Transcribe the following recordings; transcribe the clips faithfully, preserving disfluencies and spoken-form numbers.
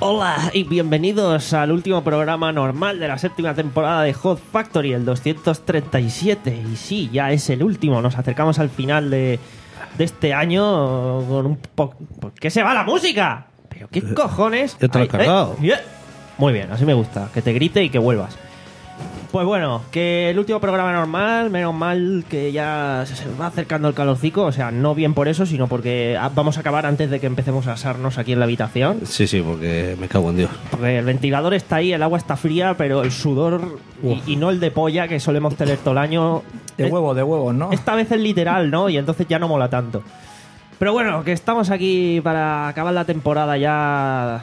Hola y bienvenidos al último programa normal de la séptima temporada de Hot Factory, el doscientos treinta y siete. Y sí, ya es el último, nos acercamos al final de, de este año con un poco... ¿Por qué se va la música? ¿Pero qué cojones? Ya te lo has cargado. Eh, Muy bien, así me gusta, que te grite y que vuelvas. Pues bueno, que el último programa normal, menos mal que ya se va acercando el calorcico, o sea, no bien por eso, sino porque vamos a acabar antes de que empecemos a asarnos aquí en la habitación. Sí, sí, porque me cago en Dios. Porque el ventilador está ahí, el agua está fría, pero el sudor, y, y no el de polla que solemos tener todo el año. De huevo, de huevos, ¿no? Esta vez es literal, ¿no? Y entonces ya no mola tanto. Pero bueno, que estamos aquí para acabar la temporada ya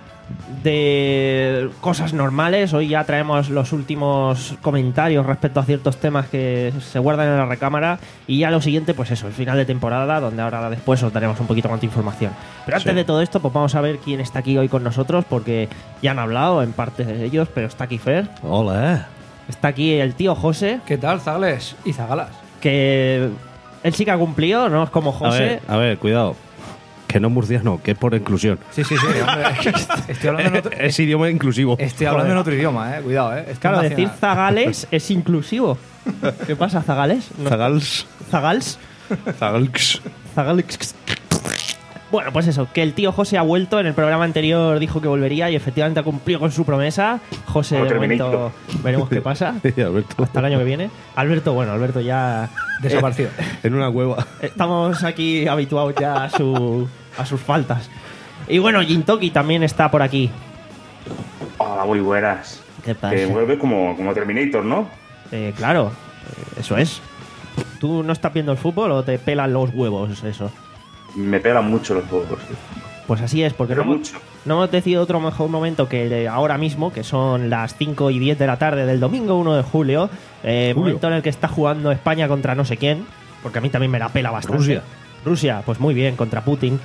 de cosas normales. Hoy ya traemos los últimos comentarios respecto a ciertos temas que se guardan en la recámara. Y ya lo siguiente, pues eso, el final de temporada, donde ahora después os daremos un poquito más de información. Pero antes Sí. de todo esto, pues vamos a ver quién está aquí hoy con nosotros, porque ya han hablado en parte de ellos, pero está aquí Fer, Hola, eh. está aquí el tío José, ¿Qué tal, Zagales y Zagalas? que él sí que ha cumplido, no es como A José. ver, a ver, cuidado. Que no murciano, que es por inclusión. Sí, sí, sí, hombre. Estoy hablando en otro, Es idioma inclusivo. estoy hablando en otro idioma, eh. Cuidado, eh. Estoy Claro, decir nacional. zagales es inclusivo. ¿Qué pasa, zagales? No- Zagals. ¿Zagals? Zagalx. Zagales. Bueno, pues eso, que el tío José ha vuelto. En el programa anterior dijo que volvería y efectivamente ha cumplido con su promesa. José, de Como momento, Terminator. veremos qué pasa Sí, Alberto. hasta el año que viene. Alberto, bueno, Alberto ya... Desaparecido. En una cueva. Estamos aquí habituados ya a, su, a sus faltas. Y bueno, Jintoki también está por aquí. Hola, muy buenas. ¿Qué pasa? Que vuelve como, como Terminator, ¿no? Eh, claro, eh, eso es. ¿Tú no estás viendo el fútbol o te pelan los huevos eso? Me pegan mucho los juegos. Pues así es, porque Pero no, hemos- mucho. no hemos decidido otro mejor momento que el de ahora mismo, que son las cinco y diez de la tarde del domingo uno de julio, eh, Julio. momento en el que está jugando España contra no sé quién, porque a mí también me la pela bastante. Rusia. Rusia, pues muy bien, contra Putin.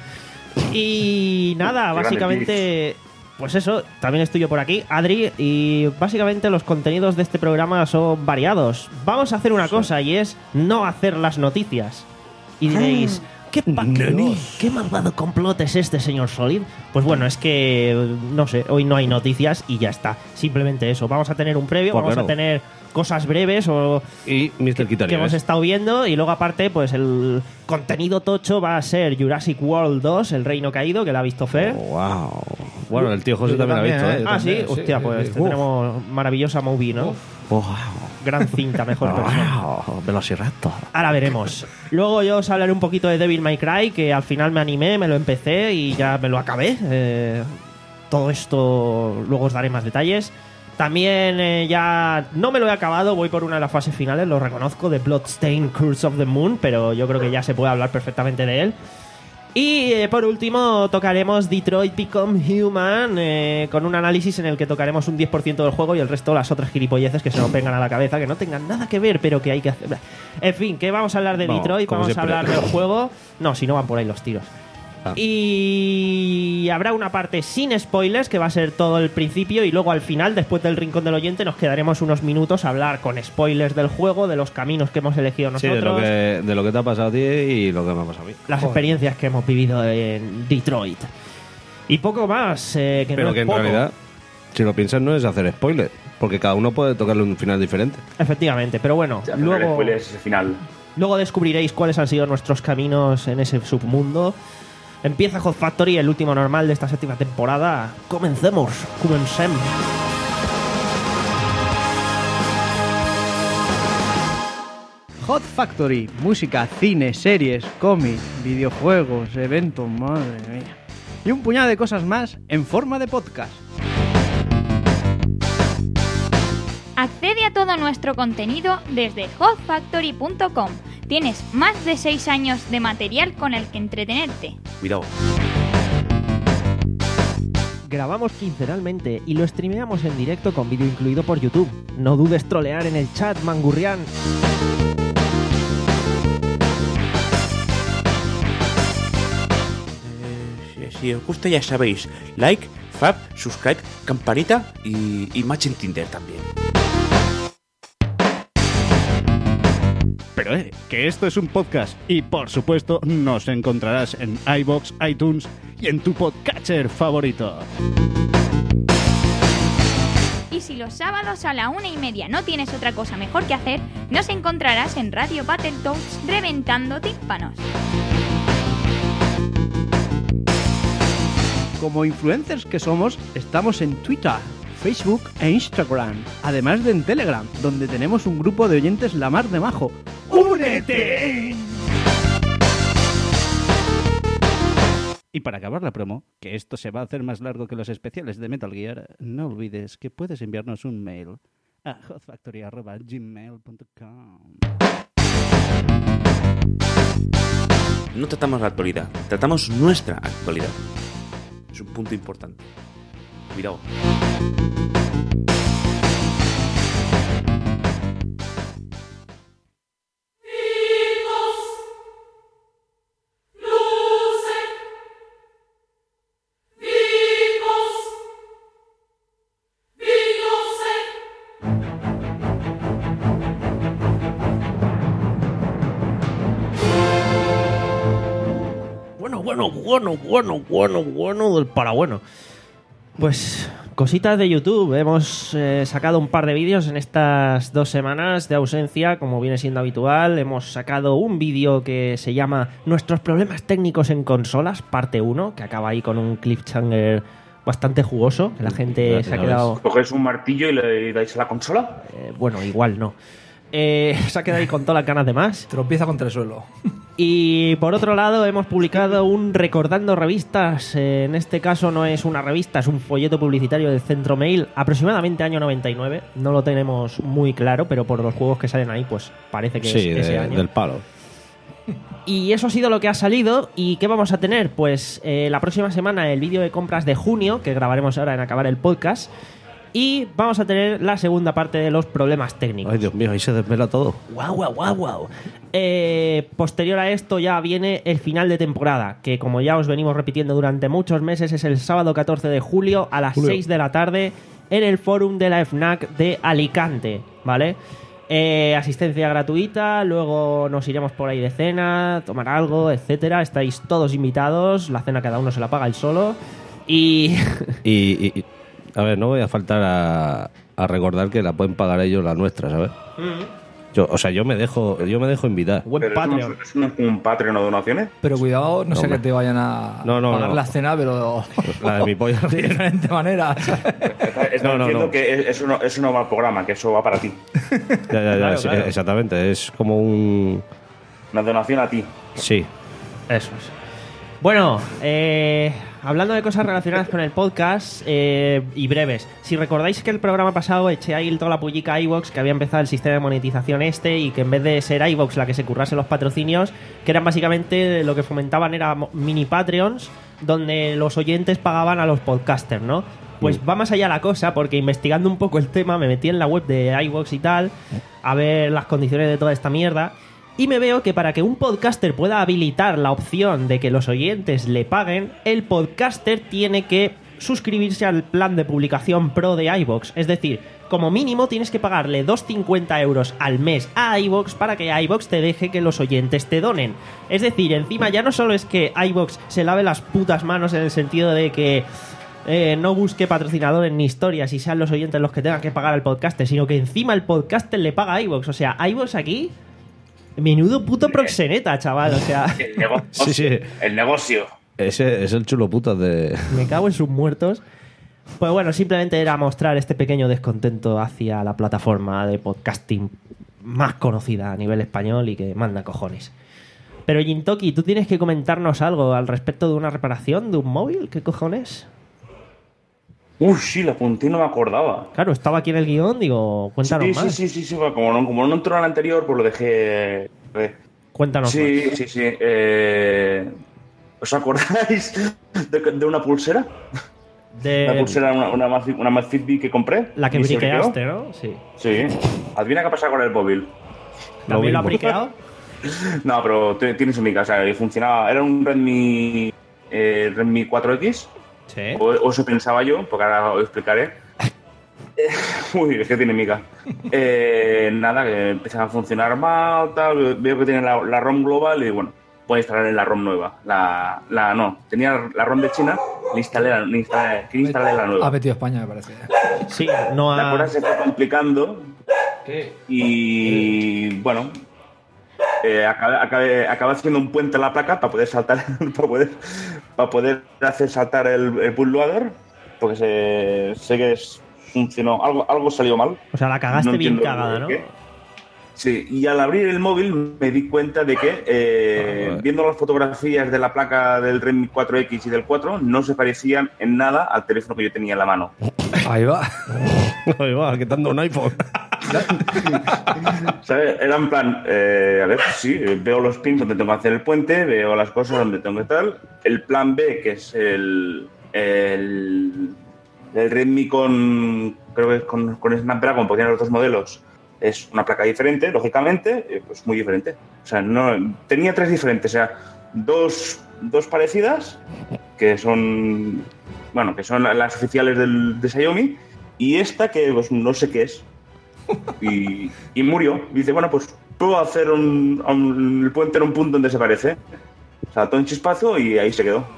Y nada, Qué grande básicamente, pues eso, también estoy yo por aquí, Adri, y básicamente los contenidos de este programa son variados. Vamos a hacer una cosa y es no hacer las noticias. Y diréis, ¿qué paqueros? ¿Qué malvado complot es este, señor Solid? Pues bueno, es que, no sé, hoy no hay noticias y ya está. Simplemente eso. Vamos a tener un previo, ¿Por qué vamos a no? tener cosas breves o Y mister que hemos Quitanieves. estado viendo, y luego aparte, pues el contenido tocho va a ser Jurassic World dos, El Reino Caído, que la ha visto Fer. Oh, wow. Bueno, el tío José Yo también, también, lo ha visto, eh. ¿eh? Ah, sí, también, sí, hostia, sí, pues sí. tenemos maravillosa movie, ¿no? Wow. Gran cinta, mejor persona. Wow. Velociraptor. Ahora veremos. Luego yo os hablaré un poquito de Devil May Cry, que al final me animé, me lo empecé y ya me lo acabé. Eh, todo esto luego os daré más detalles. También eh, ya no me lo he acabado, voy por una de las fases finales, lo reconozco, de Bloodstained Curse of the Moon, pero yo creo que ya se puede hablar perfectamente de él. Y eh, por último tocaremos Detroit Become Human, eh, con un análisis en el que tocaremos un diez por ciento del juego y el resto las otras gilipolleces que se nos vengan a la cabeza, que no tengan nada que ver, pero que hay que hacer. En fin, que vamos a hablar de Vamos, Detroit, como vamos siempre. a hablar del juego. No, si no van por ahí los tiros. Ah. Y habrá una parte sin spoilers, que va a ser todo el principio, y luego al final, después del rincón del oyente, nos quedaremos unos minutos a hablar con spoilers del juego, de los caminos que hemos elegido Sí, nosotros, de lo, que, de lo que te ha pasado a ti y lo que me ha pasado a mí. las Joder. experiencias que hemos vivido en Detroit. Y poco más, eh, que Pero no que es en poco. realidad, si lo piensas, no es hacer spoiler. Porque cada uno puede tocarle un final diferente. Efectivamente, pero bueno, Ya, pero el luego, spoiler es el final. luego descubriréis cuáles han sido nuestros caminos en ese submundo. Empieza Hot Factory, el último normal de esta séptima temporada. Comencemos, comencem. Hot Factory, música, cine, series, cómics, videojuegos, eventos, madre mía. Y un puñado de cosas más en forma de podcast. Accede a todo nuestro contenido desde hot factory punto com. Tienes más de seis años de material con el que entretenerte. Cuidado. Grabamos quincenalmente y lo streameamos en directo con vídeo incluido por YouTube. No dudes trolear en el chat, Mangurrián. Eh, si, si os gusta ya sabéis, like, fab, subscribe, campanita y, y match en Tinder también. Pero eh, que esto es un podcast y por supuesto nos encontrarás en iVoox, iTunes y en tu podcatcher favorito. Y si los sábados a la una y media no tienes otra cosa mejor que hacer, nos encontrarás en Radio Battletoads reventando tímpanos. Como influencers que somos, estamos en Twitter, Facebook e Instagram, además de en Telegram, donde tenemos un grupo de oyentes la mar de majo. ¡Únete! Y para acabar la promo, que esto se va a hacer más largo que los especiales de Metal Gear, no olvides que puedes enviarnos un mail a hotfactory arroba gmail punto com. No tratamos la actualidad, tratamos nuestra actualidad. Es un punto importante. Cuidado. Bueno, bueno, bueno, bueno, bueno, bueno del parabueno. Pues cositas de YouTube. Hemos eh, sacado un par de vídeos en estas dos semanas de ausencia, como viene siendo habitual. Hemos sacado un vídeo que se llama Nuestros problemas técnicos en consolas, parte uno, que acaba ahí con un cliffhanger bastante jugoso, que la gente Ya, se ha ya quedado... ¿Cogéis un martillo y le dais a la consola? eh, bueno, igual no. Eh, se ha quedado ahí con todas las ganas de más. Tropieza contra el suelo. Y por otro lado hemos publicado un Recordando Revistas. Eh, en este caso no es una revista, es un folleto publicitario del Centro Mail, aproximadamente año noventa y nueve. No lo tenemos muy claro, pero por los juegos que salen ahí pues parece que Sí, es ese de- año. del palo. Y eso ha sido lo que ha salido. ¿Y qué vamos a tener? Pues eh, la próxima semana el vídeo de compras de junio, que grabaremos ahora en acabar el podcast. Y vamos a tener la segunda parte de los problemas técnicos. Ay, Dios mío, ahí se desvela todo. Guau, guau, guau, guau. Eh, posterior a esto ya viene el final de temporada, que como ya os venimos repitiendo durante muchos meses, es el sábado catorce de julio a las Julio. seis de la tarde en el Fórum de la FNAC de Alicante, ¿vale? Eh, asistencia gratuita, luego nos iremos por ahí de cena, tomar algo, etcétera. Estáis todos invitados, la cena cada uno se la paga él solo. Y... Y, y- y- a ver, no voy a faltar a, a recordar que la pueden pagar ellos la nuestra, ¿sabes? Yo, o sea, yo me dejo, yo me dejo invitar. buen Pero eso no, Patreon. es- eso no es como un Patreon o donaciones. Pero cuidado, no sé Hombre. que te vayan a No, no, pagar no. la cena, pero La de mi polla. de diferente manera. Está, está No, no, diciendo no. que eso no, eso no va al programa, que eso va para ti. Ya, ya, ya, Claro, sí, claro. exactamente. Es como un... Una donación a ti. Sí. Eso es. Bueno, eh, hablando de cosas relacionadas con el podcast eh, y breves. Si recordáis que el programa pasado eché ahí toda la pullica a iVoox, que había empezado el sistema de monetización este y que en vez de ser iVoox la que se currase los patrocinios, que eran básicamente lo que fomentaban era mo- mini Patreons, donde los oyentes pagaban a los podcasters, ¿no? Pues va más allá la cosa, porque investigando un poco el tema me metí en la web de iVoox y tal, a ver las condiciones de toda esta mierda. Y me veo que para que un podcaster pueda habilitar la opción de que los oyentes le paguen, el podcaster tiene que suscribirse al plan de publicación pro de iVoox. Es decir, como mínimo tienes que pagarle doscientos cincuenta euros al mes a iVoox para que iVoox te deje que los oyentes te donen. Es decir, encima ya no solo es que iVoox se lave las putas manos en el sentido de que eh, no busque patrocinadores ni historias y sean los oyentes los que tengan que pagar al podcaster, sino que encima el podcaster le paga a iVoox. O sea, iVoox aquí... Menudo puto proxeneta, chaval, o sea, El negocio. Sí, sí. El negocio. Ese es el chulo putas de... me cago en sus muertos. Pues bueno, simplemente era mostrar este pequeño descontento hacia la plataforma de podcasting más conocida a nivel español y que manda cojones. Pero Jintoki, tú tienes que comentarnos algo al respecto de una reparación de un móvil, ¿qué cojones? Uy, sí, la apunté y no me acordaba. Claro, estaba aquí en el guión, digo, cuéntanos Sí, sí, más. sí, sí, sí, como no, como no entró en el anterior, pues lo dejé. eh. Cuéntanos Sí, sí, sí. Eh, ¿Os acordáis de, de una pulsera? más. De Una pulsera, una, una, Amazfit- una Amazfit que compré. la que y se briqueó. briqueaste, ¿no? Sí. Sí. Adivina qué ha pasado con el móvil. ¿También lo ha mismo. briqueado? No, pero t- tienes en mi casa y funcionaba. Era un Redmi, eh, Redmi cuatro X. Sí. O, o eso pensaba yo, porque ahora os explicaré. Uy, es que tiene mica. Eh, nada, que empiezan a funcionar mal, tal. Veo que tiene la, la ROM global y bueno, puedo instalar en la ROM nueva. La, la no, tenía la ROM de China, le instalé la, le instalé, quiero instalar la nueva. Ha metido España, me parece. Sí, no La ha... cosa se fue complicando y bueno, eh, acabé, acabé, acabé haciendo un puente a la placa para poder saltar, para poder, para poder hacer saltar el, el bootloader, porque se, sé que es, funcionó, algo, algo salió mal. O sea, la cagaste No bien entiendo cagada, ¿no? qué. Sí, y al abrir el móvil me di cuenta de que, eh, viendo las fotografías de la placa del Redmi cuatro X y del cuatro, no se parecían en nada al teléfono que yo tenía en la mano. Ahí va. Ahí va, quitando un iPhone. ¿Sabes? Era en plan, eh, a ver, sí, veo los pins donde tengo que hacer el puente, veo las cosas donde tengo que tal. El plan B, que es el, el, el Redmi con, creo que es con, con Snapdragon, porque tiene los dos modelos. Es una placa diferente, lógicamente, eh, pues muy diferente. O sea, no tenía tres diferentes, o sea, dos, dos parecidas, que son, bueno, que son las oficiales del, de Xiaomi, y esta que pues no sé qué es. Y, y murió. Y dice, bueno, pues puedo hacer un, un, el puente en un punto donde se parece. Saltó un chispazo y ahí se quedó.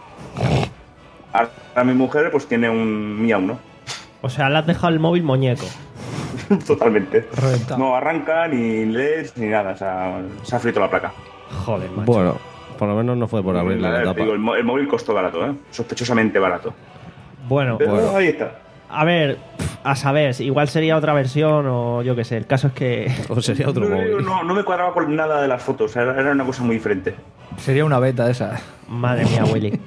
Ahora mi mujer pues tiene un Mi uno. O sea, le has dejado el móvil muñeco. Totalmente. Reventado. No arranca, ni L E Ds, ni nada. O sea, se ha frito la placa. Joder, macho. Bueno, por lo menos no fue por abrir la Nada, te tapa. digo, el, mo- el móvil costó barato, ¿eh? Sospechosamente barato. Bueno, Pero Bueno. ahí está. a ver, a saber, igual sería otra versión o yo qué sé. El caso es que... O sería otro No, móvil. no, no me cuadraba con nada de las fotos. O sea, era, era una cosa muy diferente. Sería una beta esa. Madre mía, Willy.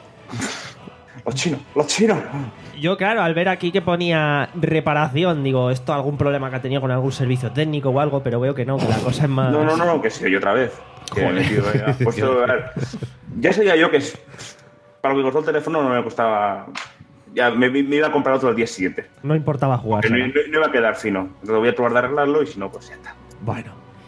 Los chinos, los chinos. Yo, claro, al ver aquí que ponía reparación, digo, esto algún problema que ha tenido con algún servicio técnico o algo, pero veo que no, que la cosa es más... No, no, no, no, que sí, y otra vez. Que he metido, eh, has puesto, a ver, ya sabía yo que es- para lo que costó el teléfono no me costaba. Ya me, me iba a comprar otro el día siguiente. No importaba jugar. Que no, no- no iba a quedar fino. Entonces voy a probar de arreglarlo y si no, pues ya está. Bueno,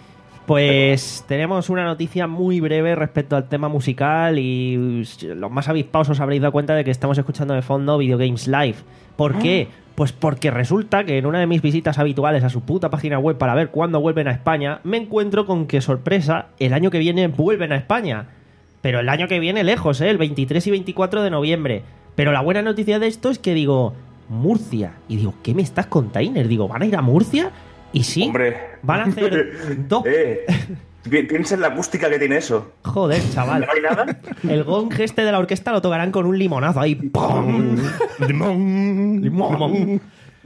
pues tenemos una noticia muy breve respecto al tema musical y los más avispados os habréis dado cuenta de que estamos escuchando de fondo Video Games Live. ¿Por qué? Pues porque resulta que en una de mis visitas habituales a su puta página web para ver cuándo vuelven a España, me encuentro con que, sorpresa, el año que viene vuelven a España. Pero el año que viene lejos, ¿eh? El veintitrés y veinticuatro de noviembre. Pero la buena noticia de esto es que digo, Murcia. Y digo, ¿qué me estás container? Digo, ¿van a ir a Murcia? Y sí, Hombre. van a hacer dos... Eh, pi- piensa en la acústica que tiene eso. Joder, chaval. ¿No hay nada? El gong este de la orquesta lo tocarán con un limonazo ahí. ¡Pum! Limón. Limón.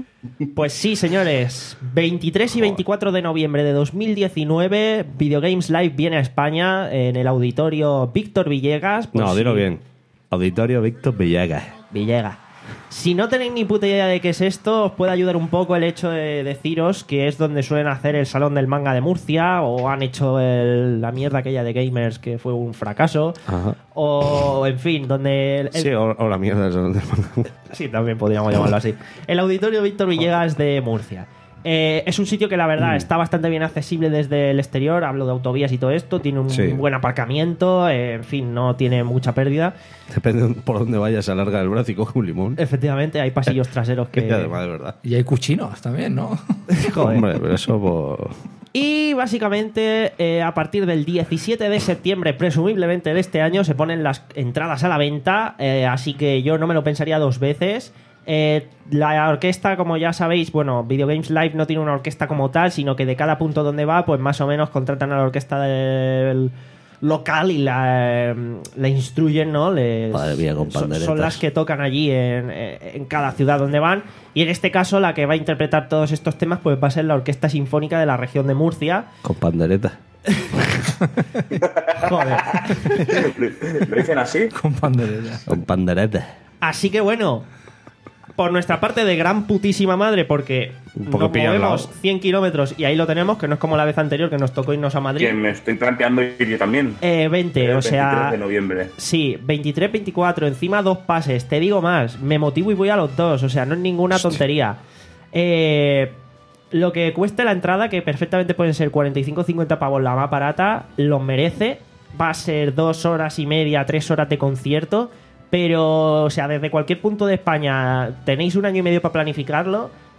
Pues sí, señores. veintitrés y veinticuatro de noviembre de dos mil diecinueve, Video Games Live viene a España en el auditorio Víctor Villegas. Pues No, sí. dilo bien. Auditorio Víctor Villegas. Villegas. Si no tenéis ni puta idea de qué es esto, os puede ayudar un poco el hecho de deciros que es donde suelen hacer el Salón del Manga de Murcia, o han hecho el- la mierda aquella de Gamers que fue un fracaso, Ajá. o en fin, donde... el- el- Sí, o, o la mierda del salón del manga. Sí, también podríamos llamarlo así. El Auditorio Víctor Villegas de Murcia. Eh, es un sitio que la verdad está bastante bien accesible desde el exterior. Hablo de autovías y todo esto. Tiene un Sí. buen aparcamiento. eh, en fin, no tiene mucha pérdida. Depende por dónde vayas, se alarga el brazo y coge un limón. Efectivamente, hay pasillos traseros que... Y además, de verdad. Y hay cuchinos también, ¿no? Joder. Hombre, pero eso por... Y básicamente, eh, a partir del diecisiete de septiembre, presumiblemente de este año, se ponen las entradas a la venta. eh, así que yo no me lo pensaría dos veces. Eh, la orquesta, como ya sabéis, bueno, Video Games Live no tiene una orquesta como tal, sino que de cada punto donde va, pues más o menos contratan a la orquesta del local y la, la instruyen, ¿no? Les- Madre mía, con son, panderetas. son las que tocan allí en, en cada ciudad donde van. Y en este caso, la que va a interpretar todos estos temas, pues va a ser la Orquesta Sinfónica de la región de Murcia. Con pandereta. Joder. ¿Lo dicen así? Con pandereta. Con pandereta. Así que bueno, por nuestra parte de gran putísima madre, porque Un poco nos pillado al movemos lado. cien kilómetros y ahí lo tenemos, que no es como la vez anterior que nos tocó irnos a Madrid. Que me estoy planteando ir yo también. Eh, veinte, El o sea... veintitrés de noviembre. Sí, veintitrés, veinticuatro, encima dos pases. Te digo más, me motivo y voy a los dos, o sea, no es ninguna tontería. Eh, lo que cueste la entrada, que perfectamente pueden ser cuarenta y cinco o cincuenta pavos la más barata, lo merece. Va a ser dos horas y media, tres horas de concierto. Pero, o sea, desde cualquier punto de España tenéis un año y medio para planificarlo.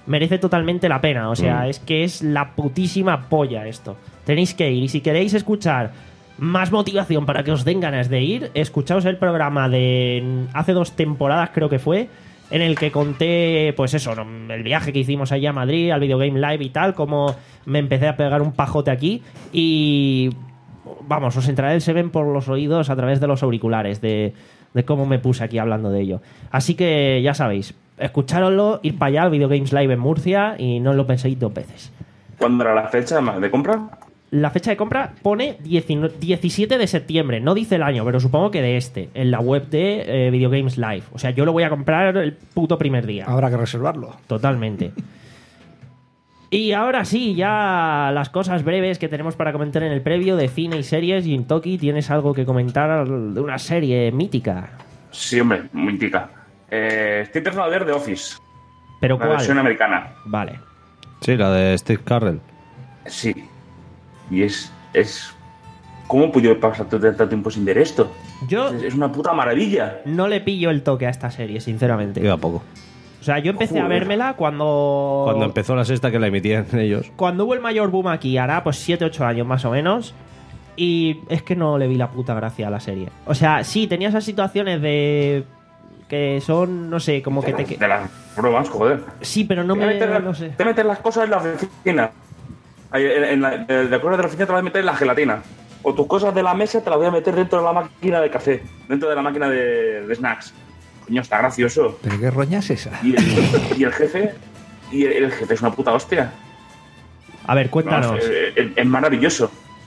merece totalmente la pena. O sea, Mm. es que es la putísima polla esto. Tenéis que ir. Y si queréis escuchar más motivación para que os den ganas de ir, escuchaos el programa de hace dos temporadas, creo que fue, en el que conté, pues eso, ¿no? el viaje que hicimos allá a Madrid, al Video Game Live y tal, cómo me empecé a pegar un pajote aquí y... Vamos, os entrará el Seven por los oídos a través de los auriculares, de, de cómo me puse aquí hablando de ello. Así que ya sabéis, escuchároslo, ir para allá al Video Games Live en Murcia y no lo penséis dos veces. ¿Cuándo era la fecha de compra? La fecha de compra pone diecisiete de septiembre, no dice el año, pero supongo que de este, en la web de eh, Video Games Live. O sea, yo lo voy a comprar el puto primer día. Habrá que reservarlo. Totalmente. Y ahora sí, ya las cosas breves que tenemos para comentar en el previo de cine y series. Y en Toki, ¿tienes algo que comentar de una serie mítica? Sí, hombre, mítica. Eh, estoy empezando a ver The Office, ¿Pero la cuál? versión americana. Vale. Sí, la de Steve Carell. Sí. Y es... es... ¿Cómo he podido pasar todo tanto tiempo sin ver esto? Yo Es, es una puta maravilla. no le pillo el toque a esta serie, sinceramente. Iba poco. O sea, yo empecé a Joder. vérmela cuando... Cuando empezó la sexta que la emitían ellos. Cuando hubo el mayor boom aquí, hará pues siete ocho años más o menos. Y es que no le vi la puta gracia a la serie. O sea, sí, tenía esas situaciones de... que son, no sé, como que De, te... las- de las bromas, joder. Sí, pero no te, me... metes la- no sé. te metes las cosas en la oficina. Ahí, en, en la, de, de acuerdo de la oficina te vas a meter en la gelatina. O tus cosas de la mesa te las voy a meter dentro de la máquina de café. Dentro de la máquina de, de snacks. Coño, está gracioso. ¿Pero qué roña es esa? Y el, y el jefe... Y el, el jefe es una puta hostia. A ver, cuéntanos. Vamos, eh, es, es maravilloso.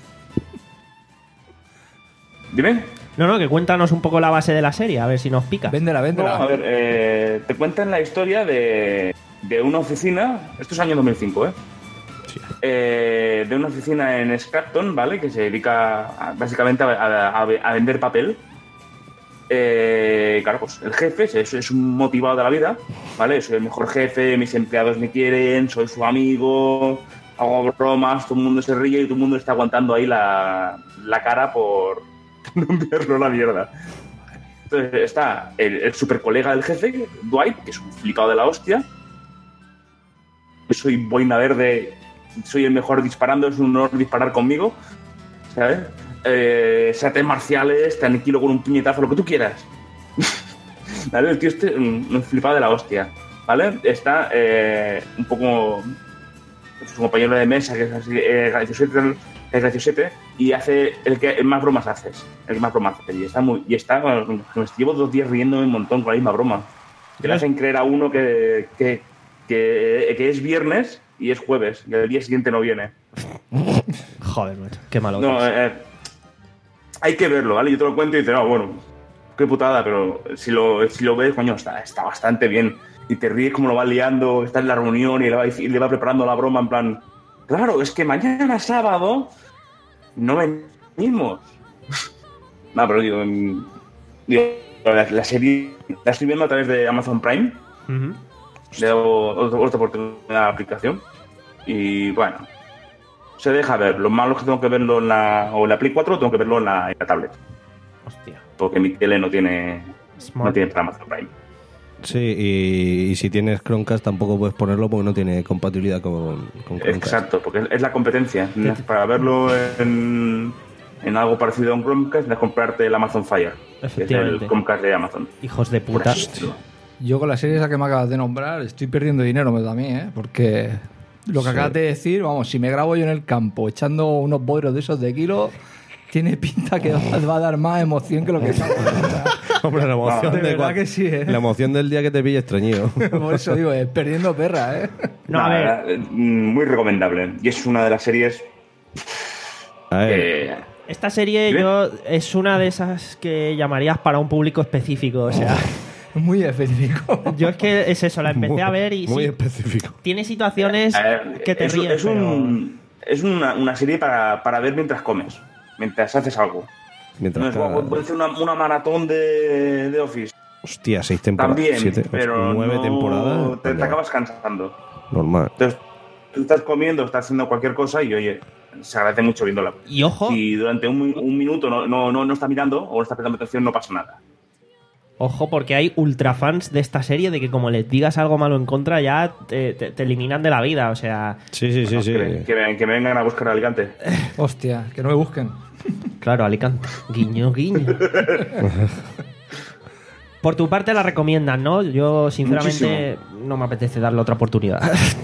Dime. No, no, que cuéntanos un poco la base de la serie, a ver si nos pica. Véndela, No, véndela. a ver, eh, te cuentan la historia de, de una oficina, esto es año dos mil cinco, ¿eh? Eh, de una oficina en Scranton, ¿vale? Que se dedica a- básicamente a, a- a- a vender papel. Eh, claro, pues el jefe es, es un motivado de la vida, ¿vale? Soy el mejor jefe, mis empleados me quieren, soy su amigo, hago bromas, todo el mundo se ríe y todo el mundo está aguantando ahí la, la cara por no enviarlo a la mierda. Entonces está el, el super colega del jefe, Dwight, que es un flipado de la hostia. Yo soy boina verde, soy el mejor disparando, es un honor disparar conmigo, ¿sabes? Eh, sé artes marciales, te aniquilo con un puñetazo, lo que tú quieras. ¿Vale? El tío este, un, un flipado de la hostia, ¿vale? Está eh, un poco su compañero de mesa, que es así, eh, graciosete, es graciosete, y hace el que más bromas haces, el que más bromas hace. Y está muy, y está, bueno, me llevo dos días riéndome un montón con la misma broma. Que le hacen creer a uno que, que, que, que es viernes y es jueves, y el día siguiente no viene. Joder, macho, qué malo. No, que es. eh, hay que verlo, ¿vale? Yo te lo cuento y dices, no, bueno, qué putada, pero si lo, si lo ves, coño, está, está bastante bien. Y te ríes como lo va liando, está en la reunión y le va, y le va preparando la broma en plan, claro, es que mañana sábado no venimos. No, pero digo, mm, digo, la, la serie la estoy viendo a través de Amazon Prime. Ujú. Le doy otra, otra oportunidad a la aplicación. Y bueno, se deja ver. Lo malo es que tengo que verlo en la, o en la Play cuatro o tengo que verlo en la, en la tablet. Hostia. Porque mi tele no tiene, Smart. no tiene para Amazon Prime. Sí, y, y si tienes Chromecast tampoco puedes ponerlo porque no tiene compatibilidad con, con Chromecast. Exacto, porque es- es la competencia. Para verlo en, en algo parecido a un Chromecast, es comprarte el Amazon Fire, que es el Efectivamente. Chromecast de Amazon. Hijos de Por puta. eso, tío. Yo con la serie esa que me acabas de nombrar estoy perdiendo dinero también, ¿eh? Porque lo que Sí. acabas de decir, vamos, si me grabo yo en el campo echando unos bodrios de esos de kilo, tiene pinta que va, va a dar más emoción que lo que está. Hombre, la emoción, De de verdad cuan- que sí, ¿eh? la emoción del día que te pille extrañido. Por eso digo, es perdiendo perra, ¿eh? No, a Nada, ver, eh, muy recomendable. Y es una de las series A ver, que... esta serie ¿Dime? yo es una de esas que llamarías para un público específico. O sea, Muy específico. yo es que es eso, la empecé muy, a ver y muy sí, específico. tiene situaciones A ver, que te es, ríen. es, un, es una, una serie para, para ver mientras comes, mientras haces algo. Mientras No es, cada- puede ser una, una maratón de, de Office. Hostia, seis temporadas. También, siete, ocho, pero nueve no- temporadas. te, te coño, acabas cansando. Normal. Entonces, tú estás comiendo, estás haciendo cualquier cosa y, oye, se agradece mucho viéndola. Y ojo, Si durante un, mi- un minuto no, no, no, no está mirando o no está prestando atención, no pasa nada. Ojo, porque hay ultra fans de esta serie de que como les digas algo malo en contra ya te, te, te eliminan de la vida, o sea... Sí, sí, sí, No, sí. Que, que me, que me vengan a buscar a Alicante. Hostia, que no me busquen. Claro, Alicante. Guiño, guiño. Por tu parte la recomiendan, ¿no? Yo, sinceramente, no me apetece darle otra oportunidad.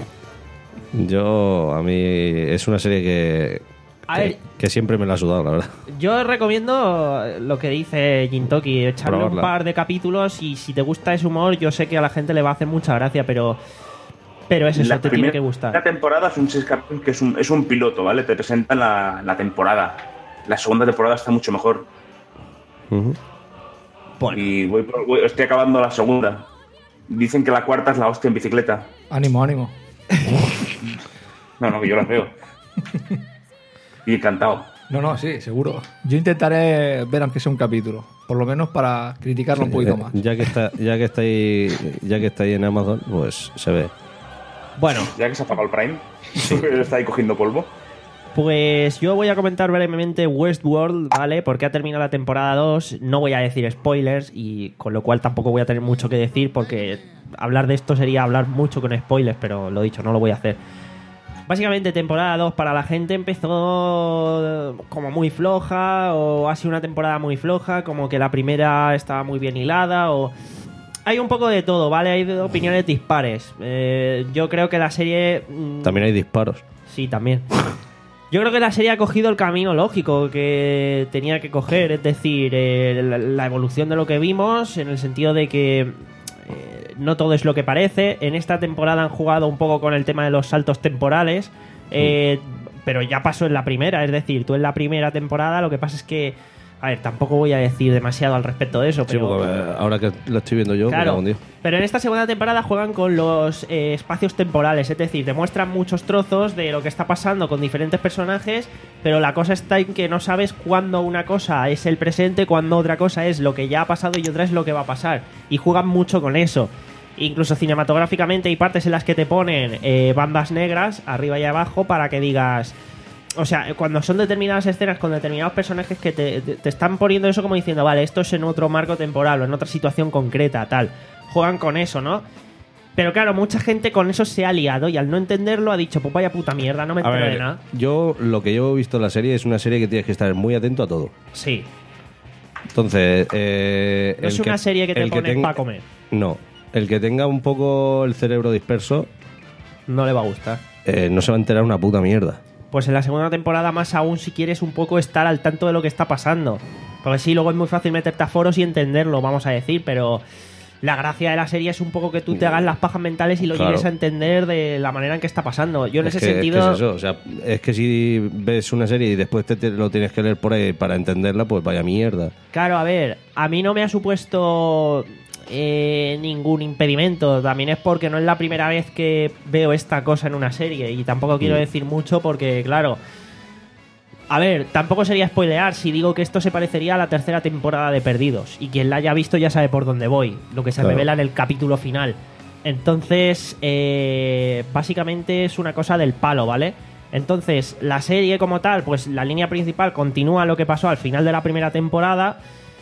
Yo, a mí, es una serie que, A que, ver. que siempre me la ha sudado, la verdad. Yo recomiendo lo que dice Jintoki, echarle un Probarla. par de capítulos y si te gusta ese humor, yo sé que a la gente le va a hacer mucha gracia, pero... Pero es eso, La te tiene primera que gustar. La temporada son seis capítulos, que es un, es un piloto, ¿vale? Te presentan la, la temporada. La segunda temporada está mucho mejor. Ujú. Bueno, Y voy, por- voy- estoy acabando la segunda. Dicen que la cuarta es la hostia en bicicleta. Ánimo, ánimo. No, no, que yo la veo. Y encantado. No, no, sí, seguro. Yo intentaré ver aunque sea un capítulo. Por lo menos para criticarlo un poquito Eh, más. Ya que está, ya que está ahí, ya que está ahí en Amazon, pues se ve. bueno, Ya que se ha apagado el Prime, está ahí cogiendo polvo. pues yo voy a comentar brevemente Westworld, ¿vale? Porque ha terminado la temporada dos, no voy a decir spoilers y con lo cual tampoco voy a tener mucho que decir porque hablar de esto sería hablar mucho con spoilers, pero lo dicho, no lo voy a hacer. Básicamente temporada dos para la gente empezó como muy floja o ha sido una temporada muy floja, como que la primera estaba muy bien hilada o... Hay un poco de todo, ¿vale? Hay de opiniones dispares. Eh, yo creo que la serie... mm, También hay disparos. Sí, también. Yo creo que la serie ha cogido el camino lógico que tenía que coger, es decir, eh, la, la evolución de lo que vimos, en el sentido de que eh, no todo es lo que parece. En esta temporada han jugado un poco con el tema de los saltos temporales, eh, pero ya pasó en la primera, es decir, tú en la primera temporada lo que pasa es que, a ver, tampoco voy a decir demasiado al respecto de eso, Sí, pero... porque ahora que lo estoy viendo yo, me Claro, cago en Dios. pero en esta segunda temporada juegan con los eh, espacios temporales, es decir, te muestran muchos trozos de lo que está pasando con diferentes personajes, pero la cosa está en que no sabes cuándo una cosa es el presente, cuándo otra cosa es lo que ya ha pasado y otra es lo que va a pasar. Y juegan mucho con eso. Incluso cinematográficamente hay partes en las que te ponen eh, bandas negras arriba y abajo para que digas... O sea, cuando son determinadas escenas con determinados personajes que te, te, te están poniendo eso como diciendo, vale, esto es en otro marco temporal o en otra situación concreta, tal. Juegan con eso, ¿no? Pero claro, mucha gente con eso se ha liado y al no entenderlo ha dicho, pues vaya puta mierda, no me A entero de ver, nada. yo lo que yo he visto en la serie es una serie que tienes que estar muy atento a todo. Sí, Entonces, eh, no es el una serie que te el pones tenga- para comer. No, el que tenga un poco el cerebro disperso No le va a gustar. eh, no se va a enterar una puta mierda. Pues en la segunda temporada más aún si quieres un poco estar al tanto de lo que está pasando. Porque sí, luego es muy fácil meterte a foros y entenderlo, vamos a decir, pero la gracia de la serie es un poco que tú te hagas las pajas mentales y lo Claro. llegues a entender de la manera en que está pasando. Yo en Es ese que- sentido... Es que es eso, o sea, es que si ves una serie y después te, te lo tienes que leer por ahí para entenderla, pues vaya mierda. Claro, a ver, a mí no me ha supuesto eh, ningún impedimento. También es porque no es la primera vez que veo esta cosa en una serie. Y tampoco quiero Mm. decir mucho porque, claro... A ver, tampoco sería spoilear si digo que esto se parecería a la tercera temporada de Perdidos. Y quien la haya visto ya sabe por dónde voy. Lo que se Claro. revela en el capítulo final. Entonces, eh, básicamente es una cosa del palo, ¿vale? Entonces, la serie como tal, pues la línea principal continúa lo que pasó al final de la primera temporada.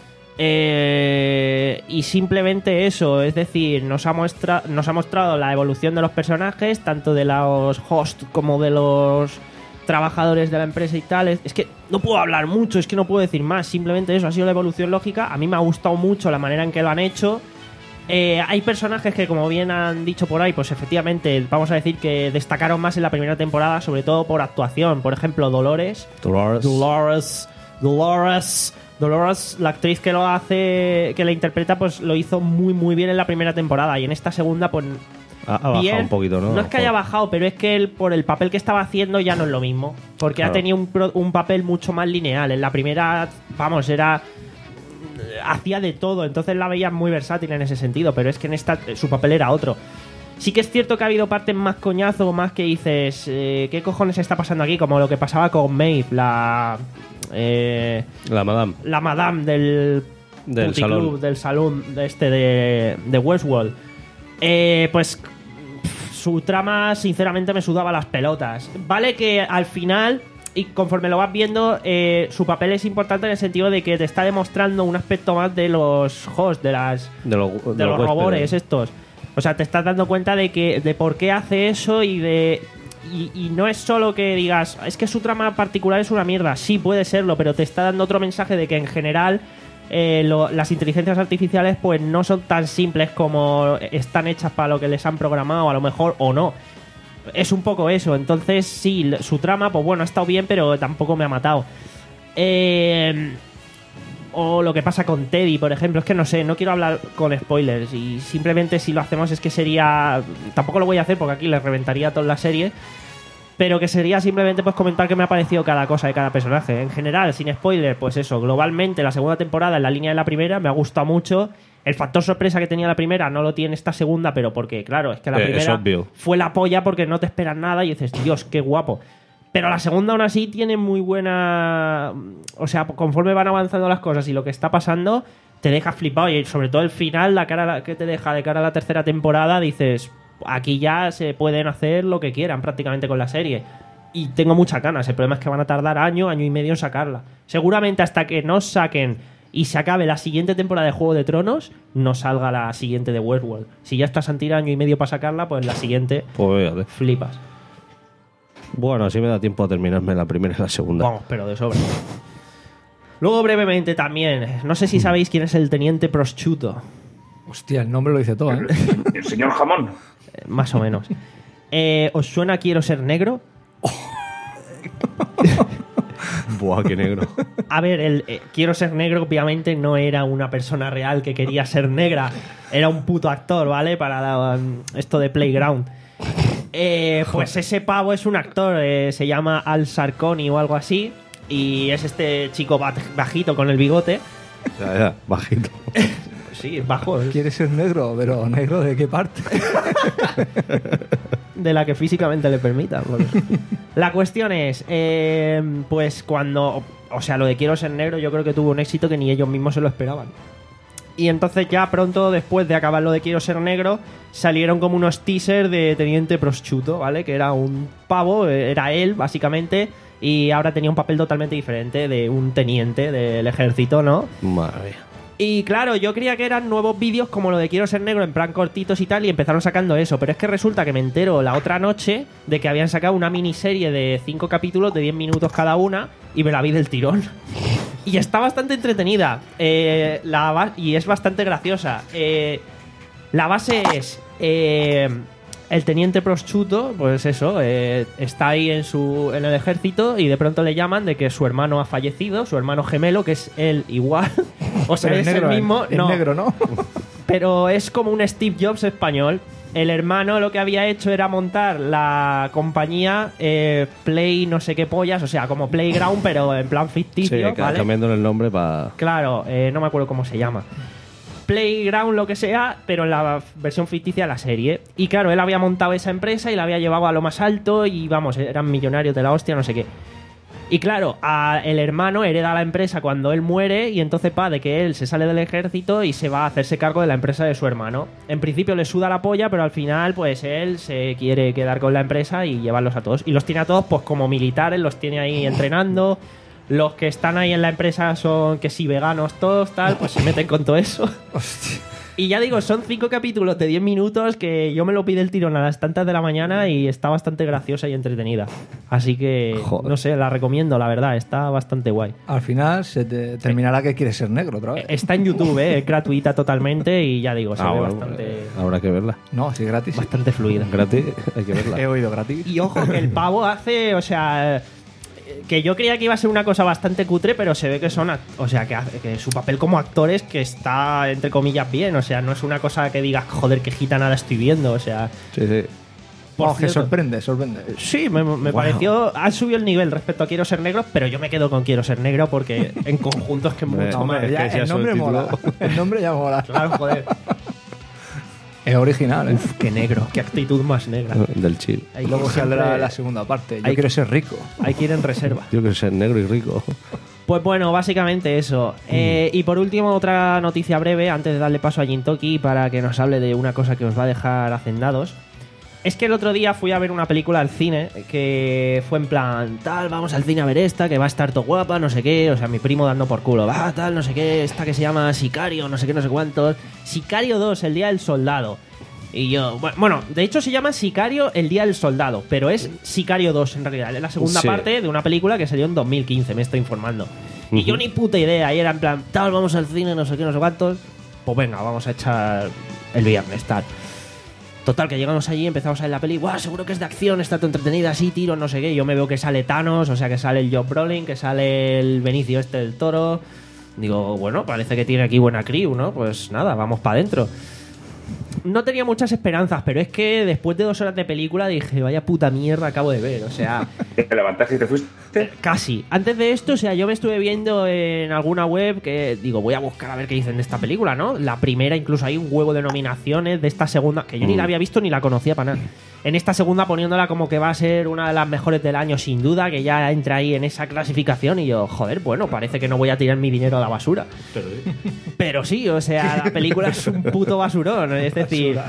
Eh, y simplemente eso, es decir, nos ha, muestra, nos ha mostrado la evolución de los personajes, tanto de los hosts como de los trabajadores de la empresa y tal. Es, es que no puedo hablar mucho, es que no puedo decir más, simplemente eso ha sido la evolución lógica. A mí me ha gustado mucho la manera en que lo han hecho. Eh, hay personajes que, como bien han dicho por ahí, pues efectivamente, vamos a decir que destacaron más en la primera temporada, sobre todo por actuación. Por ejemplo, Dolores. Dolores. Dolores. Dolores. Dolores, la actriz que lo hace, que la interpreta, pues lo hizo muy, muy bien en la primera temporada. Y en esta segunda, pues. Ha, ha bajado bien. un poquito, ¿no? No es que haya bajado, pero es que él, por el papel que estaba haciendo, ya no es lo mismo. Porque ha Claro. tenido un, pro- un papel mucho más lineal. En la primera, vamos, era. Hacía de todo, entonces la veía muy versátil en ese sentido, pero es que en esta su papel era otro. Sí que es cierto que ha habido partes más coñazo, más que dices, eh, ¿qué cojones está pasando aquí? Como lo que pasaba con Maeve, la eh, La madame. la madame del, Del puticlub, salón. del salón de este de, de Westworld. Eh, pues pff, su trama sinceramente me sudaba las pelotas. Vale que al final y conforme lo vas viendo, eh, su papel es importante en el sentido de que te está demostrando un aspecto más de los hosts, de las De, lo- de, de los huéspedes. robores estos. O sea, te estás dando cuenta de que de por qué hace eso y de y, y no es solo que digas, es que su trama particular es una mierda. Sí, puede serlo, pero te está dando otro mensaje de que en general eh, lo- las inteligencias artificiales pues no son tan simples como están hechas para lo que les han programado, a lo mejor, o no. Es un poco eso. Entonces, sí, l- su trama, pues bueno, ha estado bien, pero tampoco me ha matado. Eh... O lo que pasa con Teddy, por ejemplo. Es que no sé, no quiero hablar con spoilers. Y simplemente si lo hacemos es que sería... Tampoco lo voy a hacer porque aquí les reventaría toda la serie. Pero que sería simplemente pues comentar qué me ha parecido cada cosa de cada personaje. En general, sin spoiler, pues eso. Globalmente, la segunda temporada en la línea de la primera me ha gustado mucho. El factor sorpresa que tenía la primera no lo tiene esta segunda, pero porque, claro, es que la Eh, es primera obvio. fue la polla porque no te esperas nada y dices, Dios, qué guapo. Pero la segunda aún así tiene muy buena... O sea, conforme van avanzando las cosas y lo que está pasando, te deja flipado. Y sobre todo el final, la cara que te deja de cara a la tercera temporada, dices, aquí ya se pueden hacer lo que quieran prácticamente con la serie. Y tengo muchas ganas. El problema es que van a tardar año, año y medio en sacarla. Seguramente hasta que no saquen y se acabe la siguiente temporada de Juego de Tronos, no salga la siguiente de Westworld. Si ya estás a tirar año y medio para sacarla, pues la siguiente Pues fíjate. flipas. Bueno, así me da tiempo a terminarme la primera y la segunda. Vamos, pero de sobra. Luego, brevemente también, no sé si sabéis quién es el teniente prosciutto. Hostia, el nombre lo dice todo, ¿eh? El señor Jamón. Eh, más o menos. Eh, ¿Os suena Quiero ser negro? Buah, qué negro. A ver, el eh, Quiero ser negro obviamente no era una persona real que quería ser negra. Era un puto actor, ¿vale? Para la- um, esto de Playground. Eh, pues ese pavo es un actor, eh, se llama Al Sarconi o algo así. Y es este chico ba- bajito con el bigote. Ya, ya, bajito. Pues sí, bajo. es Quiere ser negro, pero negro de qué parte. De la que físicamente le permita. porque- La cuestión es, eh, pues cuando... O sea, lo de Quiero ser negro yo creo que tuvo un éxito que ni ellos mismos se lo esperaban. Y entonces ya pronto, después de acabar lo de Quiero ser negro, salieron como unos teasers de Teniente Prosciutto, ¿vale? Que era un pavo, eh, era él, básicamente, y ahora tenía un papel totalmente diferente de un teniente del ejército, ¿no? Madre mía. Y claro, yo creía que eran nuevos vídeos como lo de Quiero ser negro, en plan cortitos y tal, y empezaron sacando eso. Pero es que resulta que me entero la otra noche de que habían sacado una miniserie de cinco capítulos de diez minutos cada una, y me la vi del tirón. Y está bastante entretenida. Eh, la ba- y es bastante graciosa. Eh, la base es... eh, el teniente prosciutto, pues eso, eh, está ahí en su en el ejército y de pronto le llaman de que su hermano ha fallecido, su hermano gemelo, que es él igual. O sea, Pero es negro, el mismo. Es no, negro, ¿no? pero es como un Steve Jobs español. El hermano lo que había hecho era montar la compañía eh, Play no sé qué pollas, o sea, como Playground, pero en plan Sí, ficticio, que ¿vale? cambiándole el nombre para... Claro, eh, no me acuerdo cómo se llama. Playground, lo que sea, pero en la versión ficticia de la serie. Y claro, él había montado esa empresa y la había llevado a lo más alto y vamos, eran millonarios de la hostia, no sé qué. Y claro, a- el hermano hereda la empresa cuando él muere y entonces va de que él se sale del ejército y se va a hacerse cargo de la empresa de su hermano. En principio le suda la polla, pero al final pues él se quiere quedar con la empresa y llevarlos a todos. Y los tiene a todos pues como militares, los tiene ahí entrenando. Los que están ahí en la empresa son que sí, veganos todos, tal, pues se meten con todo eso. Y ya digo, son cinco capítulos de diez minutos que yo me lo pide el tirón a las tantas de la mañana y está bastante graciosa y entretenida. Así que, Joder. no sé, la recomiendo, la verdad, está bastante guay. Al final se te terminará que quiere ser negro otra vez. Está en YouTube, ¿eh? Es gratuita totalmente y ya digo, se Ah, ve bueno, bastante, eh, habrá que verla. No, sí, gratis. bastante fluida. Gratis, hay que verla. He oído gratis. Y ojo, que el pavo hace, o sea, que yo creía que iba a ser una cosa bastante cutre, pero se ve que son, act- o sea, que, hace- que su papel como actor es que está, entre comillas, bien. O sea, no es una cosa que digas, joder, qué gitanada estoy viendo. O sea, Sí, sí. por Vamos, que cierto. sorprende, sorprende. Sí, me, me pareció. Han subido el nivel respecto a Quiero ser negro, pero yo me quedo con Quiero ser negro porque en conjunto es que es Hombre, mucho hombre, más. es Ya, que si el has nombre el título- mola. El nombre ya mola. Claro, joder. Es original, ¿eh? Uf, qué negro, qué actitud más negra. Del chill. Hay Luego que saldrá siempre- la segunda parte. Yo hay- quiero ser rico. Hay que ir en reserva. Yo quiero ser negro y rico. Pues bueno, básicamente eso. Eh, y por último, otra noticia breve, antes de darle paso a Jintoki para que nos hable de una cosa que os va a dejar hacendados. Es que el otro día fui a ver una película al cine que fue en plan, tal, vamos al cine a ver esta, que va a estar todo guapa, no sé qué. O sea, mi primo dando por culo, va, tal, no sé qué, esta que se llama Sicario, no sé qué, no sé cuántos. Sicario dos, el día del soldado. Y yo, bueno, de hecho se llama Sicario, el día del soldado, pero es Sicario dos en realidad. Es la segunda Sí. parte de una película que salió en dos mil quince, me estoy informando. Y yo ni puta idea, y era en plan, tal, vamos al cine, no sé qué, no sé cuántos. Pues venga, vamos a echar el viernes, tal. Total, que llegamos allí, empezamos a ver la peli, ¡guau! Seguro que es de acción, está todo entretenida, así, tiros, no sé qué. Yo me veo que sale Thanos, o sea, que sale el Josh Brolin, que sale el Benicio este del Toro. Digo, bueno, parece que tiene aquí buena crew, ¿no? Pues nada, vamos para adentro. No tenía muchas esperanzas, pero es que después de dos horas de película dije, vaya puta mierda acabo de ver, o sea... ¿Te levantaste y te fuiste? Casi. Antes de esto, o sea, yo me estuve viendo en alguna web que digo, voy a buscar a ver qué dicen de esta película, ¿no? La primera, incluso hay un huevo de nominaciones. De esta segunda, que yo ni la había visto ni la conocía para nada. En esta segunda poniéndola como que va a ser una de las mejores del año, sin duda, que ya entra ahí en esa clasificación. Y yo, joder, bueno, parece que no voy a tirar mi dinero a la basura. Pero sí, o sea, la película es un puto basurón. Es decir,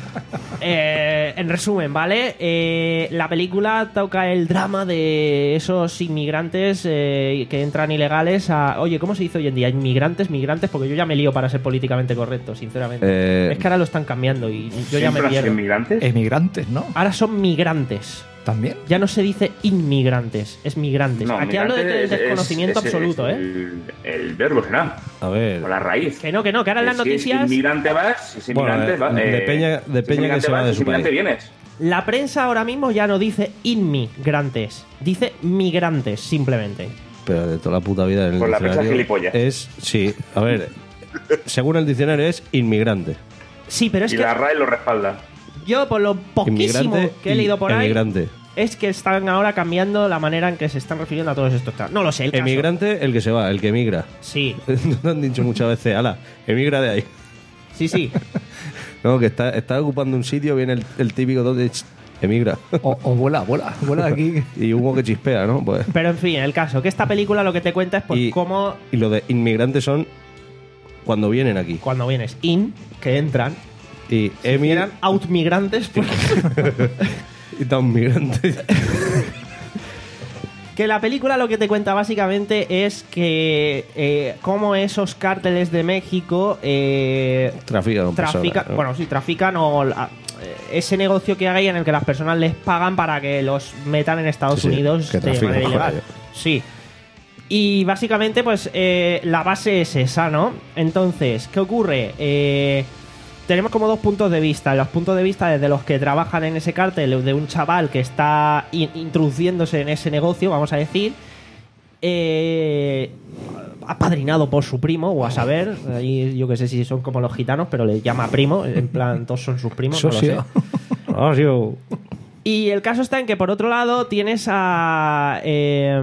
eh, en resumen, ¿vale? Eh, la película toca el drama de esos inmigrantes eh, que entran ilegales a... Oye, ¿cómo se dice hoy en día? ¿Inmigrantes? ¿Migrantes? Porque yo ya me lío para ser políticamente correcto, sinceramente. Eh, Es que ahora lo están cambiando y yo ya me ¿Siempre han sido pierdo. inmigrantes? Emigrantes, ¿no? Ahora son migrantes. También. Ya no se dice inmigrantes, es migrantes. No, Aquí hablo de migrante es- desconocimiento es- es- absoluto, es ¿eh? El, el verbo será, a ver. o la raíz. Que no, que no, que ahora en las Es que noticias... Si inmigrante vas, si es Bueno, inmigrante eh, vas. de eh, peña- de si es peña que inmigrante se va vas, de si su es inmigrante país. vienes. La prensa ahora mismo ya no dice inmigrantes, dice migrantes, simplemente. Pero de toda la puta vida en el Por la prensa diccionario gilipollas. es, sí, a ver, según el diccionario es inmigrante. Sí, pero es Y que la R A E lo respalda. yo, por lo poquísimo Inmigrante que he leído por y ahí, emigrante. es que están ahora cambiando la manera en que se están refiriendo a todos estos temas. No lo sé, el caso. Emigrante, el que se va, el que emigra. Sí, No te han dicho muchas veces, ala, emigra de ahí. sí, sí. No, que está, está ocupando un sitio, viene el, el típico donde ch, emigra. O, o vuela, vuela, vuela de aquí. Y humo que chispea, ¿no? Pues. Pero en fin, el caso, que esta película lo que te cuenta es pues Y- cómo Y lo de inmigrantes son cuando vienen aquí. cuando vienes in, que entran, Y si emi eran outmigrantes, pues y tan migrante. que la película lo que te cuenta básicamente es que eh, cómo esos cárteles de México eh, Trafican con trafican, personas, ¿no? bueno, sí, trafican o la- eh, ese negocio que hay en el que las personas les pagan para que los metan en Estados Sí, sí, Unidos que de trafican manera con ilegal. ellos. Sí. Y básicamente, pues, eh, la base es esa, ¿no? Entonces, ¿qué ocurre? Eh, tenemos como dos puntos de vista. Los puntos de vista desde los que trabajan en ese cártel, de un chaval que está in- introduciéndose en ese negocio, vamos a decir, eh, apadrinado por su primo, o a saber, ahí yo que sé si son como los gitanos, pero le llama primo, en plan, todos son sus primos, no lo sé. Socio. Ah, sí, o- Y el caso está en que, por otro lado, tienes a. eh,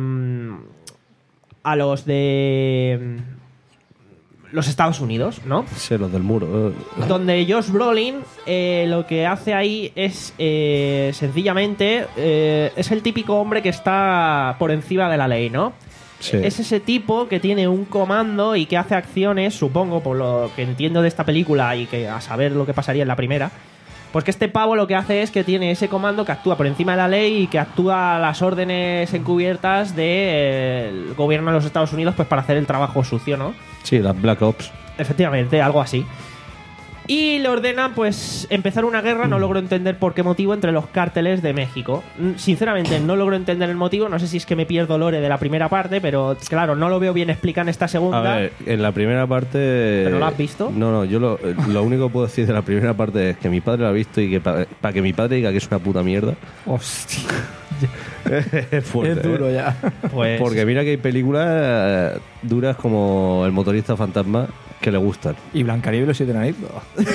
a los de. los Estados Unidos, ¿no? sí, los del muro. eh. Donde Josh Brolin eh, lo que hace ahí es eh, sencillamente eh, es el típico hombre que está por encima de la ley, ¿no? Sí. Es ese tipo que tiene un comando y que hace acciones, supongo, por lo que entiendo de esta película y que a saber lo que pasaría en la primera. Pues que este pavo lo que hace es que tiene ese comando que actúa por encima de la ley y que actúa a las órdenes encubiertas del gobierno de los Estados Unidos, pues para hacer el trabajo sucio, ¿no? Sí, las Black Ops. Efectivamente, algo así. Y le ordenan, pues, empezar una guerra, no logro entender por qué motivo, entre los cárteles de México. Mm, Sinceramente, no logro entender el motivo, no sé si es que me pierdo lore de la primera parte, pero claro, no lo veo bien explicado en esta segunda. A ver, en la primera parte. ¿Pero lo has visto? No, no, yo lo, lo único que puedo decir de la primera parte es que mi padre lo ha visto y que para que mi padre diga que es una puta mierda. Hostia. Es fuerte. Es duro ¿eh? ya. Pues, Porque mira que hay películas eh, duras como El motorista fantasma que le gustan. Y Blancanieves y los siete enanitos.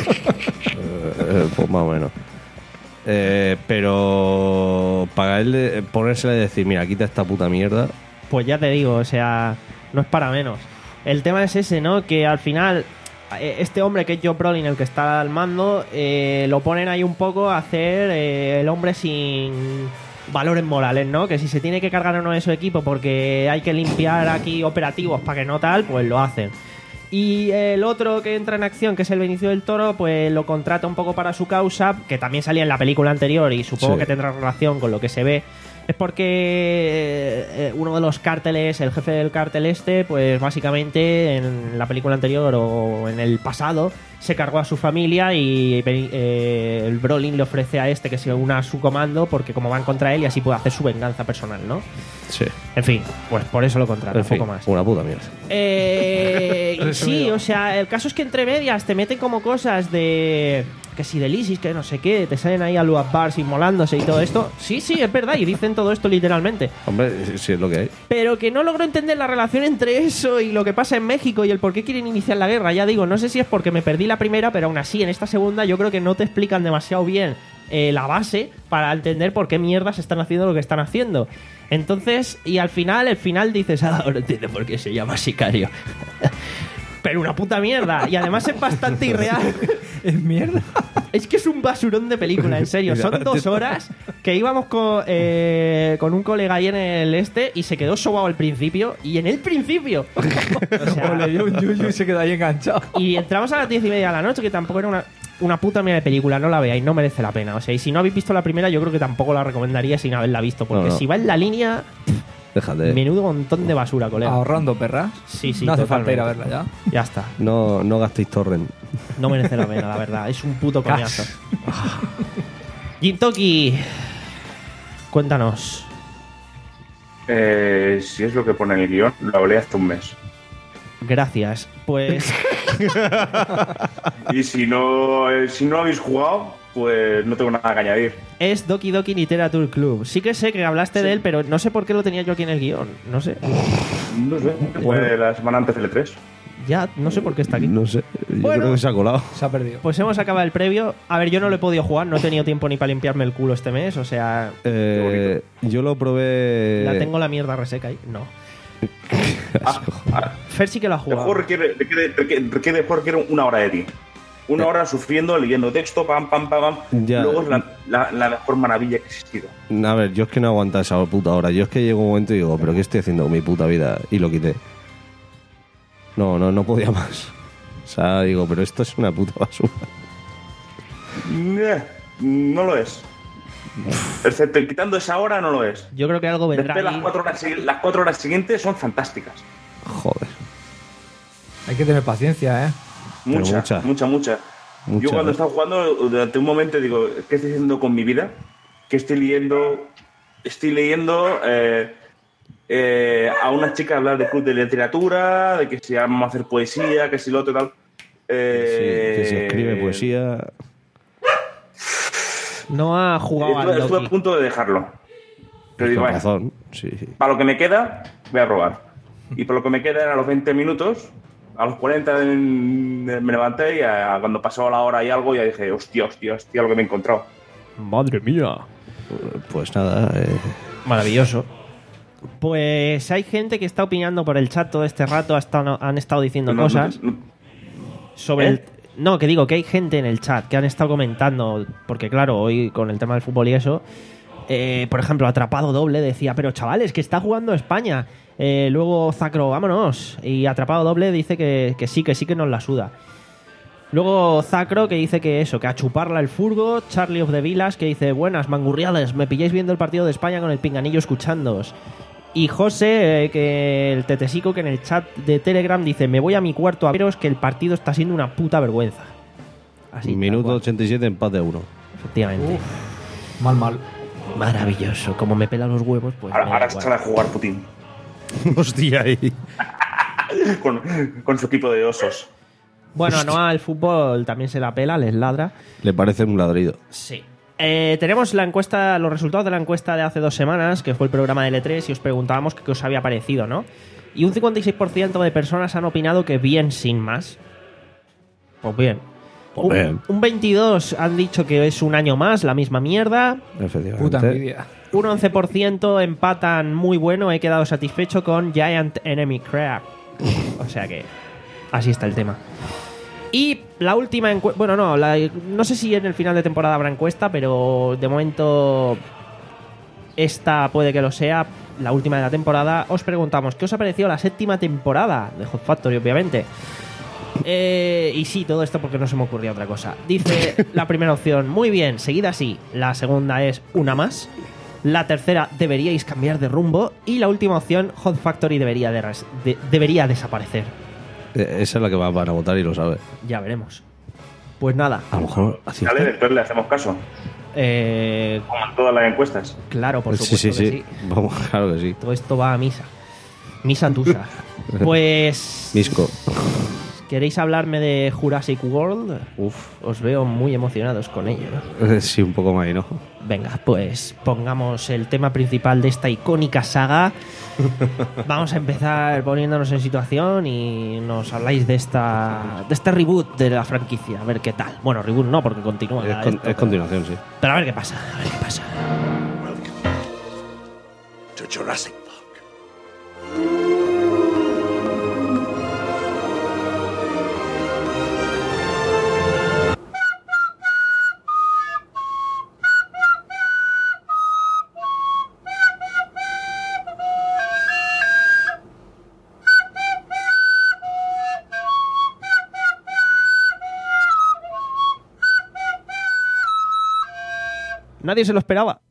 Eh, pues más o menos. Eh, pero para él eh, ponérsela y decir, mira, quita esta puta mierda. pues ya te digo, o sea, no es para menos. El tema es ese, ¿no? Que al final, eh, este hombre que es Josh Brolin, el que está al mando, eh, lo ponen ahí un poco a hacer eh, el hombre sin valores morales, ¿no? Que si se tiene que cargar a uno de su equipo porque hay que limpiar aquí operativos para que no tal, pues lo hacen. Y el otro que entra en acción, que es el Benicio del Toro, pues lo contrata un poco para su causa, que también salía en la película anterior y supongo Sí. que tendrá relación con lo que se ve. Es porque eh, uno de los cárteles, el jefe del cártel este, pues básicamente en la película anterior o en el pasado se cargó a su familia y eh, el Brolin le ofrece a este que se una a su comando porque como van contra él y así puede hacer su venganza personal, ¿no? Sí. En fin, pues por eso lo contrata, En un fin, poco más. una puta mierda. Eh, y sí, Resumido. o sea, el caso es que entre medias te meten como cosas de... Que si del ISIS, que no sé qué, te salen ahí a Luas Bars inmolándose y todo esto. Sí, sí, es verdad, y dicen todo esto literalmente. Hombre, sí, sí es lo que hay. Pero que no logro entender la relación entre eso y lo que pasa en México y el por qué quieren iniciar la guerra. Ya digo, no sé si es porque me perdí la primera, pero aún así, en esta segunda yo creo que no te explican demasiado bien eh, la base para entender por qué mierdas están haciendo lo que están haciendo. Entonces, y al final, el final dices, ah, ahora entiendo por qué se llama Sicario. Pero una puta mierda. Y además es bastante irreal. Es mierda. Es que es un basurón de película, en serio. Son dos horas que íbamos con, eh, con un colega ahí en el este y se quedó sobado al principio. Y en el principio. O sea, O le dio un yuyu y se quedó ahí enganchado. y entramos a las diez y media de la noche, que tampoco era una, una puta mierda de película. No la veáis, no merece la pena. O sea, y si no habéis visto la primera, yo creo que tampoco la recomendaría sin haberla visto. Porque No, no. si va en la línea, Déjate. menudo montón de basura, colega. Ahorrando perras. Sí, sí, No hace totalmente. falta ir a verla ya. Ya está. No, no gastéis torrent. No merece la pena, la verdad. Es un puto coñazo. Jintoki, cuéntanos. Eh, si es lo que pone en el guión, lo hablé hace un mes. Gracias. Pues Y si no, eh, si no habéis jugado, pues no tengo nada que añadir. es Doki Doki Literature Club. Sí que sé que hablaste de él, pero no sé por qué lo tenía yo aquí en el guión. No sé. No sé, fue la semana antes del E tres. Ya, no sé por qué está aquí. No sé. Yo Bueno. creo que se ha colado. Se ha perdido. Pues hemos acabado el previo. A ver, yo no lo he podido jugar, no he tenido tiempo ni para limpiarme el culo este mes. O sea, Eh, yo lo probé. la tengo la mierda reseca ahí. No. Ah, ah, Fer sí que lo ha el juego jugado. requiere, requiere, requiere, requiere, el juego requiere una hora de ti. Una hora sufriendo, leyendo texto, pam, pam, pam, pam. Ya. Luego es la, la, la mejor maravilla que ha existido. A ver, yo es que no aguanta esa puta hora. Yo es que llego un momento y digo, ¿pero qué estoy haciendo con mi puta vida? Y lo quité. No, no, no podía más. O sea, digo, pero esto es una puta basura. Eh, No lo es. Excepto quitando esa hora, no lo es. Yo creo que algo vendrá Después, las ahí. cuatro, horas, sigui- las cuatro horas siguientes son fantásticas. Joder. Hay que tener paciencia, ¿eh? Pero Mucha, mucha. mucha, mucha. Mucha, Yo cuando ¿eh? estaba jugando, durante un momento digo, ¿qué estoy haciendo con mi vida? ¿Qué estoy leyendo? Estoy leyendo eh, eh, a una chica hablar de club de literatura, de que si vamos a hacer poesía, que si lo otro tal. Eh, Sí, que se escribe poesía. No ha jugado Estuve, al estuve a Doki. punto de dejarlo. Pero digo, Con "Vaya, razón. Sí. para lo que me queda, voy a robar. Y por lo que me queda era a los veinte minutos, a los cuarenta me levanté y a- cuando pasó la hora y algo ya dije, hostia, hostia, hostia, lo que me he encontrado. Madre mía. Pues nada. Eh, Maravilloso. Pues hay gente que está opinando por el chat todo este rato, ha estado- han estado diciendo No, no, cosas no, sobre ¿Eh? el... No, que digo que hay gente en el chat que han estado comentando, porque claro, hoy con el tema del fútbol y eso, eh, por ejemplo, Atrapado Doble decía, pero chavales, que está jugando España. Eh, luego Zacro, vámonos. Y Atrapado Doble dice que, que sí, que sí que nos la suda. Luego Zacro que dice que eso, que a chuparla el furgo. Charlie of the Villas que dice, buenas mangurriales, me pilláis viendo el partido de España con el pinganillo escuchándoos. Y José, eh, que el tetesico que en el chat de Telegram dice, me voy a mi cuarto a veros que el partido está siendo una puta vergüenza. Así, minuto tal cual. ochenta y siete, empate a uno. Efectivamente. Mal, mal. Maravilloso. Como me pela los huevos, pues ahora me da ahora igual. sale a jugar Putin Hostia, ahí. con, con su equipo de osos. Bueno, no al fútbol también se la pela, les ladra. Le parece un ladrido. Sí. Eh, tenemos la encuesta, los resultados de la encuesta de hace dos semanas, que fue el programa de L tres, y os preguntábamos qué os había parecido, ¿no? Y un cincuenta y seis por ciento de personas han opinado que bien sin más. Pues bien. Pues un, bien. un veintidós han dicho que es un año más, la misma mierda. Efectivamente. Puta envidia. Un once por ciento empatan muy bueno, he quedado satisfecho con Giant Enemy Crab. O sea que así está el tema. Y la última encuesta, bueno, no, la- no sé si en el final de temporada habrá encuesta, pero de momento esta puede que lo sea, la última de la temporada. Os preguntamos, ¿qué os ha parecido la séptima temporada de Hot Factory, obviamente? Eh, y sí, todo esto porque no se me ocurría otra cosa. Dice la primera opción, muy bien, seguida así. La segunda es una más. La tercera, deberíais cambiar de rumbo. Y la última opción, Hot Factory debería, de res- de- debería desaparecer. Eh, Esa es la que va- van a votar y lo sabe. Ya veremos. Pues nada, A lo mejor acierta. Vale, después le hacemos caso. eh, Como en todas las encuestas. claro, por Sí, supuesto sí, que sí. sí. Vamos, claro que sí. Todo esto va a misa. Misa tusa. Pues... Misco. ¿Queréis hablarme de Jurassic World? Uf. Os veo muy emocionados con ello, ¿no? Sí, un poco más ¿no? Venga, pues pongamos el tema principal de esta icónica saga. Vamos a empezar poniéndonos en situación y nos habláis de esta de este reboot de la franquicia. A ver qué tal. Bueno, reboot no, porque continúa. Es, esto, con- es pero- continuación, sí. Pero a ver qué pasa, a ver qué pasa. To Jurassic Park. Nadie se lo esperaba.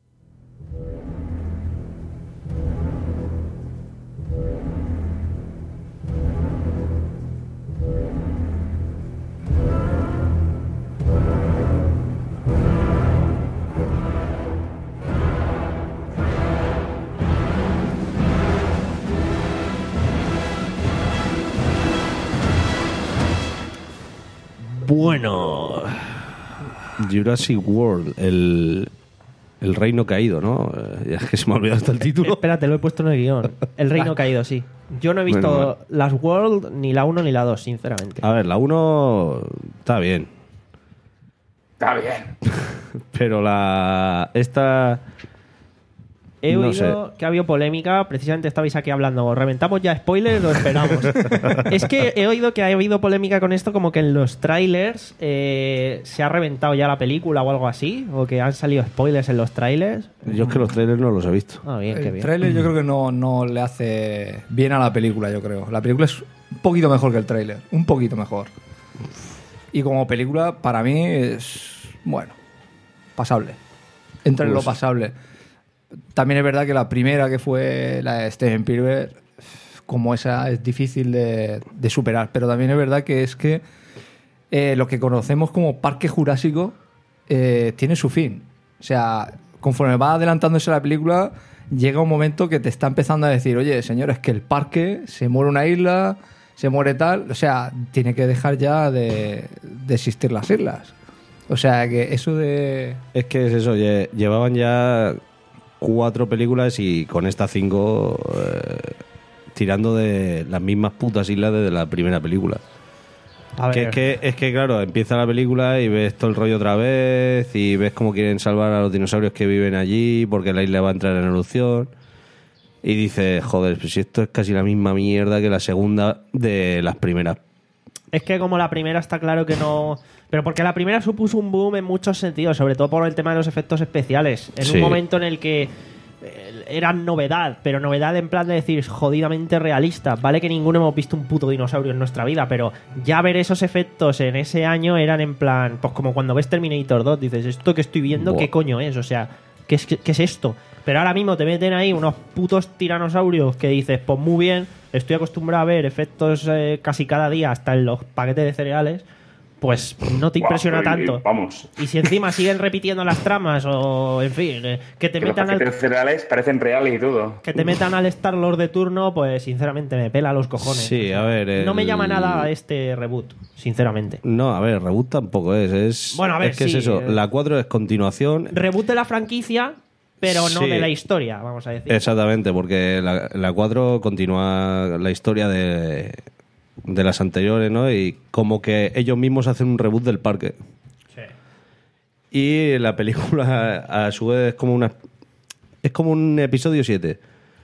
Bueno, Jurassic World, el, el reino caído, ¿no? Eh, Ya es que se me ha olvidado hasta el título. espérate, lo he puesto en el guión. El reino caído, sí. Yo no he visto Menos las World, ni la uno ni la dos, sinceramente. A ver, la uno está bien, Está bien. pero la esta He no oído que ha habido polémica, precisamente estabais aquí hablando. ¿Reventamos ya spoilers o esperamos? Es que he oído que ha habido polémica con esto, como que en los trailers eh, se ha reventado ya la película o algo así, o que han salido spoilers en los trailers. yo es que los trailers no los he visto. Ah, bien, qué El bien. tráiler yo creo que no, no le hace bien a la película, yo creo. La película es un poquito mejor que el tráiler, un poquito mejor. Y como película, para mí es, bueno, pasable. Entra en lo Pues- pasable. También es verdad que la primera, que fue la de Steven Spielberg, como esa es difícil de, de superar. Pero también es verdad que es que eh, lo que conocemos como Parque Jurásico eh, tiene su fin. O sea, conforme va adelantándose la película, llega un momento que te está empezando a decir, oye, señores, que el parque se muere una isla, se muere tal. O sea, tiene que dejar ya de, de existir las islas. O sea, que eso de... Es que es eso, lle- llevaban ya cuatro películas y con estas cinco eh, tirando de las mismas putas islas desde la primera película. A Que, ver, es que es que claro, empieza la película y ves todo el rollo otra vez y ves cómo quieren salvar a los dinosaurios que viven allí porque la isla va a entrar en erupción y dices, joder, pues si esto es casi la misma mierda que la segunda de las primeras. es que como la primera está claro que no... Pero porque la primera supuso un boom en muchos sentidos, sobre todo por el tema de los efectos especiales. En Sí. un momento en el que eh, eran novedad, pero novedad en plan de decir jodidamente realista. Vale que ninguno hemos visto un puto dinosaurio en nuestra vida, pero ya ver esos efectos en ese año eran en plan, pues como cuando ves Terminator dos, dices, esto que estoy viendo, Buah. ¿qué coño es? O sea, ¿qué es, qué, qué es esto? Pero ahora mismo te meten ahí unos putos tiranosaurios que dices, pues muy bien, estoy acostumbrado a ver efectos eh, casi cada día, hasta en los paquetes de cereales, pues no te Guau, impresiona y- y tanto. Vamos. Y si encima siguen repitiendo las tramas o, en fin, eh, que te Que los metan al paquetes cereales parecen reales y todo. que te metan al Star-Lord de turno, pues sinceramente me pela los cojones. Sí, a ver, No me el- llama nada este reboot, sinceramente. No, a ver, reboot tampoco es. es Bueno, a ver, es que sí, es eso. eh. La cuatro es continuación. Reboot de la franquicia, pero no Sí. de la historia, vamos a decir. Exactamente, porque la, la cuatro continúa la historia de, de las anteriores, ¿no? Y como que ellos mismos hacen un reboot del parque. Sí. Y la película, a su vez, es como una es como un episodio siete.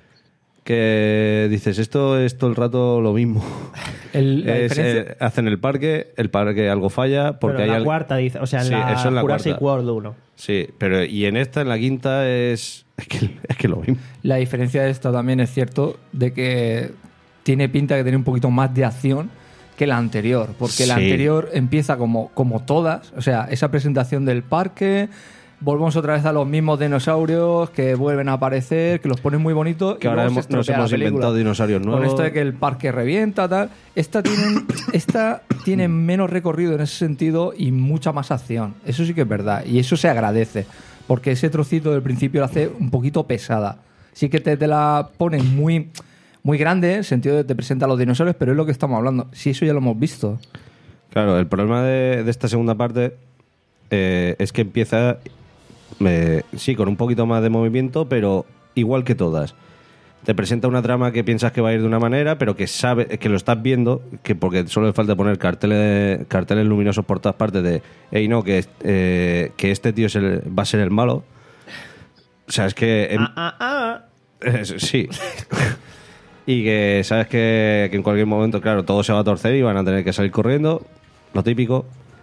Que dices, esto es todo el rato lo mismo. El, la Es, diferencia- eh, hacen el parque, el parque algo falla, porque Pero hay la al- cuarta dice, o sea, en Sí, la, eso en la Jurassic cuarta. World uno. Sí, pero y en esta, en la quinta, es es que, es que lo mismo. La diferencia de esta también es cierto de que tiene pinta que tiene un poquito más de acción que la anterior, porque la Sí. anterior empieza como, como todas, o sea, esa presentación del parque, volvemos otra vez a los mismos dinosaurios que vuelven a aparecer, que los ponen muy bonitos, Que y ahora luego se hemos- nos estropea la hemos película. inventado dinosaurios Con nuevos. esto de que el parque revienta, tal. Esta tiene, esta tiene menos recorrido en ese sentido y mucha más acción. Eso sí que es verdad, y eso se agradece, porque ese trocito del principio lo hace un poquito pesada. Sí que te, te la ponen muy, muy grande, en el sentido de que te presenta a los dinosaurios, pero es lo que estamos hablando. Si eso ya lo hemos visto. Claro, el problema de, de esta segunda parte eh, es que empieza, eh, sí, con un poquito más de movimiento, pero igual que todas. Te presenta una trama que piensas que va a ir de una manera, pero que sabe, que lo estás viendo, que porque solo le falta poner carteles, carteles luminosos por todas partes de, hey, no, que, eh, que este tío es el- va a ser el malo. O sea, es que... en- Ah, ah, ah. Eh, sí. Y que sabes que, que en cualquier momento, claro, todo se va a torcer y van a tener que salir corriendo, lo típico.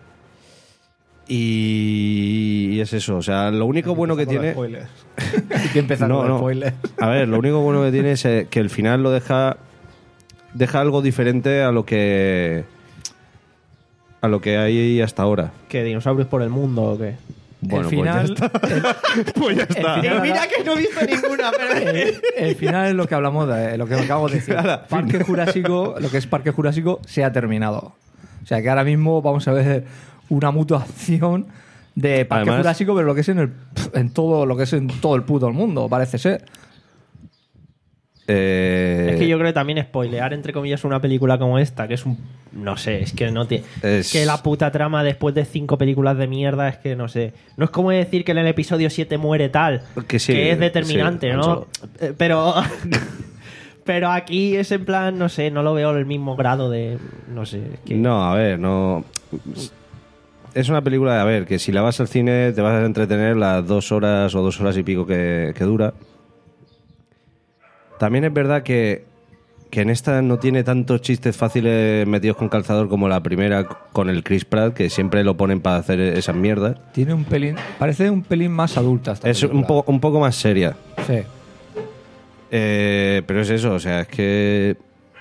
Y, y es eso, o sea, lo único bueno que tiene... Hay que empezar No, con no. los spoilers. A ver, lo único bueno que tiene es eh, que el final lo deja deja algo diferente a lo que a lo que hay hasta ahora. ¿Qué, dinosaurios por el mundo o qué? Bueno, el final, pues ya está. Pues ya está. el final- mira que no he visto ninguna, pero... el, el final es lo que hablamos de lo que acabo de decir. Parque Jurásico, lo que es Parque Jurásico se ha terminado. O sea que ahora mismo vamos a ver una mutuación de Parque Además- Jurásico, pero lo que es en el en todo lo que es en todo el puto mundo, parece ser. Eh, Es que yo creo que también spoilear, entre comillas, una película como esta, que es un... No sé, es que no tiene... Es- Que la puta trama después de cinco películas de mierda es que no sé. No es como decir que en el episodio siete muere tal, Que sí, es determinante, sí, Han ¿no? Solo. Eh, Pero... Pero aquí es en plan, no sé, no lo veo el mismo grado de... No sé, es que... No, a ver, no. Es una película de, a ver, que si la vas al cine te vas a entretener las dos horas o dos horas y pico que, que dura. También es verdad que, que en esta no tiene tantos chistes fáciles metidos con calzador como la primera con el Chris Pratt, que siempre lo ponen para hacer esas mierdas. Tiene un pelín, parece un pelín más adulta esta Es un, película. po- un poco más seria. Sí. Eh, pero es eso, o sea, es que...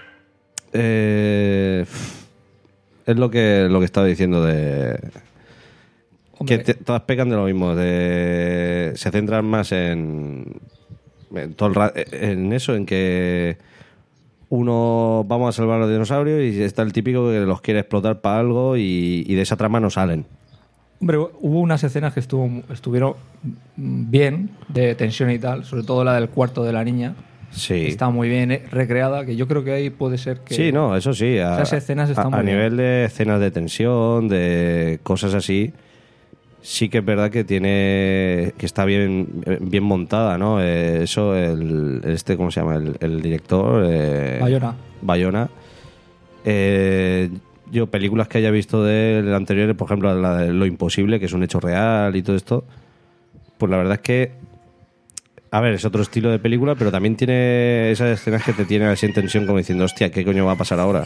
eh, es lo que, lo que estaba diciendo de... Hombre, Que te- todas pecan de lo mismo, de, se centran más en, en, todo el ra- en eso, en que uno vamos a salvar a los dinosaurios y está el típico que los quiere explotar para algo y, y de esa trama no salen. Hombre, hubo unas escenas que estuvo, estuvieron bien, de tensión y tal, sobre todo la del cuarto de la niña. Sí. Está muy bien eh, recreada, que yo creo que ahí puede ser que... Sí, no, eso sí. A, Esas escenas están a- muy a bien. nivel de escenas de tensión, de cosas así, sí que es verdad que tiene que está bien bien montada, ¿no? Eh, eso, el este, ¿cómo se llama? El, el director. Eh, Bayona. Bayona. Eh, yo, películas que haya visto de él anteriores, por ejemplo, la de Lo Imposible, que es un hecho real y todo esto, pues la verdad es que, a ver, es otro estilo de película, pero también tiene esas escenas que te tienen así en tensión, como diciendo, hostia, ¿qué coño va a pasar ahora?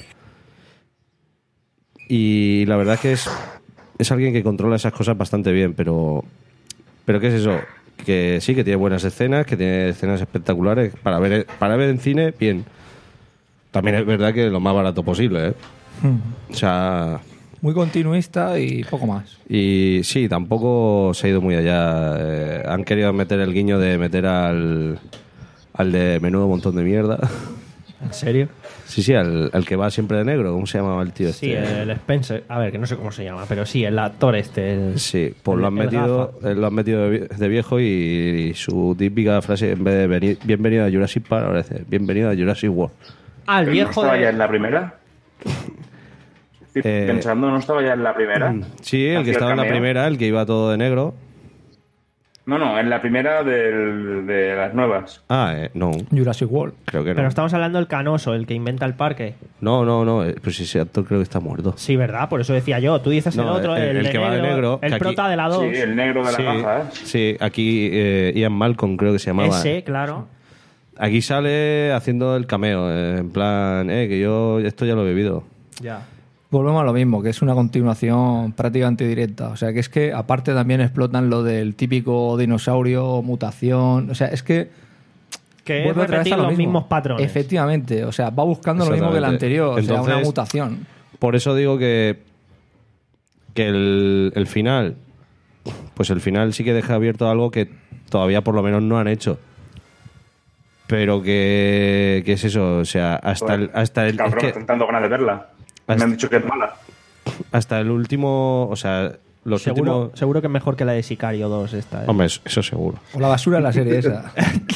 Y la verdad es que es, es alguien que controla esas cosas bastante bien, pero, pero ¿qué es eso? Que sí, que tiene buenas escenas, que tiene escenas espectaculares. Para ver, para ver en cine, bien. También es verdad que lo más barato posible, ¿eh? O sea, Muy continuista y poco más. y sí, tampoco se ha ido muy allá. Eh, han querido meter el guiño de meter al, al de menudo montón de mierda. ¿En serio? Sí, sí, al, al que va siempre de negro. ¿Cómo se llamaba el tío Sí, este? el Spencer. A ver, que no sé cómo se llama, pero sí, el actor este. el- Sí, pues el- lo han el metido, gafa. eh, lo han metido de, vie- de viejo y, y su típica frase, en vez de venir, bienvenido a Jurassic Park, ahora dice, bienvenido a Jurassic World. Ah, el ¿No viejo estaba de... ya en la primera? Estoy Eh, pensando, ¿no estaba ya en la primera? Sí, el que Hacía estaba en la cameo. primera, el que iba todo de negro. No, no, en la primera del- de las nuevas. Ah, eh, no, Jurassic World. creo que no. Pero estamos hablando del canoso, el que inventa el parque. No, no, no, eh, pues ese actor creo que está muerto. Sí, ¿verdad? Por eso decía yo. Tú dices el No, otro, el- el, el de que va de negro, El que aquí- prota de la dos. Sí, el negro de las Sí, gafas. sí, aquí eh, Ian Malcolm creo que se llamaba. Ese, claro. Aquí sale haciendo el cameo, eh, en plan, eh, que yo esto ya lo he bebido. Ya. Volvemos a lo mismo, que es una continuación prácticamente directa. O sea, que es que aparte también explotan lo del típico dinosaurio, mutación. O sea, es que Que es vuelve otra vez repetir a lo los mismo. mismos patrones. Efectivamente. O sea, va buscando lo mismo que el Exactamente. anterior. O sea, una Entonces, mutación. por eso digo que, que el, el final, pues el final sí que deja abierto algo que todavía por lo menos no han hecho. Pero que, que es eso, o sea, hasta el... Hasta el Cabrón, es que, estoy dando ganas de verla. Me hasta- han dicho que es mala. hasta el último, o sea, los Seguro, últimos... seguro que es mejor que la de Sicario dos esta. ¿eh? Hombre, eso, eso seguro. O la basura de la serie esa.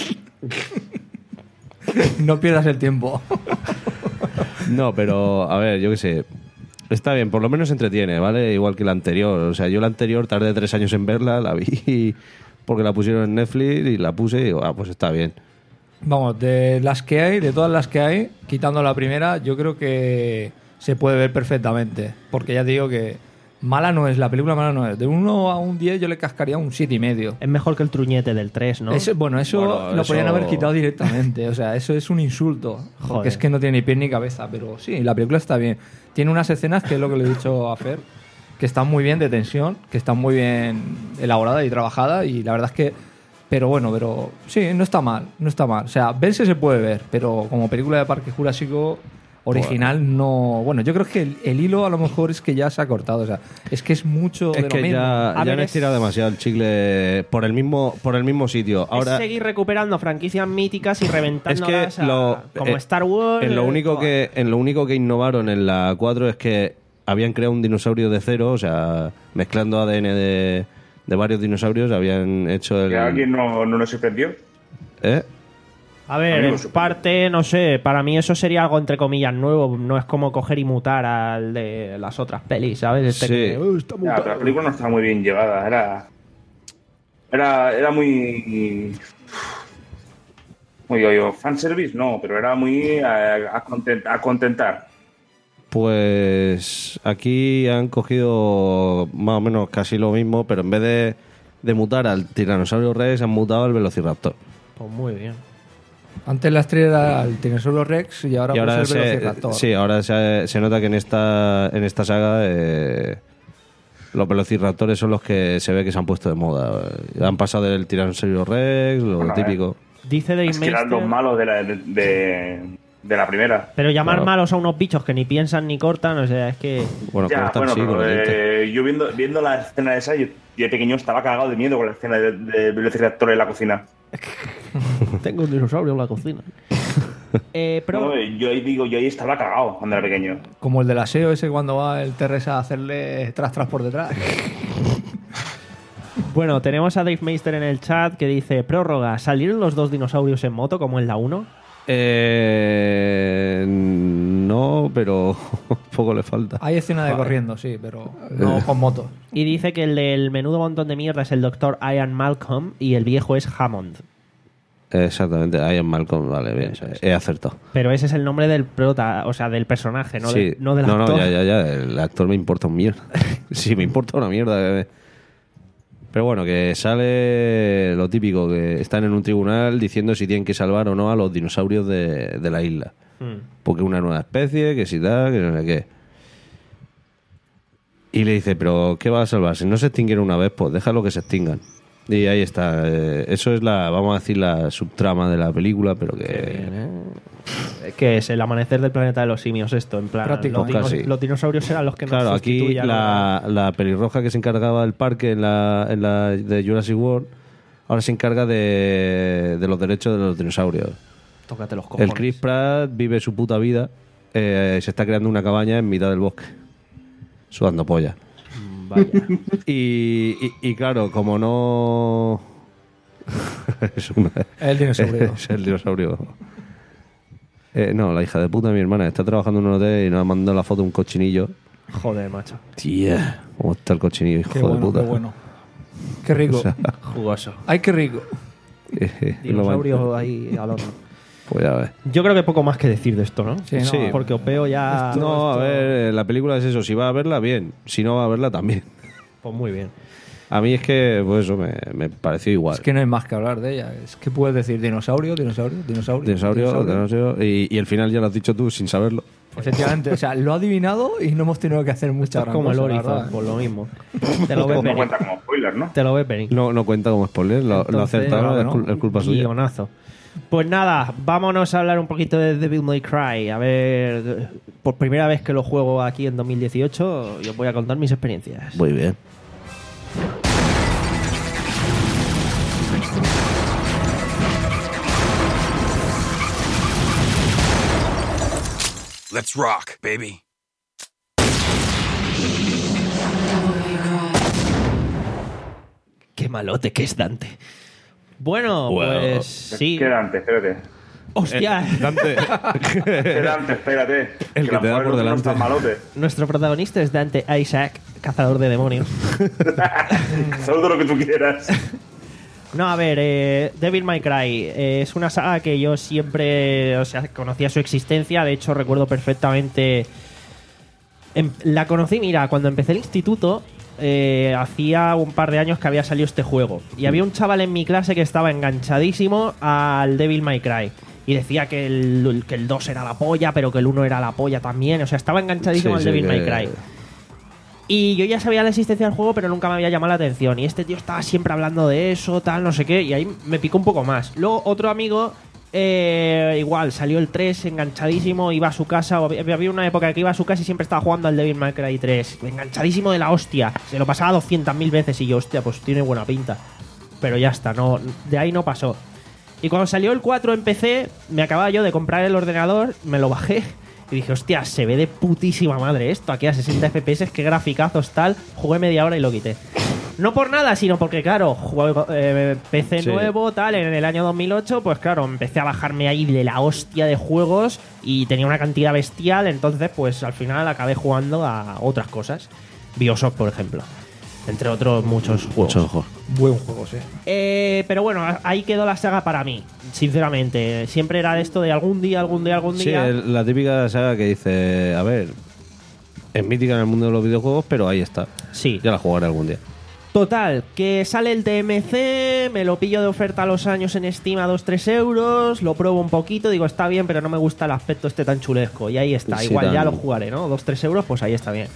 No pierdas el tiempo. No, pero, a ver, yo qué sé. Está bien, por lo menos entretiene, ¿vale? Igual que la anterior. O sea, yo la anterior tardé tres años en verla, la vi porque la pusieron en Netflix y la puse y digo, ah, pues está bien. Vamos, de las que hay, de todas las que hay, quitando la primera, yo creo que se puede ver perfectamente. Porque ya te digo que mala no es, la película mala no es. De uno a un diez yo le cascaría un siete y medio. Es mejor que el truñete del tres, ¿no? Eso- bueno, eso Bueno, lo eso- podrían haber quitado directamente. O sea, eso es un insulto. Porque Joder. es que no tiene ni pie ni cabeza. Pero sí, la película está bien. Tiene unas escenas, que es lo que le he dicho a Fer, que están muy bien de tensión, que están muy bien elaboradas y trabajadas. Y la verdad es que. Pero bueno, pero sí, no está mal. No está mal. O sea, verse se puede ver. Pero como película de Parque Jurásico original, no. Bueno, yo creo que el, el hilo a lo mejor es que ya se ha cortado. O sea, es que es mucho de Es lo que mismo. ya, A ya ver, han es- estirado demasiado el chicle por el mismo, por el mismo sitio. Ahora, es seguir recuperando franquicias míticas y reventándolas Es que a- lo- como eh, Star Wars. en lo eh, único todas. que en lo único que innovaron en la cuatro es que habían creado un dinosaurio de cero, o sea, mezclando A D N de, de varios dinosaurios, habían hecho el... ¿Que alguien no, no nos sorprendió? ¿Eh? A ver, Amigo, en supongo. parte, no sé, para mí eso sería algo entre comillas nuevo. No es como coger y mutar al de las otras pelis, ¿sabes? Este Sí. que, "Oh, está Ya, mutado". pero la película no estaba muy bien llevada. Era. Era, era muy. Muy yo, fanservice, no, pero era muy a, a content- a contentar. Pues aquí han cogido más o menos casi lo mismo, pero en vez de, de mutar al Tiranosaurio Rex, han mutado al Velociraptor. Pues muy bien. Antes la estrella era el Tiranosaurio Rex y ahora, y ahora pues el se, Velociraptor. sí, ahora se, se nota que en esta en esta saga eh, los Velociraptores son los que se ve que se han puesto de moda. Han pasado del Tiranosaurio Rex, lo Bueno, típico. Dice Dave Es que eran los Meister, malos de la, de, de, de la primera. pero llamar Claro. malos a unos bichos que ni piensan ni cortan, o sea, es que... Bueno, Ya, cortan bueno, sí, pero, con los dientes. eh, yo viendo, viendo la escena esa, yo, yo de pequeño estaba cagado de miedo con la escena de, de Velociraptor en la cocina. Tengo un dinosaurio en la cocina. eh, pero... No, yo ahí digo, yo ahí estaba cagado cuando era pequeño. Como el del aseo ese cuando va el Teresa a hacerle tras tras por detrás. Bueno, tenemos a Dave Meister en el chat que dice: prórroga, ¿salieron los dos dinosaurios en moto como en la uno? Eh, no, pero poco le falta. Hay escena de corriendo, sí, pero no con moto. Y dice que el del menudo montón de mierda es el doctor Ian Malcolm y el viejo es Hammond. Exactamente, Ian Malcolm, vale, bien, he acertado. Pero ese es el nombre del prota, o sea, del personaje, no, Sí. del, no del no, actor. no, ya, ya, ya, el actor me importa un mierda. Sí, me importa una mierda. Pero bueno, que sale lo típico, que están en un tribunal diciendo si tienen que salvar o no a los dinosaurios de, de la isla. Mm. Porque una nueva especie, que si tal, que no sé qué. Y le dice, pero ¿qué va a salvar? Si no se extinguieron una vez, pues déjalo que se extingan. Y ahí está. eh, eso es la, vamos a decir, la subtrama de la película, pero que... ¿eh? Que es el amanecer del planeta de los simios esto, en plan, los, Prácticamente. dinos- Casi. los dinosaurios eran los que nos Claro, aquí sustituían la, la pelirroja que se encargaba del parque en la, en la de Jurassic World, ahora se encarga de, de los derechos de los dinosaurios. a- Tócate los cojones. El Chris Pratt vive su puta vida, eh, se está creando una cabaña en mitad del bosque, sudando polla. Mm, Vaya. Y, y, y claro, como no... es, una- El dinosaurio. es el dinosaurio. Eh, no, la hija de puta de mi hermana está trabajando en un hotel y nos ha mandado la foto de un cochinillo. Joder, macho. Tía, ¿cómo está el cochinillo, hijo Qué de bueno, puta? qué bueno. Qué rico. O sea, Jugoso. Ay, qué rico. eh, eh, lo Dinosaurio man- ahí al horno. Pues ya ves. Yo creo que poco más que decir de esto, ¿no? Sí, no, Sí. Porque Opeo ya... No, a ver, eh, la película es eso. Si va a verla, bien. Si no va a verla, también. Pues muy bien. A mí es que, pues eso, me, me pareció igual. Es que no hay más que hablar de ella. Es que puedes decir dinosaurio, dinosaurio, dinosaurio. Dinosaurio, dinosaurio, y, y el final ya lo has dicho tú sin saberlo. Efectivamente, o sea, lo ha adivinado y no hemos tenido que hacer mucha Es gran como el cosa, la Horizon, verdad. por lo mismo. Te lo ves No venir. cuenta como spoiler, ¿no? Te lo ves venir. No, no cuenta como spoiler, lo, lo Entonces, acertaron, es, ¿no? cul- es culpa suya. Guionazo. Pues nada, vámonos a hablar un poquito de Devil May Cry. A ver, por primera vez que lo juego aquí en dos mil dieciocho, y os voy a contar mis experiencias. Muy bien. Let's rock, baby. Qué malote que es Dante. Bueno, Bueno. pues sí. ¿Qué Dante? Espérate. Hostia, Dante, ¿Qué Dante? Espérate. El que la te da mujer por no delante. está malote. nuestro protagonista es Dante Isaac, cazador de demonios. Saludo lo que tú quieras. No, a ver, eh, Devil May Cry eh, es una saga que yo siempre, o sea, conocía su existencia. De hecho, recuerdo perfectamente. em- la conocí, mira, cuando empecé el instituto. eh, hacía un par de años que había salido este juego. Y había un chaval en mi clase que estaba enganchadísimo al Devil May Cry. Y decía que el, que el dos era la polla, pero que el uno era la polla también. O sea, estaba enganchadísimo Sí, al sí, Devil que- May Cry. Y yo ya sabía la existencia del juego, pero nunca me había llamado la atención. Y este tío estaba siempre hablando de eso, tal, no sé qué. Y ahí me picó un poco más. Luego otro amigo, eh, igual, salió el tres enganchadísimo, iba a su casa. Había una época que iba a su casa y siempre estaba jugando al Devil May Cry tres. Enganchadísimo de la hostia. Se lo pasaba doscientas mil veces y yo, hostia, pues tiene buena pinta. Pero ya está, no, de ahí no pasó. Y cuando salió el cuatro en P C, me acababa yo de comprar el ordenador, me lo bajé. Y dije, hostia, se ve de putísima madre esto. Aquí a sesenta F P S, qué graficazos tal. Jugué media hora y lo quité. No por nada, sino porque, claro, juego, eh, P C Sí. nuevo, tal, en el año dos mil ocho, pues claro, empecé a bajarme ahí de la hostia de juegos y tenía una cantidad bestial. Entonces, pues al final acabé jugando a otras cosas. BioShock, por ejemplo. Entre otros muchos juegos. Mucho mejor. Buen juego, sí. Eh, pero bueno, ahí quedó la saga para mí, sinceramente. Siempre era de esto de algún día, algún día, algún Sí, día. el- la típica saga que dice, a ver, es mítica en el mundo de los videojuegos, pero ahí está. Sí. Ya la jugaré algún día. Total, que sale el D M C, me lo pillo de oferta a los años en Steam a dos tres euros, lo pruebo un poquito, digo, está bien, pero no me gusta el aspecto este tan chulesco. Y ahí está, Sí, igual tan- ya lo jugaré, ¿no? dos tres euros, pues ahí está bien.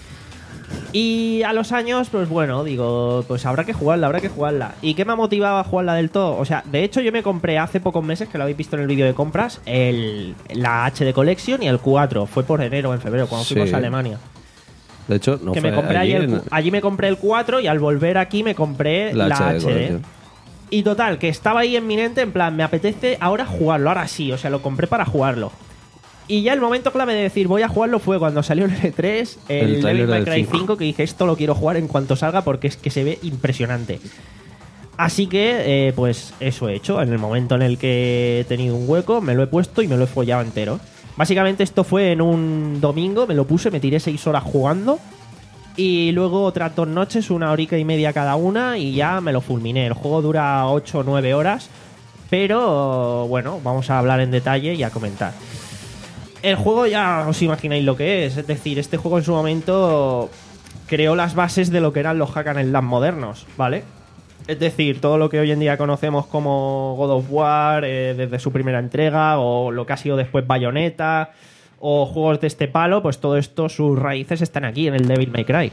Y a los años, pues bueno, digo, pues habrá que jugarla, habrá que jugarla. ¿Y qué me ha motivado a jugarla del todo? O sea, de hecho yo me compré hace pocos meses, que lo habéis visto en el vídeo de compras, el, la H D Collection y el cuatro. Fue por enero o en febrero, cuando Sí. fuimos a Alemania. De hecho, no que fue me compré allí allí, el en- cu- allí me compré el cuatro y al volver aquí me compré la, La H D H D. Collection. Y total, que estaba ahí en mi mente, en plan, me apetece ahora jugarlo, ahora sí, o sea, lo compré para jugarlo. Y ya el momento clave de decir voy a jugarlo fue cuando salió el E tres, el, El Devil tráiler May del Cry cinco. cinco, que dije esto lo quiero jugar en cuanto salga porque es que se ve impresionante. Así que, eh, pues eso he hecho. En el momento en el que he tenido un hueco, me lo he puesto y me lo he follado entero. Básicamente esto fue en un domingo, me lo puse, me tiré seis horas jugando. Y luego otras dos noches, una horica y media cada una, y ya me lo fulminé. El juego dura ocho o nueve horas, pero bueno, vamos a hablar en detalle y a comentar. El juego ya os imagináis lo que es, es decir, este juego en su momento creó las bases de lo que eran los hack and slash modernos, ¿vale? Es decir, todo lo que hoy en día conocemos como God of War, eh, desde su primera entrega, o lo que ha sido después Bayonetta, o juegos de este palo, pues todo esto, sus raíces están aquí en el Devil May Cry.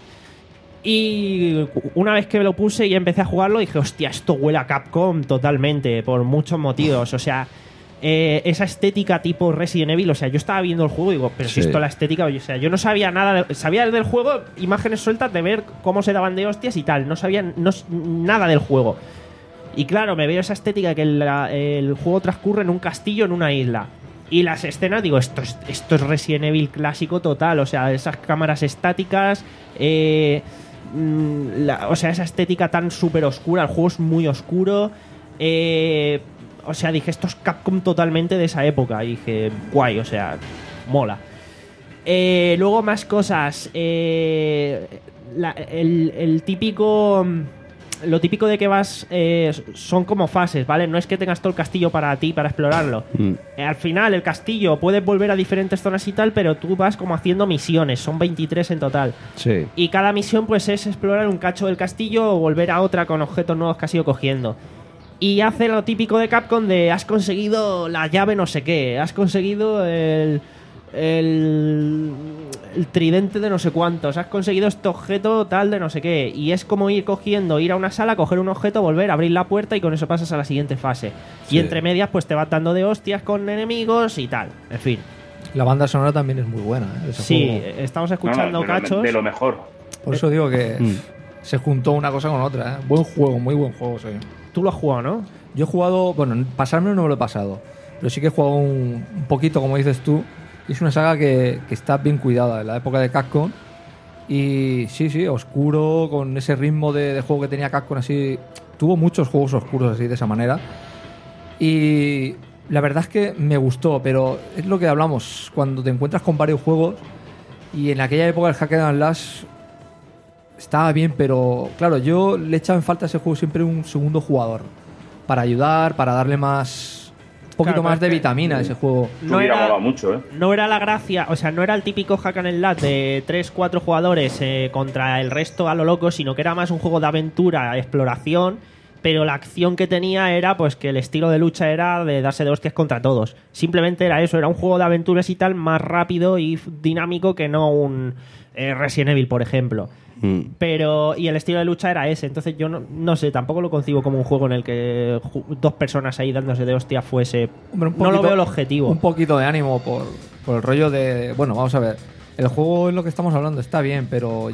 Y una vez que me lo puse y empecé a jugarlo, dije, hostia, esto huele a Capcom totalmente, por muchos motivos. O sea, eh, esa estética tipo Resident Evil, o sea, yo estaba viendo el juego y digo, pero si Sí. esto la estética, o sea, yo no sabía nada, de- sabía del juego, imágenes sueltas de ver cómo se daban de hostias y tal, no sabía no, nada del juego. Y claro, me veo esa estética que el, la- el juego transcurre en un castillo, en una isla. Y las escenas, digo, esto es, esto es Resident Evil clásico total. O sea, esas cámaras estáticas, eh, mm, la- o sea, esa estética tan súper oscura. El juego es muy oscuro. Eh, o sea, dije, esto es Capcom totalmente de esa época. Y dije, guay, o sea, mola. Eh, luego más cosas. Eh, la- el, el típico... lo típico de que vas, eh, son como fases, ¿vale? No es que tengas todo el castillo para ti, para explorarlo. Mm. Eh, al final, el castillo, puedes volver a diferentes zonas y tal, pero tú vas como haciendo misiones, son veintitrés en total. Sí. Y cada misión, pues, es explorar un cacho del castillo o volver a otra con objetos nuevos que has ido cogiendo. Y hace lo típico de Capcom de has conseguido la llave no sé qué, has conseguido el, el, el tridente de no sé cuántos, has conseguido este objeto tal de no sé qué. Y es como ir cogiendo, ir a una sala, coger un objeto, volver, abrir la puerta y con eso pasas a la siguiente fase. Sí. Y entre medias pues te vas dando de hostias con enemigos y tal, en fin. La banda sonora también es muy buena, ¿eh? Ese Sí, juego. estamos No, escuchando no, de lo- cachos. de lo mejor. Por eso digo que Mm. se juntó una cosa con otra, ¿eh? Buen juego, muy buen juego, sí. Tú lo has jugado, ¿no? Yo he jugado, bueno, pasármelo no me lo he pasado, pero sí que he jugado un, un poquito, como dices tú, y es una saga que, que está bien cuidada en la época de Capcom. Y sí, sí, oscuro, con ese ritmo de, de juego que tenía Capcom, así. Tuvo muchos juegos oscuros así, de esa manera. Y la verdad es que me gustó, pero es lo que hablamos, cuando te encuentras con varios juegos, y en aquella época el Hack and Slash estaba bien, pero claro, yo le echaba en falta a ese juego siempre un segundo jugador para ayudar, para darle más un poquito Claro, más de pero es que- vitamina a ese juego. No hubiera era- molado mucho, ¿eh? No era la gracia, o sea, no era el típico hack and slash de tres cuatro jugadores eh, contra el resto a lo loco, sino que era más un juego de aventura, exploración, pero la acción que tenía era pues que el estilo de lucha era de darse de hostias contra todos. Simplemente era eso, era un juego de aventuras y tal más rápido y f- dinámico que no un eh, Resident Evil, por ejemplo. Mm. Pero, y el estilo de lucha era ese. Entonces yo no, no sé, tampoco lo concibo como un juego en el que ju- dos personas ahí dándose de hostia fuese. Hombre, un no lo poquito- veo el objetivo. Un poquito de ánimo por, por el rollo de... Bueno, vamos a ver. El juego en lo que estamos hablando está bien, pero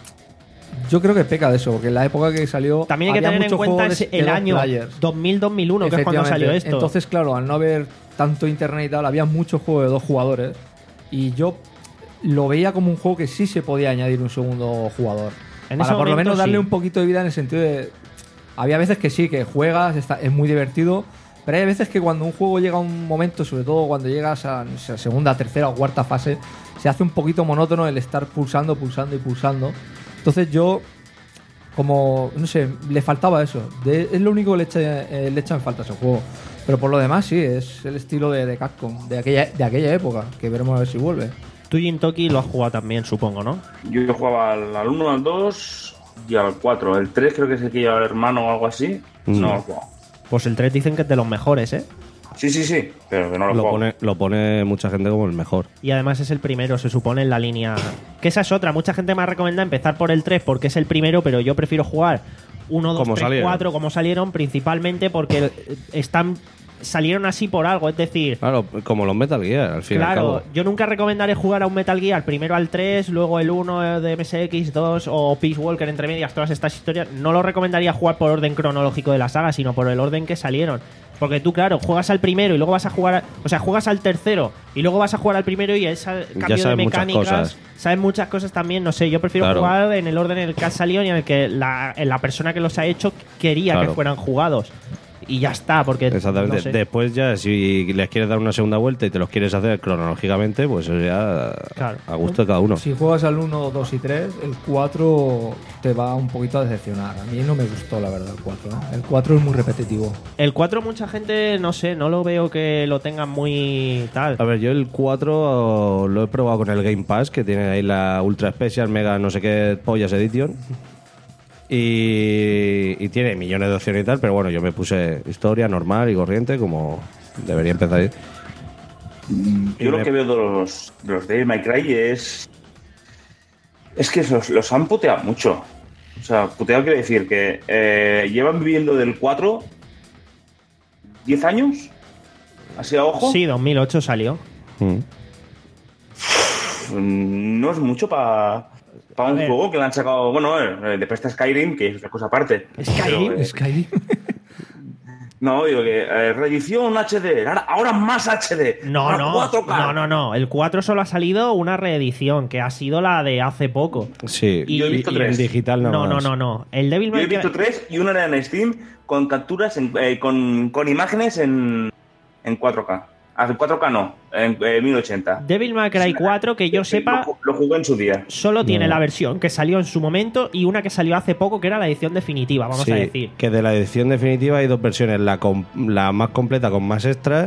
yo creo que peca de eso, porque en la época que salió También hay que había tener en muchos cuenta juegos ese- de el dos año players. dos mil dos mil uno, que es cuando salió Efectivamente. esto. Entonces, claro, al no haber tanto internet y tal, había muchos juegos de dos jugadores y yo lo veía como un juego que sí se podía añadir un segundo jugador. En para ese por lo momento, menos darle sí. un poquito de vida en el sentido de... Había veces que sí, que juegas, está, es muy divertido, pero hay veces que cuando un juego llega a un momento, sobre todo cuando llegas a no sé, segunda, tercera o cuarta fase, se hace un poquito monótono el estar pulsando, pulsando y pulsando. Entonces yo, como, no sé, le faltaba eso. De- es lo único que le echa, eh, le echa en falta a ese juego. Pero por lo demás sí, es el estilo de, de Capcom, de aquella, de aquella época, que veremos a ver si vuelve. Tú, Jintoki, lo has jugado también, supongo, ¿no? Yo jugaba al, al uno, al dos y al cuatro. El tres creo que es el que lleva el hermano o algo así. Mm. No lo he jugado. Pues el tres dicen que es de los mejores, ¿eh? Sí, sí, sí, pero que no lo he Lo jugado. pone, lo pone mucha gente como el mejor. Y además es el primero, se supone, en la línea. Que esa es otra. Mucha gente me ha recomendado empezar por el tres porque es el primero, pero yo prefiero jugar uno, dos, Como tres, salieron. cuatro, como salieron, principalmente porque están salieron así por algo. Es decir, Claro, como los Metal Gear, al fin y al claro, cabo. yo nunca recomendaré jugar a un Metal Gear, primero al tres, luego el uno de M S X dos o Peace Walker, entre medias, todas estas historias. No lo recomendaría jugar por orden cronológico de la saga, sino por el orden que salieron. Porque tú, claro, juegas al primero y luego vas a jugar... a- o sea, juegas al tercero y luego vas a jugar al primero y ese cambio de sabes muchas mecánicas... cosas. Sabes muchas cosas también, no sé. Yo prefiero Claro. jugar en el orden en el que han salido y en el que la, en la persona que los ha hecho quería Claro. que fueran jugados. Y ya está, porque... Exactamente. no sé. Después ya, si les quieres dar una segunda vuelta y te los quieres hacer cronológicamente, pues eso ya Claro. a gusto de cada uno. Si juegas al uno, dos y tres, el cuatro te va un poquito a decepcionar. A mí no me gustó, la verdad, el cuatro. ¿eh? El cuatro es muy repetitivo. El cuatro mucha gente, no sé, no lo veo que lo tengan muy tal. A ver, yo el cuatro lo he probado con el Game Pass, que tiene ahí la Ultra Special, Mega no sé qué pollas Edition. Y, y tiene millones de opciones y tal, pero bueno, yo me puse historia normal y corriente, como debería empezar ahí. Yo lo que veo de los, de los Devil May Cry es. Es que los, los han puteado mucho. O sea, puteado quiere decir que eh, llevan viviendo del cuatro diez años. Así a ojo. Sí, dos mil ocho salió. Mm. Mm, No es mucho para A un ver. juego que le han sacado. Bueno, eh, después está Skyrim, que es otra cosa aparte. ¿Skyrim? Pero, eh, Skyrim. no, digo que eh, reedición H D. Ahora, ahora más H D. No, ahora no, cuatro K. no, no, no. El cuatro solo ha salido una reedición, que ha sido la de hace poco. Sí, Y- Yo he visto y en tres. digital nada No, no, más. no, no. El Devil Yo he May Cry... visto tres y una era en Steam con capturas, en- eh, con, con imágenes en, en cuatro K. Hace cuatro K no, en eh, mil ochenta. Devil May Cry cuatro, que yo Sí, sepa, Lo, lo jugué en su día. solo tiene No. la versión que salió en su momento y una que salió hace poco, que era la edición definitiva, vamos Sí, a decir. que de la edición definitiva hay dos versiones, la, com- la más completa con más extras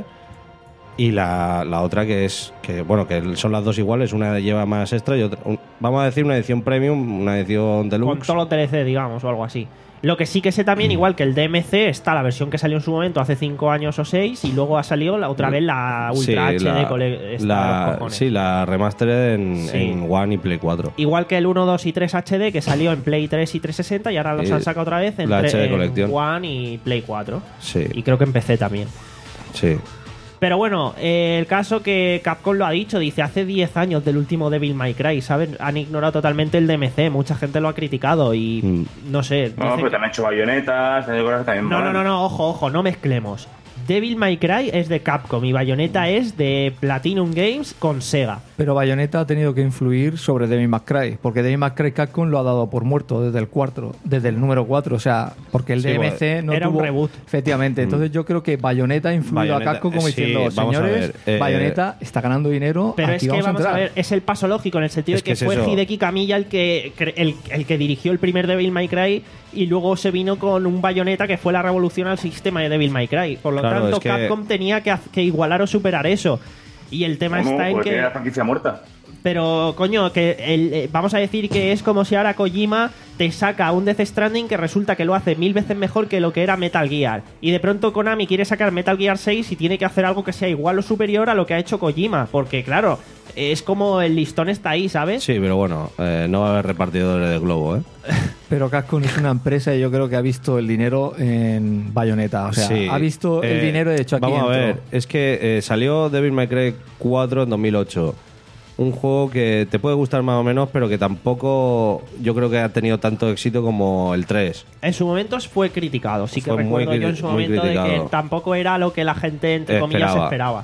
y la, la otra que es, que bueno, que son las dos iguales, una lleva más extra y otra, un- vamos a decir una edición premium, una edición Con deluxe. todos los D L C, digamos, o algo así. Lo que sí que sé también, igual que el D M C, está la versión que salió en su momento hace cinco años o seis y luego ha salido la otra vez la Ultra Sí, H D. la- cole- esta de la- los cojones. sí, la remastered en, Sí. en One y Play cuatro. Igual que el uno, dos y tres H D, que salió en Play tres y trescientos sesenta y ahora los Y han sacado otra vez en, la tre- H D en Collection. One y Play cuatro. Sí, Y creo que en P C también. sí. Pero bueno, eh, el caso que Capcom lo ha dicho, dice, hace diez años del último Devil May Cry, ¿sabes? Han ignorado totalmente el D M C, mucha gente lo ha criticado y Mm. no sé. No, dicen pero que- también he hecho bayonetas, he hecho cosas que también no, no, molan. no, no, ojo, ojo, no mezclemos. Devil May Cry es de Capcom y Bayonetta es de Platinum Games con Sega. Pero Bayonetta ha tenido que influir sobre Devil May Cry, porque Devil May Cry Capcom lo ha dado por muerto desde el cuatro, desde el número cuatro, o sea, porque el Sí, D M C no era un tuvo... reboot. Efectivamente, entonces yo creo que Bayonetta ha influido Bayonetta, a Capcom como sí, diciendo, vamos a señores, ver, eh, Bayonetta está ganando dinero, Pero aquí es que vamos, vamos a a, entrar. ver, es el paso lógico en el sentido Es de que, que es fue eso. Hideki Kamiya el que, cre- el, el que dirigió el primer Devil May Cry y luego se vino con un Bayonetta que fue la revolución al sistema de Devil May Cry. Por lo Claro, tanto, es que- Capcom tenía que, haz- que igualar o superar eso. Y el tema ¿Cómo? está en Porque que... era franquicia muerta. Pero, coño, que el, eh, vamos a decir que es como si ahora Kojima te saca un Death Stranding que resulta que lo hace mil veces mejor que lo que era Metal Gear. Y de pronto Konami quiere sacar Metal Gear seis y tiene que hacer algo que sea igual o superior a lo que ha hecho Kojima. Porque, claro, es como el listón está ahí, ¿sabes? Sí, pero bueno, eh, no va a haber repartidores de globo, ¿eh? Pero Capcom es una empresa y yo creo que ha visto el dinero en Bayonetta, o sea, Sí, ha visto el eh, dinero y de hecho aquí Vamos a entro. ver, es que eh, salió Devil May Cry cuatro en dos mil ocho. Un juego que te puede gustar más o menos, pero que tampoco yo creo que ha tenido tanto éxito como el tres. En su momento fue criticado, sí que Fue muy recuerdo yo en cri- su muy momento de que criticado. tampoco era lo que la gente, entre comillas, Esperaba. esperaba.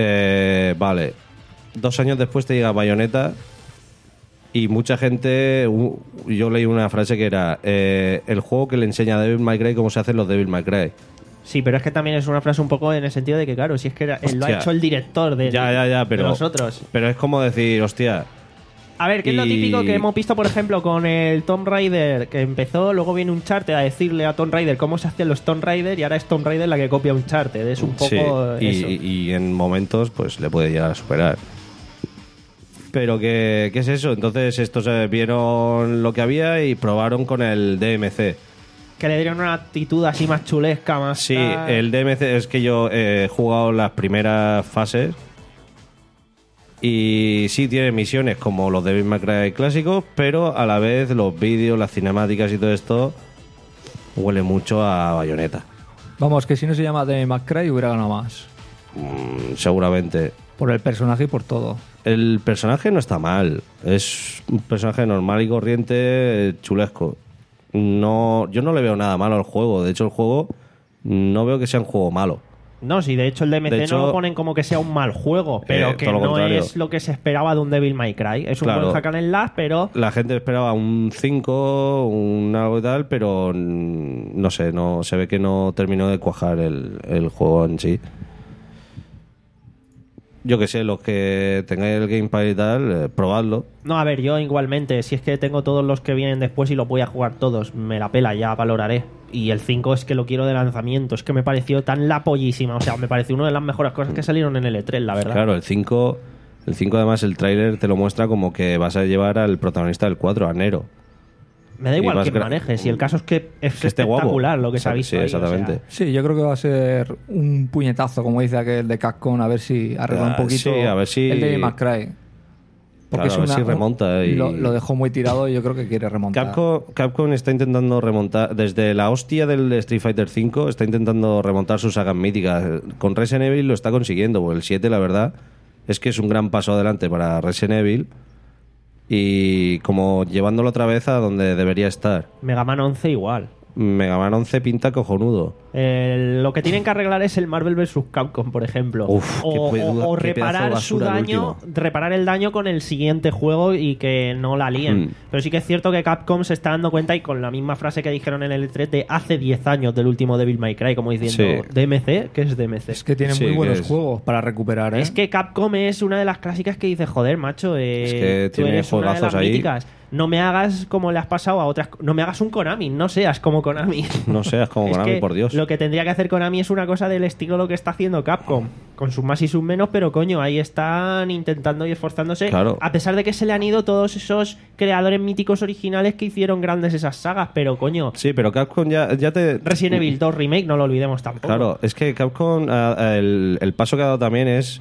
Eh, vale, dos años después te llega Bayonetta y mucha gente, u- yo leí una frase que era eh, el juego que le enseña a Devil May Cry cómo se hacen los Devil May Cry. Sí, pero es que también es una frase un poco en el sentido de que, claro, si es que era- él lo ha Hostia. hecho el director de, Ya, ya, ya, pero, de nosotros. pero es como decir, hostia, A ver, que es lo Y- típico que hemos visto, por ejemplo, con el Tomb Raider, que empezó, luego viene Uncharted a decirle a Tomb Raider cómo se hacían los Tomb Raider y ahora es Tomb Raider la que copia Uncharted. Es un poco sí, y, eso. y en momentos pues le puede llegar a superar. Pero ¿qué, qué es eso? Entonces estos eh, vieron lo que había y probaron con el D M C. Que le dieron una actitud así más chulesca, más... Sí, tal. el D M C es que yo he jugado las primeras fases y sí tiene misiones como los Devil May Cry clásicos, pero a la vez los vídeos, las cinemáticas y todo esto huele mucho a Bayonetta. Vamos, que si no se llama Devil May Cry hubiera ganado más. Mm, seguramente. Por el personaje y por todo. El personaje no está mal. Es un personaje normal y corriente, chulesco. No, yo no le veo nada malo al juego. De hecho, el juego no veo que sea un juego malo. No, sí, de hecho el D M C De hecho- no lo ponen como que sea un mal juego, pero Eh, que todo lo no contrario. es lo que se esperaba de un Devil May Cry. Es un Claro. buen hack and slash, pero... La gente esperaba un cinco, un algo y tal, pero mm, no sé, no se ve que no terminó de cuajar el, el juego en sí. Yo que sé, los que tengáis el Gamepad y tal, eh, probadlo. No, a ver, yo igualmente, si es que tengo todos los que vienen después y los voy a jugar todos, me la pela, ya valoraré. Y el cinco es que lo quiero de lanzamiento, es que me pareció tan la pollísima, o sea, me pareció una de las mejores cosas que salieron en el E tres, la verdad. Claro, el cinco, el cinco además el tráiler te lo muestra como que vas a llevar al protagonista del cuatro, a Nero. Me da y igual vas que gra- manejes, y el caso es que es Que esté guapo. espectacular lo que O se sea, ha visto sí, ahí, exactamente. o sea. Sí, yo creo que va a ser un puñetazo, como dice aquel de Capcom, a ver si arregla Ah, un poquito sí, a ver si- el de May Cry. Claro, a ver si remonta y- lo, lo dejó muy tirado y yo creo que quiere remontar. Capcom, Capcom está intentando remontar, desde la hostia del Street Fighter cinco, está intentando remontar sus sagas míticas. Con Resident Evil lo está consiguiendo, porque el siete, la verdad, es que es un gran paso adelante para Resident Evil y como llevándolo otra vez a donde debería estar. Mega Man once igual. Mega Man once pinta cojonudo. Eh, lo que tienen que arreglar es el Marvel versus. Capcom, por ejemplo. Uf, o, qué pedazo- o- o qué pedazo de reparar su basura el daño, último. reparar el daño con el siguiente juego y que no la líen. Mm. Pero sí que es cierto que Capcom se está dando cuenta, y con la misma frase que dijeron en el E tres de hace diez años del último Devil May Cry, como diciendo, Sí. D M C, ¿qué es D M C? Es que tienen Sí, muy que buenos es- juegos para recuperar, ¿eh? Es que Capcom es una de las clásicas que dice, joder, macho, eh, Es que tú tiene eres una de las juegazos ahí. míticas. No me hagas como le has pasado a otras. No me hagas un Konami, no seas como Konami. No seas como Es Konami, que por Dios. Lo que tendría que hacer Konami es una cosa del estilo lo que está haciendo Capcom, con sus más y sus menos, pero coño, ahí están intentando y esforzándose. Claro. A pesar de que se le han ido todos esos creadores míticos originales que hicieron grandes esas sagas, pero coño, Sí, pero Capcom ya, ya te... Resident Evil dos Remake no lo olvidemos tampoco. Claro, es que Capcom, ah, el, el paso que ha dado también es...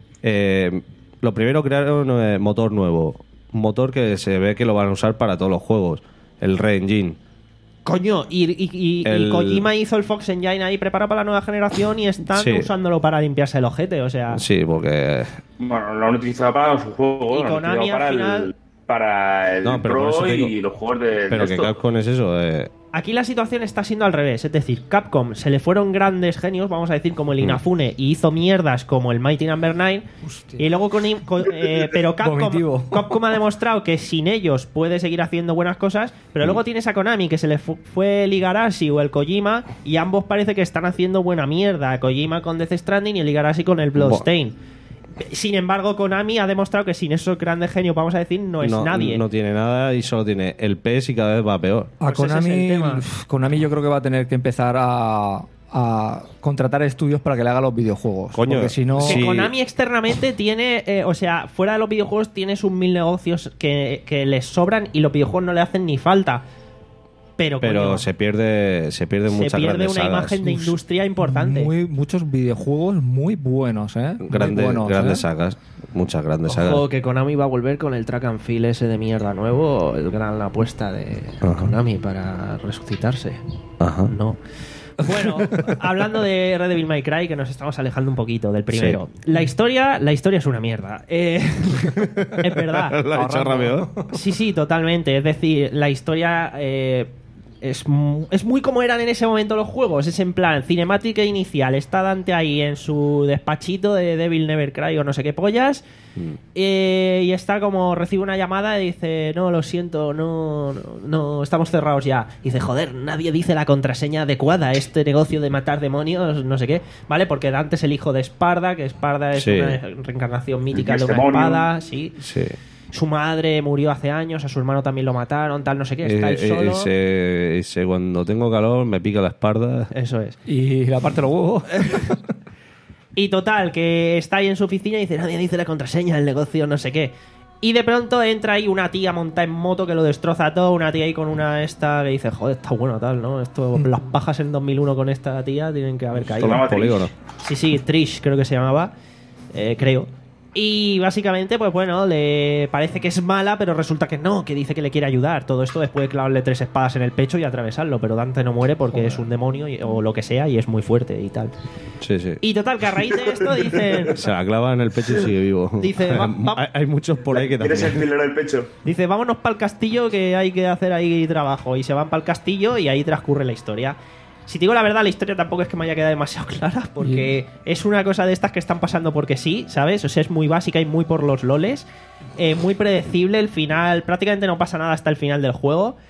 eh, lo primero, crearon eh, motor nuevo. Un motor que se ve que lo van a usar para todos los juegos. El Re-Engine. Coño, y, y, y- y El- Kojima hizo el Fox Engine ahí preparado para la nueva generación y están Sí. usándolo para limpiarse el ojete, o sea... Sí, porque... Bueno, lo han utilizado para su juego, Y lo han Konami, utilizado para al el, final- para el No, pero por eso Pro te digo- y los juegos de. Pero de que esto. Capcom es eso. eh, Aquí la situación está siendo al revés, es decir, Capcom se le fueron grandes genios, vamos a decir, como el Inafune, y hizo mierdas como el Mighty Number nueve, y luego con, con- eh, pero Capcom, Vomitivo. Capcom ha demostrado que sin ellos puede seguir haciendo buenas cosas, pero luego tienes a Konami, que se le fu- fue el Igarashi o el Kojima, y ambos parece que están haciendo buena mierda, Kojima con Death Stranding y el Igarashi con el Bloodstain. Sin embargo, Konami ha demostrado que sin esos grandes genios, vamos a decir, no es no, nadie. no tiene nada y solo tiene el P E S y cada vez va peor. A Pues ese es el Konami, tema. uf, Konami yo creo que va a tener que empezar a, a contratar estudios para que le haga los videojuegos. Coño, porque si no... Que Sí. Konami externamente tiene, eh, o sea, fuera de los videojuegos tiene sus mil negocios que, que les sobran y los videojuegos no le hacen ni falta. Pero, Pero coño, se pierde se pierde se muchas pierde grandes una sagas. imagen de industria importante. Muy, muchos videojuegos muy buenos, ¿eh? Muy Grandes, buenos, grandes ¿eh? sagas. Muchas grandes sagas. Ojo, que Konami va a volver con el track and field ese de mierda nuevo, el gran apuesta de Ajá. Konami para resucitarse. Ajá. No. Bueno, hablando de Red Devil May Cry, que nos estamos alejando un poquito del primero. La historia, la historia es una mierda. Eh, es verdad. Lo ha hecho rápido. Sí, sí, totalmente. Es decir, la historia eh, es, mu- es muy como eran en ese momento los juegos. Es en plan cinemática inicial. Está Dante ahí en su despachito de Devil Never Cry o no sé qué pollas. Eh, y está como recibe una llamada y dice, no, lo siento, no, no, no, estamos cerrados ya. Y dice, joder, nadie dice la contraseña adecuada a este negocio de matar demonios, no sé qué. ¿Vale? Porque Dante es el hijo de Esparda, que Esparda es Sí. una reencarnación mítica El de una demonio. espada, sí. Sí. Su madre murió hace años, a su hermano también lo mataron, tal, no sé qué. Está Eh, él solo. eh, ese- ese cuando tengo calor me pica la espalda. Eso es. Y la parte de los huevos. Y total, que está ahí en su oficina y dice, nadie dice la contraseña del negocio, no sé qué. Y de pronto entra ahí una tía montada en moto que lo destroza todo, una tía ahí con una esta que dice, joder, está bueno tal, ¿no? Esto, las pajas en dos mil uno con esta tía tienen que haber caído. Toma, Un polígono. Sí, sí, Trish creo que se llamaba, eh, creo. Y básicamente, pues bueno, le parece que es mala, pero resulta que no, que dice que le quiere ayudar. Todo esto después de clavarle tres espadas en el pecho y atravesarlo, pero Dante no muere porque es un demonio y- o lo que sea y es muy fuerte y tal. Sí, sí. Y total, que a raíz de esto dicen... Se la clava en el pecho y sigue vivo. Dice, va- va- hay, hay muchos por ahí que ¿Quieres el también. filero del pecho? Dice, vámonos para el castillo que hay que hacer ahí trabajo. Y se van para el castillo y ahí transcurre la historia. Si te digo la verdad, la historia tampoco es que me haya quedado demasiado clara, porque es una cosa de estas que están pasando porque sí, ¿sabes? O sea, es muy básica y muy por los loles. Eh, muy predecible, el final, prácticamente no pasa nada hasta el final del juego.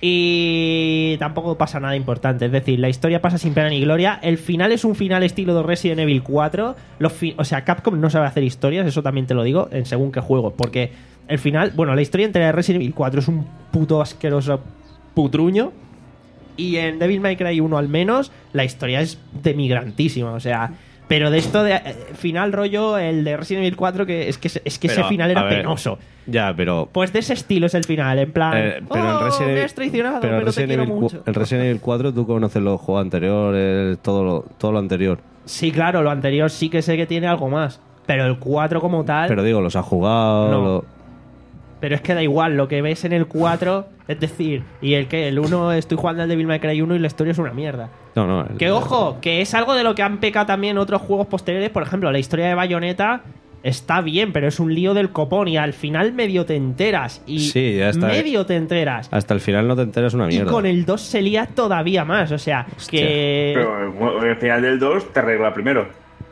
Y tampoco pasa nada importante. Es decir, la historia pasa sin pena ni gloria. El final es un final estilo de Resident Evil cuatro. Los fi- o sea, Capcom no sabe hacer historias, eso también te lo digo, en según qué juego. Porque el final, bueno, la historia entera de Resident Evil cuatro es un puto asqueroso putruño. Y en Devil May Cry uno al menos, la historia es demigrantísima. O sea, pero de esto de eh, final rollo, el de Resident Evil cuatro, que es que, es que ese Pero, final era a ver, penoso. Ya, pero. Pues de ese estilo es el final, en plan, eh, pero oh, en Resident me Evil- has traicionado, pero pero, en te Resident quiero Evil cu- mucho. en Resident Evil cuatro tú conoces los juegos anteriores, todo lo, todo lo anterior. Sí, claro, lo anterior sí que sé que tiene algo más. Pero el cuatro como tal... Pero digo, los has jugado. No. lo- Pero es que da igual, lo que ves en el cuatro, es decir, y el que el uno, estoy jugando al Devil May Cry uno y la historia es una mierda. No, no. el- Que ojo, que es algo de lo que han pecado también otros juegos posteriores. Por ejemplo, la historia de Bayonetta está bien, pero es un lío del copón y al final medio te enteras. Y Sí, ya está. medio te enteras. Hasta el final no te enteras una Y mierda. con el dos se lía todavía más. O sea, que... Pero bueno, el final del dos te arregla primero.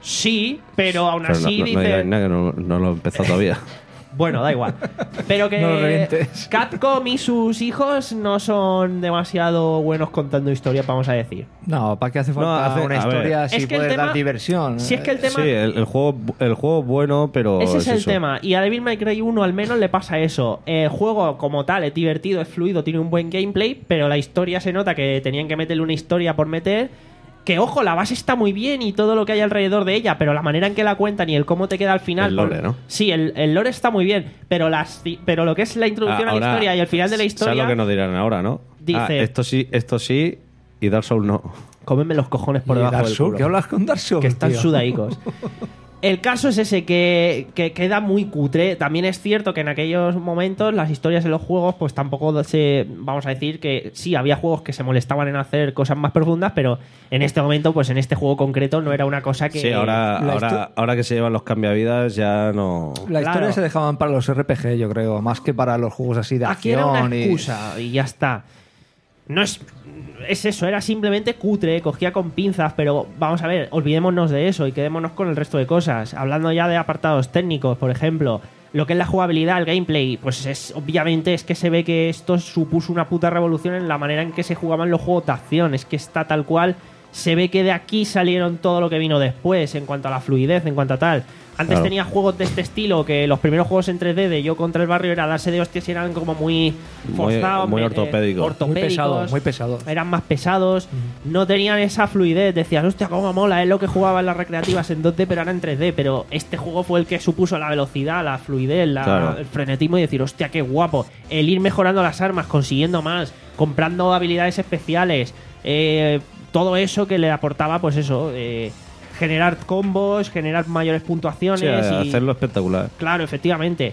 Sí, pero aún Pero no, así no, no dice... digáis nada que no, no lo he empezado todavía. Bueno, da igual. Pero que No lo revientes. Capcom y sus hijos no son demasiado buenos contando historias, vamos a decir. No, ¿para qué hace falta No, hace- una a ver. historia Es si que el puede tema- dar diversión? Si es que el tema... Sí, el, el juego el juego es bueno, pero Ese es, el eso. tema. Y a Devil May Cry uno al menos le pasa eso. El juego como tal es divertido, es fluido, tiene un buen gameplay, pero la historia se nota que tenían que meterle una historia por meter. Que ojo, la base está muy bien y todo lo que hay alrededor de ella, pero la manera en que la cuentan y el cómo te queda al final... El lore, por- ¿no? Sí, el, el lore está muy bien, pero, las, pero lo que es la introducción Ah, a la ahora, historia y el final de la historia... ¿Sabes lo que nos dirán ahora, no? Dice- Ah, esto sí, esto sí y Dark Souls no. Cómenme los cojones por ¿Y debajo Dark del Souls? culo. ¿Qué hablas con Dark Souls, Que están tío? sudaicos. El caso es ese, que, que queda muy cutre. También es cierto que en aquellos momentos las historias en los juegos, pues tampoco se... Vamos a decir que sí, había juegos que se molestaban en hacer cosas más profundas, pero en este momento, pues en este juego concreto, no era una cosa que... Sí, ahora, la ahora, histo- ahora que se llevan los cambiavidas ya no... La Claro. historia se dejaban para los R P G, yo creo, más que para los juegos así de Aquí era acción. una y- excusa y... ya está. No es... Es eso, era simplemente cutre, cogía con pinzas, pero vamos a ver, olvidémonos de eso y quedémonos con el resto de cosas. Hablando ya de apartados técnicos, por ejemplo, lo que es la jugabilidad, el gameplay, pues es obviamente es que se ve que esto supuso una puta revolución en la manera en que se jugaban los juegos de acción. Es que está tal cual, se ve que de aquí salieron todo lo que vino después en cuanto a la fluidez, en cuanto a tal. Antes Claro. tenía juegos de este estilo, que los primeros juegos en tres D de Yo contra el Barrio era darse de hostias y eran como muy Muy- forzados, muy eh, ortopédicos. Muy ortopédicos, pesados, muy pesados. eran más pesados, no tenían esa fluidez, decías, hostia, cómo mola, es lo que jugaba en las recreativas en dos D, pero ahora en tres D, pero este juego fue el que supuso la velocidad, la fluidez, la- Claro. el frenetismo y decir, hostia, qué guapo, el ir mejorando las armas, consiguiendo más, comprando habilidades especiales, eh, todo eso que le aportaba, pues eso, eh, generar combos, generar mayores puntuaciones Sí, y... hacerlo espectacular. Claro, efectivamente.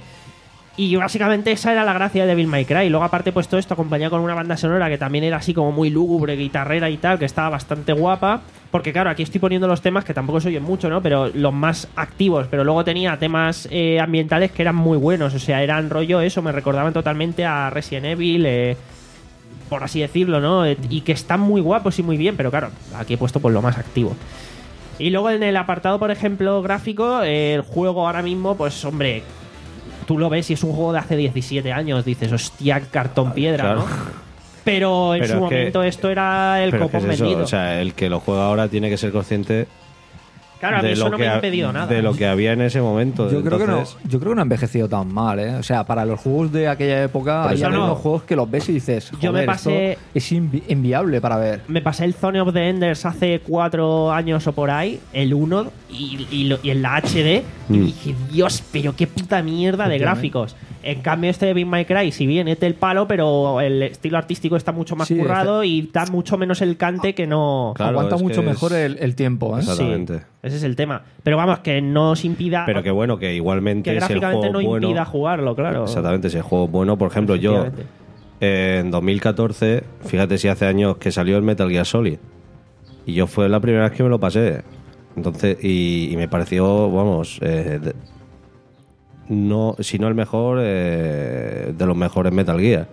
Y básicamente esa era la gracia de Devil May Cry. Y luego, aparte, pues todo esto acompañado con una banda sonora que también era así como muy lúgubre, guitarrera y tal, que estaba bastante guapa. Porque, claro, aquí estoy poniendo los temas que tampoco se oyen mucho, ¿no? Pero los más activos. Pero luego tenía temas eh, ambientales que eran muy buenos. O sea, eran rollo eso, me recordaban totalmente a Resident Evil, eh, por así decirlo, ¿no? Eh, Y que están muy guapos y muy bien. Pero, claro, aquí he puesto pues lo más activo. Y luego en el apartado, por ejemplo, gráfico, eh, el juego ahora mismo, pues hombre, tú lo ves y es un juego de hace diecisiete años, dices, hostia, cartón piedra, Claro. ¿no? Pero en Pero su es que- momento esto era el Pero es que copón es eso, vendido. o sea, el que lo juega ahora tiene que ser consciente claro, a mí de eso lo no que me ha ha- impedido nada. de lo que había en ese momento. Yo creo, que no, Entonces, yo creo que no ha envejecido tan mal, ¿eh? O sea, para los juegos de aquella época Por hay eso algunos no. juegos que los ves y dices, Yo me "Joder, pasé- esto es invi- inviable para ver". Me pasé el Zone of the Enders hace cuatro años o por ahí, el uno, y, y, lo- y en la H D, y Mm. dije, Dios, pero qué puta mierda de Efectivamente. gráficos. En cambio, este de Devil May Cry, si bien es del palo, pero el estilo artístico está mucho más Sí, currado y da mucho menos el cante que no. Claro, Aguanta es mucho que mejor es- el, el tiempo, ¿eh? Exacto. Sí, Exactamente. ese es el tema. Pero vamos, que no os impida. pero que bueno, que igualmente que si el gráficamente juego no bueno, impida jugarlo, claro. Exactamente, si el juego es bueno, por ejemplo, yo Efectivamente. eh, en dos mil catorce, fíjate si hace años que salió el Metal Gear Solid. Y yo fue la primera vez que me lo pasé. Entonces, y, y me pareció, vamos, eh, de- no, si no el mejor, eh, de los mejores Metal Gear.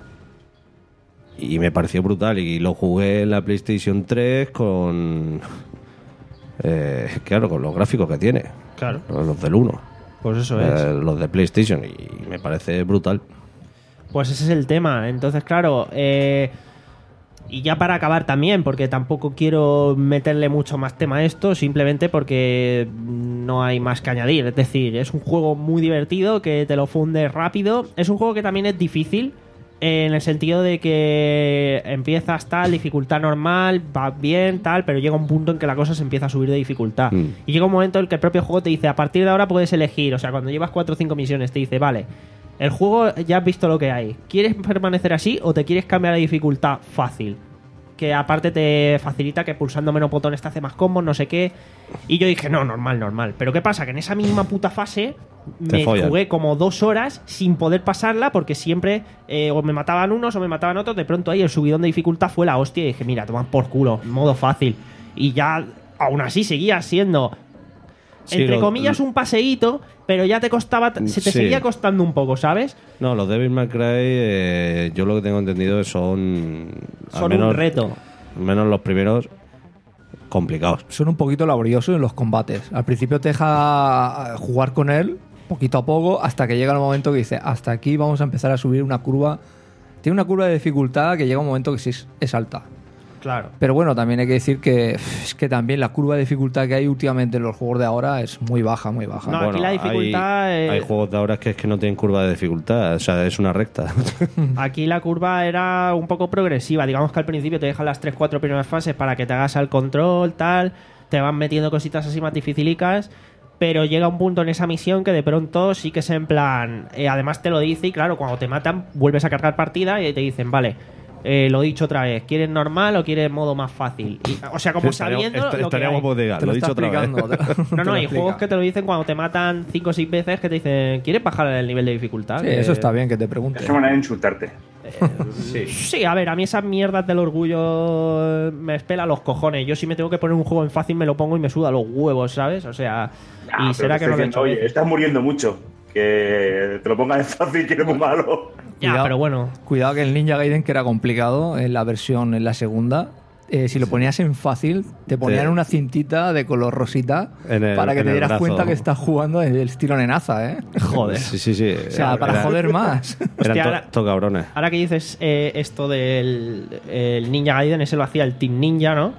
Y me pareció brutal. Y lo jugué en la PlayStation tres con. eh, claro, con los gráficos que tiene. Claro. Los del uno. Pues eso Eh, los de PlayStation. Y me parece brutal. Pues ese es el tema. Entonces, claro, eh, y ya para acabar también, porque tampoco quiero meterle mucho más tema a esto, simplemente porque no hay más que añadir. Es decir, es un juego muy divertido, que te lo funde rápido. Es un juego que también es difícil, en el sentido de que empiezas tal, dificultad normal, va bien, tal, pero llega un punto en que la cosa se empieza a subir de dificultad. Mm. Y llega un momento en que el propio juego te dice, a partir de ahora puedes elegir, o sea, cuando llevas cuatro o cinco misiones te dice, vale, el juego ya has visto lo que hay, ¿quieres permanecer así o te quieres cambiar a dificultad fácil? Que aparte te facilita que pulsando menos botones te hace más combos, no sé qué. Y yo dije, no, normal, normal. Pero ¿qué pasa? Que en esa misma puta fase Te me follan. jugué como dos horas sin poder pasarla porque siempre eh, o me mataban unos o me mataban otros. De pronto ahí el subidón de dificultad fue la hostia y dije, mira, toman por culo, modo fácil. Y ya, aún así, seguía siendo Sí, entre lo- comillas, un paseíto, pero ya te costaba, se te Sí. seguía costando un poco, ¿sabes? No, los Devil May Cry, eh, yo lo que tengo entendido son. al Son menos, un reto. Al menos los primeros complicados. Son un poquito laboriosos en los combates. Al principio te deja jugar con él poquito a poco hasta que llega el momento que dice, hasta aquí vamos a empezar a subir una curva. Tiene una curva de dificultad que llega un momento que sí es, es alta. Claro. Pero bueno, también hay que decir que es que también la curva de dificultad que hay últimamente en los juegos de ahora es muy baja, muy baja. No, aquí la dificultad, Hay, eh, hay juegos de ahora que es que no tienen curva de dificultad, o sea, es una recta. Aquí la curva era un poco progresiva. Digamos que al principio te dejan las tres cuatro primeras fases para que te hagas al control, tal. Te van metiendo cositas así más dificilicas. Pero llega un punto en esa misión que de pronto sí que es en plan... eh, además te lo dice y claro, cuando te matan vuelves a cargar partida y te dicen, vale, eh, lo he dicho otra vez, ¿quieres normal o quieres modo más fácil? Y, o sea, como Estaría- sabiendo est- lo que estaría hay. guapo de diga, Te lo lo he está dicho otra vez. explicando. te- te No, no, lo hay explica. juegos que te lo dicen cuando te matan cinco o seis veces que te dicen, ¿quieres bajar el nivel de dificultad? Sí, Que- eso está bien que te pregunte. Es una manera de insultarte. Sí, a ver, a mí esas mierdas del orgullo me espela los cojones. Yo si me tengo que poner un juego en fácil me lo pongo y me suda los huevos, ¿sabes? O sea, Ah, y pero será te que no lo he estoy hecho diciendo, bien. oye, estás muriendo mucho. Que te lo pongas en fácil, que eres muy malo. Ya, Cuidado. pero bueno. Cuidado que el Ninja Gaiden, que era complicado en la versión, en la segunda, eh, si lo ponías en fácil, te ponían Sí. una cintita de color rosita En el- para que en te el dieras brazo. cuenta que estás jugando en el estilo nenaza, ¿eh? Joder. Sí, sí, sí. O sea, para Era- joder más. Eran Hostia, to- ahora- to cabrones. Ahora que dices eh, esto del el Ninja Gaiden, ese lo hacía el Team Ninja, ¿no?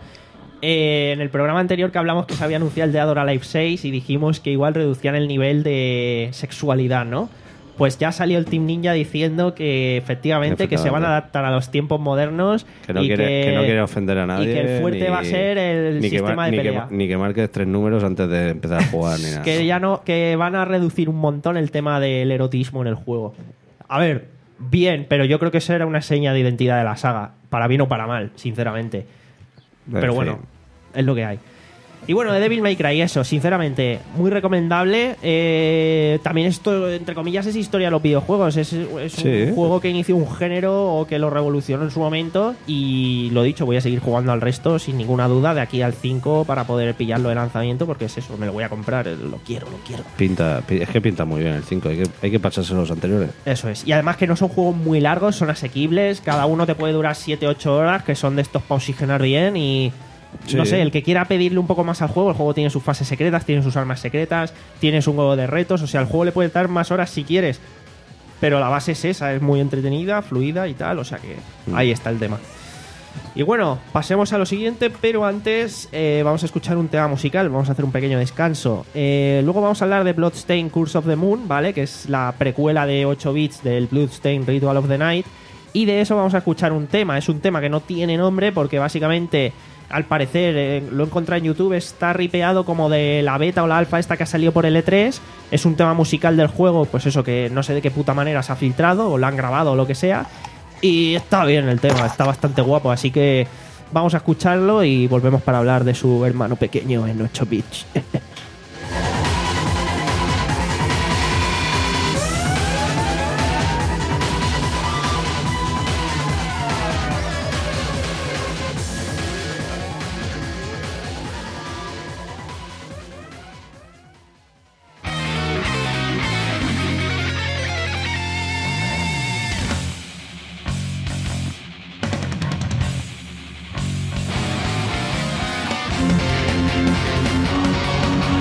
Eh, en el programa anterior que hablamos que se había anunciado el Dead or Alive seis y dijimos que igual reducían el nivel de sexualidad, ¿no? Pues ya salió el Team Ninja diciendo que efectivamente, que se van a adaptar a los tiempos modernos Que no, y quiere, que, que no quiere ofender a nadie. y que el fuerte ni- va a ser el ni que sistema mar- de ni que pelea. ma- ni que marques tres números antes de empezar a jugar ni nada. Que ya no, que van a reducir un montón el tema del erotismo en el juego. A ver, bien, pero yo creo que eso era una seña de identidad de la saga, para bien o para mal, sinceramente. Pero En bueno, fin. es lo que hay. Y bueno, de Devil May Cry, eso, sinceramente, muy recomendable. Eh, también esto, entre comillas, es historia de los videojuegos. Es, es Sí. un juego que inició un género o que lo revolucionó en su momento. Y lo dicho, voy a seguir jugando al resto sin ninguna duda de aquí al cinco para poder pillarlo de lanzamiento, porque es eso, me lo voy a comprar, eh, lo quiero, lo quiero. Pinta, pi- es que pinta muy bien el cinco, hay que, hay que pasarse los anteriores. Eso es. Y además que no son juegos muy largos, son asequibles. Cada uno te puede durar siete ocho horas, que son de estos para oxigenar bien. Y Sí. no sé, el que quiera pedirle un poco más al juego, el juego tiene sus fases secretas, tiene sus armas secretas, tienes un juego de retos. O sea, el juego le puede dar más horas si quieres. Pero la base es esa, es muy entretenida, fluida y tal. O sea que ahí está el tema. Y bueno, pasemos a lo siguiente, pero antes eh, vamos a escuchar un tema musical, vamos a hacer un pequeño descanso. Eh, luego vamos a hablar de Bloodstained Curse of the Moon, ¿vale? Que es la precuela de ocho bits del Bloodstained Ritual of the Night. Y de eso vamos a escuchar un tema. Es un tema que no tiene nombre porque básicamente, al parecer, eh, lo he encontrado en YouTube, está ripeado como de la beta o la alfa esta que ha salido por el E tres. Es un tema musical del juego, pues eso, que no sé de qué puta manera se ha filtrado o lo han grabado o lo que sea. Y está bien el tema, está bastante guapo, así que vamos a escucharlo y volvemos para hablar de su hermano pequeño en ocho bits. Thank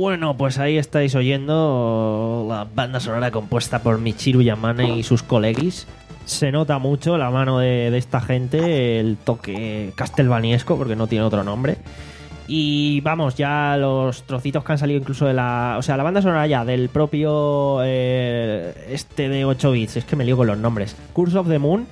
bueno, pues ahí estáis oyendo la banda sonora compuesta por Michiru Yamane y sus colegis. Se nota mucho la mano de, de esta gente, el toque castlevaniesco, porque no tiene otro nombre. Y vamos, ya los trocitos que han salido incluso de la... O sea, la banda sonora ya del propio... Eh, este de ocho bits, es que me lío con los nombres. Curse of the Moon.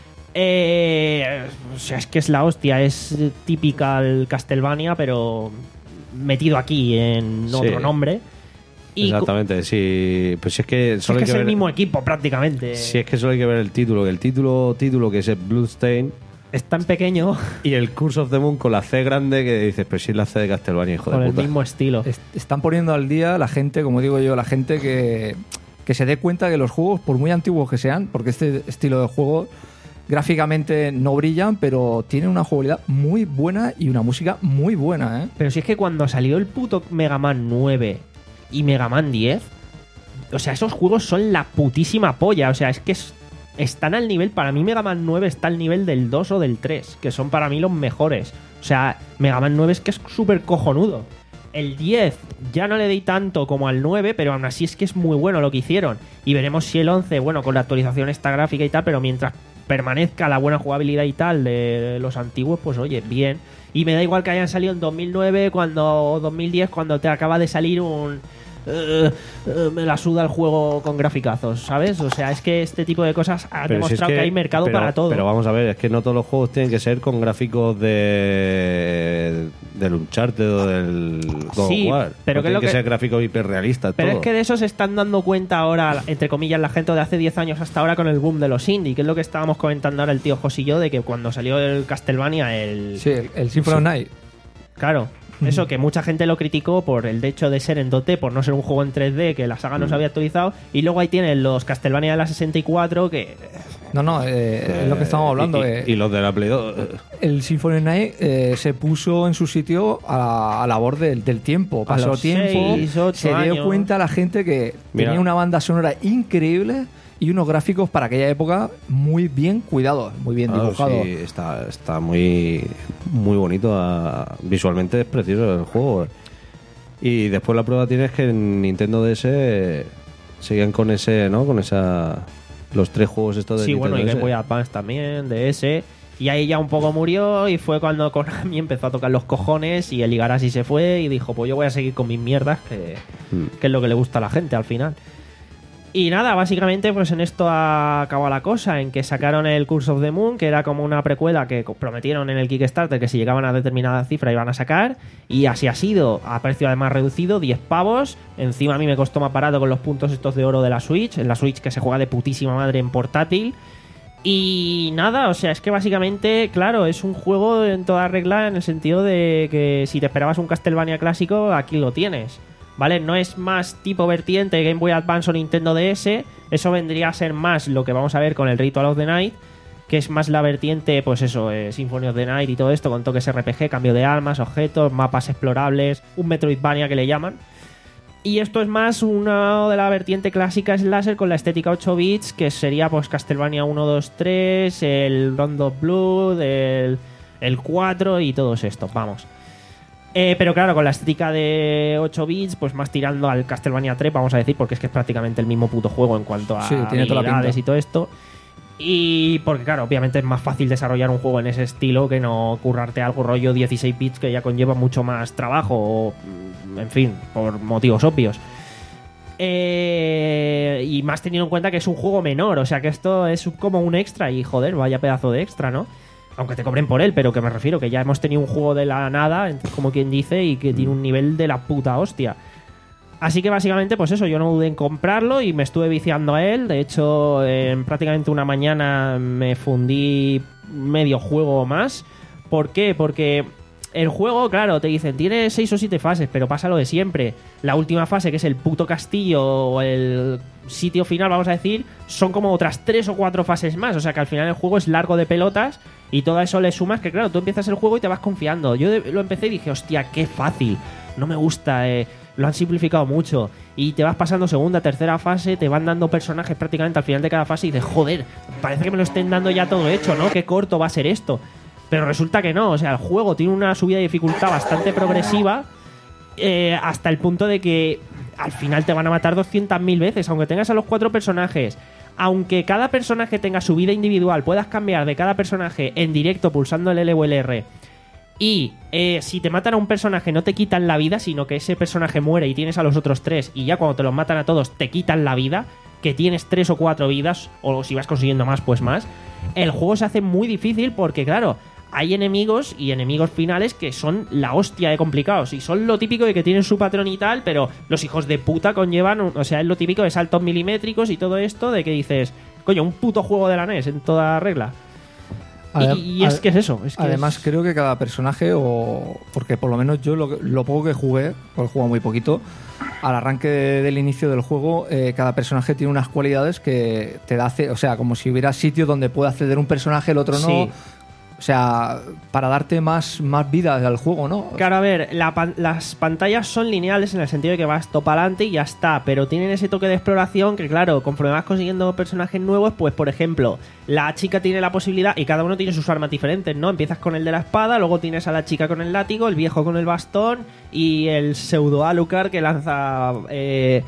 Eh, o sea, es que es la hostia, es típica el Castlevania, pero metido aquí en otro Sí. nombre. Y Exactamente, sí. Pues si es que es solo que hay es que el ver, mismo equipo prácticamente. si es que solo hay que ver el título, que el título título que es el Bloodstain Es tan pequeño, y el Curse of the Moon con la C grande que dices, pero si es la C de Castlevania, hijo con de el puta. mismo estilo. Est- Están poniendo al día la gente, como digo yo, la gente que, que se dé cuenta que los juegos, por muy antiguos que sean, porque este estilo de juego gráficamente no brillan, pero tienen una jugabilidad muy buena y una música muy buena, ¿eh? Pero si es que cuando salió el puto Mega Man nueve y Mega Man diez, o sea, esos juegos son la putísima polla. O sea, es que es- están al nivel, para mí Mega Man nueve está al nivel del dos o del tres, que son para mí los mejores. O sea, Mega Man nueve es que es súper cojonudo. El diez ya no le di tanto como al nueve, pero aún así es que es muy bueno lo que hicieron. Y veremos si el once, bueno, con la actualización esta gráfica y tal, pero mientras permanezca la buena jugabilidad y tal de los antiguos, pues oye, bien. Y me da igual que hayan salido en dos mil nueve cuando, o dos mil diez cuando te acaba de salir un... eh, eh, me la suda el juego con graficazos, ¿sabes? O sea, es que este tipo de cosas ha Pero si es demostrado que, hay mercado pero- para todo. Pero vamos a ver, es que no todos los juegos tienen que ser con gráficos de del Uncharted o del God Sí, of War. pero No que es tienen lo que, que- ser gráficos hiperrealistas. Pero todo. es que de eso se están dando cuenta ahora, entre comillas, la gente de hace diez años hasta ahora con el boom de los indie, que es lo que estábamos comentando ahora el tío Jos y yo, de que cuando salió el Castlevania, el... Sí, el, el Symphony of Night. Claro, eso que mucha gente lo criticó por el hecho de ser en dos D, por no ser un juego en tres D, que la saga no se había actualizado, y luego ahí tienen los Castlevania de la sesenta y cuatro, que... No, no, eh, es lo que estamos hablando. Y, eh. y los de la Play dos. El Symphony of Night eh, se puso en su sitio a, a labor del, del tiempo. Pasó los tiempo, seis, ocho se dio años. cuenta la gente que Mira. tenía una banda sonora increíble y unos gráficos para aquella época muy bien cuidados, muy bien Claro, dibujados. sí, está, está muy, muy bonito. a- visualmente es precioso el juego. Y después la prueba tienes que en Nintendo D S seguían con ese, ¿no? Con esa. Los tres juegos estos de Sí, Nintendo bueno, y D S. Game Boy Advance también, D S. Y ahí ya un poco murió y fue cuando Konami empezó a tocar los cojones y el Igarashi se fue y dijo, pues yo voy a seguir con mis mierdas, que, Mm. que es lo que le gusta a la gente al final. Y nada, básicamente pues en esto acabó la cosa, en que sacaron el Curse of the Moon, que era como una precuela que prometieron en el Kickstarter que si llegaban a determinada cifra iban a sacar, y así ha sido, a precio además reducido, diez pavos, encima a mí me costó más barato con los puntos estos de oro de la Switch, en la Switch que se juega de putísima madre en portátil. Y nada, o sea, es que básicamente, claro, es un juego en toda regla en el sentido de que si te esperabas un Castlevania clásico, aquí lo tienes. ¿Vale? No es más tipo vertiente Game Boy Advance o Nintendo D S. Eso vendría a ser más lo que vamos a ver con el Ritual of the Night, que es más la vertiente, pues eso, eh, Symphony of the Night y todo esto, con toques R P G, cambio de armas, objetos, mapas explorables, un Metroidvania que le llaman. Y esto es más una de la vertiente clásica slasher con la estética ocho bits, que sería pues Castlevania uno, dos, tres, el Rondo of Blood, el, el cuatro y todos estos, vamos. Eh, pero claro, con la estética de ocho bits, pues más tirando al Castlevania tres, vamos a decir, porque es que es prácticamente el mismo puto juego en cuanto a Sí, tiene toda la habilidades pinta. y todo esto. Y porque claro, obviamente es más fácil desarrollar un juego en ese estilo que no currarte algo rollo dieciséis bits que ya conlleva mucho más trabajo, o, mm, en fin, por motivos obvios. Eh, y más teniendo en cuenta que es un juego menor, o sea que esto es como un extra y joder, vaya pedazo de extra, ¿no? Aunque te cobren por él, pero que me refiero que ya hemos tenido un juego de la nada, como quien dice, y que tiene un nivel de la puta hostia. Así que básicamente, pues eso, yo no dudé en comprarlo y me estuve viciando a él. De hecho, en prácticamente una mañana me fundí medio juego o más. ¿Por qué? Porque el juego, claro, te dicen, tiene seis o siete fases, pero pasa lo de siempre. La última fase, que es el puto castillo o el sitio final, vamos a decir, son como otras tres o cuatro fases más. O sea que al final el juego es largo de pelotas y todo eso le sumas que, claro, tú empiezas el juego y te vas confiando. Yo de- lo empecé y dije, hostia, qué fácil. No me gusta, eh, lo han simplificado mucho. Y te vas pasando segunda, tercera fase, te van dando personajes prácticamente al final de cada fase y dices, joder, parece que me lo estén dando ya todo hecho, ¿no? Qué corto va a ser esto. Pero resulta que no, o sea, el juego tiene una subida de dificultad bastante progresiva eh, hasta el punto de que al final te van a matar doscientas mil veces, aunque tengas a los cuatro personajes. Aunque cada personaje tenga su vida individual, puedas cambiar de cada personaje en directo pulsando el L o el R. Y eh, si te matan a un personaje no te quitan la vida, sino que ese personaje muere y tienes a los otros tres. Y ya cuando te los matan a todos te quitan la vida, que tienes tres o cuatro vidas, o si vas consiguiendo más, pues más. El juego se hace muy difícil porque, claro, hay enemigos y enemigos finales que son la hostia de complicados. Y son lo típico de que tienen su patrón y tal, pero los hijos de puta conllevan... Un, o sea, es lo típico de saltos milimétricos y todo esto de que dices... Coño, un puto juego de la N E S en toda regla. Adem- y, y es ade- que es eso. Es que Además, es- creo que cada personaje, o porque por lo menos yo lo, lo poco que jugué, porque he jugado muy poquito, al arranque de- del inicio del juego, eh, cada personaje tiene unas cualidades que te da, hace- o sea, como si hubiera sitios donde puede acceder un personaje, el otro no. Sí. O sea, para darte más, más vida al juego, ¿no? Claro, a ver, la pan- las pantallas son lineales en el sentido de que vas todo para adelante y ya está, pero tienen ese toque de exploración que, claro, conforme vas consiguiendo personajes nuevos, pues, por ejemplo, la chica tiene la posibilidad, y cada uno tiene sus armas diferentes, ¿no? Empiezas con el de la espada, luego tienes a la chica con el látigo, el viejo con el bastón y el pseudo Alucard que lanza... Eh,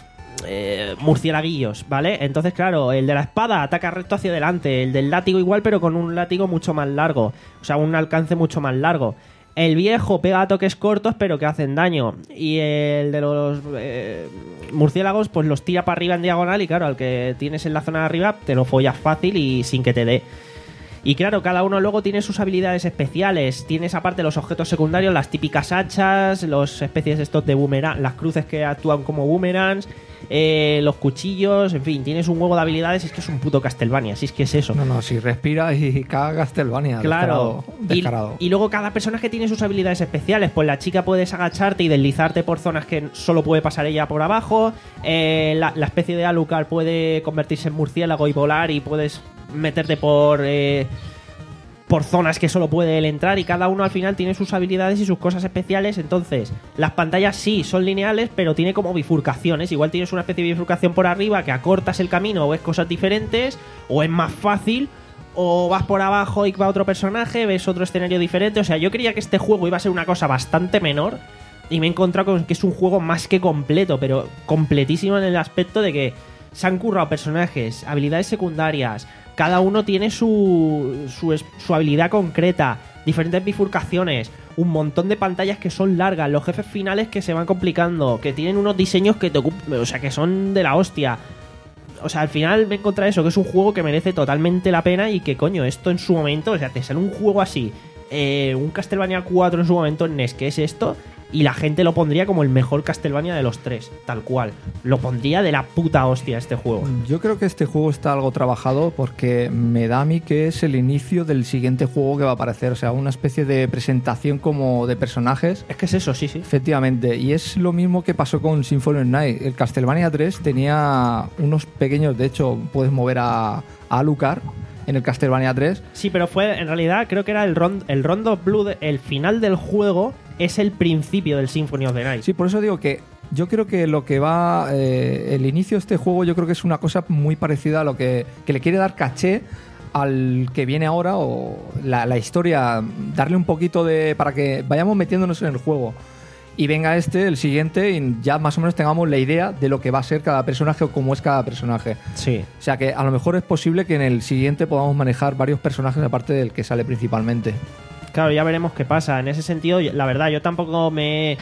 Eh, murciélaguillos, ¿vale? Entonces, claro, el de la espada ataca recto hacia adelante, el del látigo igual, pero con un látigo mucho más largo, o sea, un alcance mucho más largo. El viejo pega a toques cortos, pero que hacen daño. Y el de los eh, murciélagos, pues los tira para arriba en diagonal y, claro, al que tienes en la zona de arriba te lo follas fácil y sin que te dé. Y claro, cada uno luego tiene sus habilidades especiales. Tienes aparte los objetos secundarios, las típicas hachas, los especies estos de boomerang, las cruces que actúan como boomerangs, eh, los cuchillos, en fin, tienes un huevo de habilidades. Es que es un puto Castlevania, si es que es eso. No, no, si respira y caga Castlevania. Claro, descarado, descarado. Y, y luego cada personaje tiene sus habilidades especiales. Pues la chica puedes agacharte y deslizarte por zonas que solo puede pasar ella por abajo. Eh, la, la especie de Alucard puede convertirse en murciélago y volar, y puedes meterte por eh, por zonas que solo puede él entrar, y cada uno al final tiene sus habilidades y sus cosas especiales. Entonces las pantallas sí son lineales, pero tiene como bifurcaciones. Igual tienes una especie de bifurcación por arriba que acortas el camino o ves cosas diferentes, o es más fácil, o vas por abajo y va otro personaje, ves otro escenario diferente. O sea, yo creía que este juego iba a ser una cosa bastante menor, y me he encontrado con que es un juego más que completo, pero completísimo en el aspecto de que se han currado personajes, habilidades secundarias, cada uno tiene su, su, es- su habilidad concreta, diferentes bifurcaciones, un montón de pantallas que son largas, los jefes finales que se van complicando, que tienen unos diseños que te ocup- o sea, que son de la hostia. O sea, al final me he encontrado eso, que es un juego que merece totalmente la pena, y que, coño, esto en su momento, o sea, te sale un juego así, eh, un Castlevania cuatro en su momento en N E S, que es esto, y la gente lo pondría como el mejor Castlevania de los tres, tal cual. Lo pondría de la puta hostia este juego. Yo creo que este juego está algo trabajado, porque me da a mí que es el inicio del siguiente juego que va a aparecer. O sea, una especie de presentación como de personajes. Es que es eso, sí, sí. Efectivamente, y es lo mismo que pasó con Symphony of the Night. El Castlevania tres tenía unos pequeños, de hecho, puedes mover a, a Alucard en el Castlevania tres. Sí, pero fue, en realidad, creo que era el Rondo, el Rondo of Blood, el final del juego es el principio del Symphony of the Night. Sí, por eso digo que yo creo que lo que va, eh, el inicio de este juego, yo creo que es una cosa muy parecida a lo que, que le quiere dar caché al que viene ahora, o la, la historia, darle un poquito de, para que vayamos metiéndonos en el juego. Y venga este, el siguiente, y ya más o menos tengamos la idea de lo que va a ser cada personaje o cómo es cada personaje. Sí. O sea que a lo mejor es posible que en el siguiente podamos manejar varios personajes aparte del que sale principalmente. Claro, ya veremos qué pasa. En ese sentido, la verdad, yo tampoco me,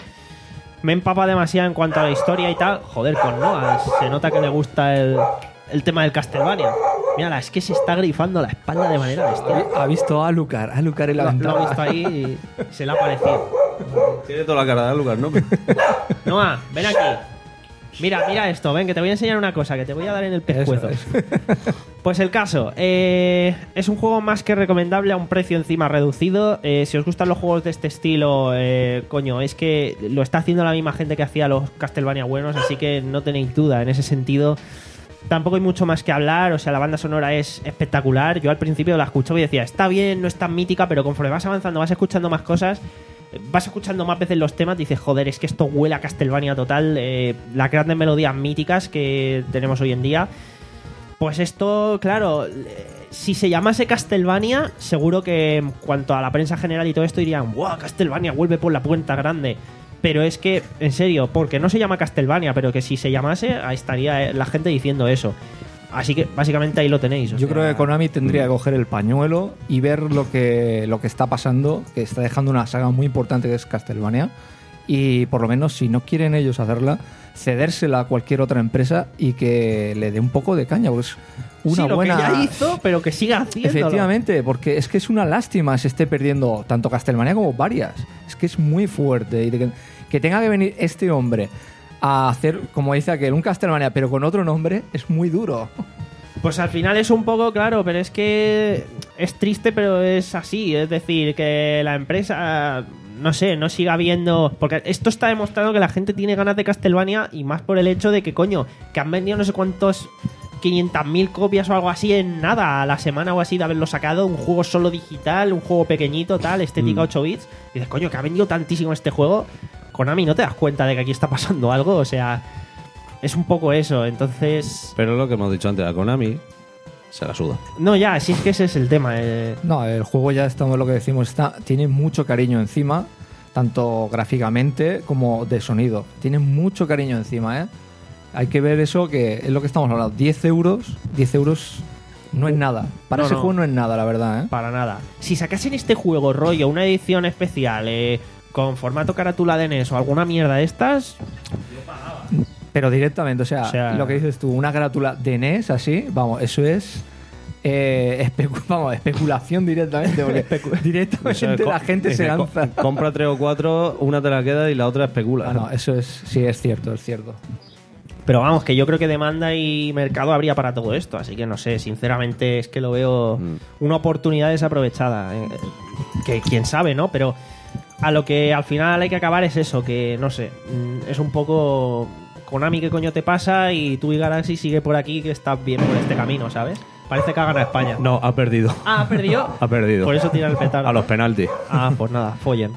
me empapa demasiado en cuanto a la historia y tal. Joder, con Noah, se nota que le gusta el, el tema del Castlevania. Mírala, es que se está grifando la espalda de manera bestial. Ha visto a Alucard, a Alucard en la Lo, lo ventana. ha visto ahí y se le ha parecido. Tiene toda la cara de Lucas, ¿no? Noah, ven aquí. Mira, mira esto, ven, que te voy a enseñar una cosa, que te voy a dar en el pescuezo. Eso Pues el caso, eh, es un juego más que recomendable a un precio encima reducido. Eh, si os gustan los juegos de este estilo, eh, coño, es que lo está haciendo la misma gente que hacía los Castlevania buenos, así que no tenéis duda. En ese sentido, tampoco hay mucho más que hablar. O sea, la banda sonora es espectacular. Yo al principio la escuchaba y decía, está bien, no es tan mítica, pero conforme vas avanzando, vas escuchando más cosas, vas escuchando más veces los temas, dices, joder, es que esto huele a Castlevania total. Eh, las grandes melodías míticas que tenemos hoy en día. Pues esto, claro, eh, si se llamase Castlevania, seguro que en cuanto a la prensa general y todo esto dirían, ¡buah, Castlevania vuelve por la puerta grande! Pero es que, en serio, porque no se llama Castlevania, pero que si se llamase, ahí estaría la gente diciendo eso. Así que básicamente ahí lo tenéis. O Yo sea, creo que Konami tendría que coger el pañuelo y ver lo que, lo que está pasando, que está dejando una saga muy importante que es Castlevania. Y por lo menos, si no quieren ellos hacerla, cedérsela a cualquier otra empresa y que le dé un poco de caña, porque es una sí, lo buena. que ya hizo, pero que siga haciéndolo. Efectivamente, porque es que es una lástima se esté perdiendo tanto Castlevania como varias. Es que es muy fuerte. Y de que, que tenga que venir este hombre a hacer, como dice aquel, un Castlevania, pero con otro nombre, es muy duro. Pues al final es un poco claro, pero es que es triste, pero es así. Es decir, que la empresa, no sé, no siga viendo. Porque esto está demostrando que la gente tiene ganas de Castlevania y más por el hecho de que, coño, que han vendido no sé cuántos, quinientas mil copias o algo así en nada, a la semana o así de haberlo sacado. Un juego solo digital, un juego pequeñito, tal, estética Mm. ocho bits. Y dices, coño, que ha vendido tantísimo este juego. Konami, ¿no te das cuenta de que aquí está pasando algo? O sea, es un poco eso. Entonces. Pero lo que hemos dicho antes, a Konami se la suda. No, ya, si es que ese es el tema. Eh. No, el juego ya estamos lo que decimos, está, tiene mucho cariño encima, tanto gráficamente como de sonido. Tiene mucho cariño encima, ¿eh? Hay que ver eso, que es lo que estamos hablando. diez euros, diez euros no es nada. Para No, ese no. juego no es nada, la verdad, ¿eh? Para nada. Si sacasen este juego, rollo, una edición especial, eh, con formato carátula de N E S o alguna mierda de estas, Pero directamente, o sea, O sea- lo que dices tú, una carátula de N E S así, vamos, eso es eh, especu- vamos, especulación directamente, porque directamente Eso es, la co- gente se dice, co- lanza. compra tres o cuatro, una te la queda y la otra especula. Ah, no, eso es, sí, es cierto, es cierto. pero vamos, que yo creo que demanda y mercado habría para todo esto. Así que no sé, sinceramente es que lo veo Mm. una oportunidad desaprovechada. eh, que quién sabe, ¿no? Pero a lo que al final hay que acabar es eso, que no sé, mm, es un poco Konami, ¿qué coño te pasa? Y tú y Galaxy sigue por aquí, que estás bien por este camino, ¿sabes? Parece que ha ganado España. No, ha perdido. Ah, ¿ha perdido? Ha perdido. Por eso tira el petardo. A los penaltis. Ah, pues nada, follen.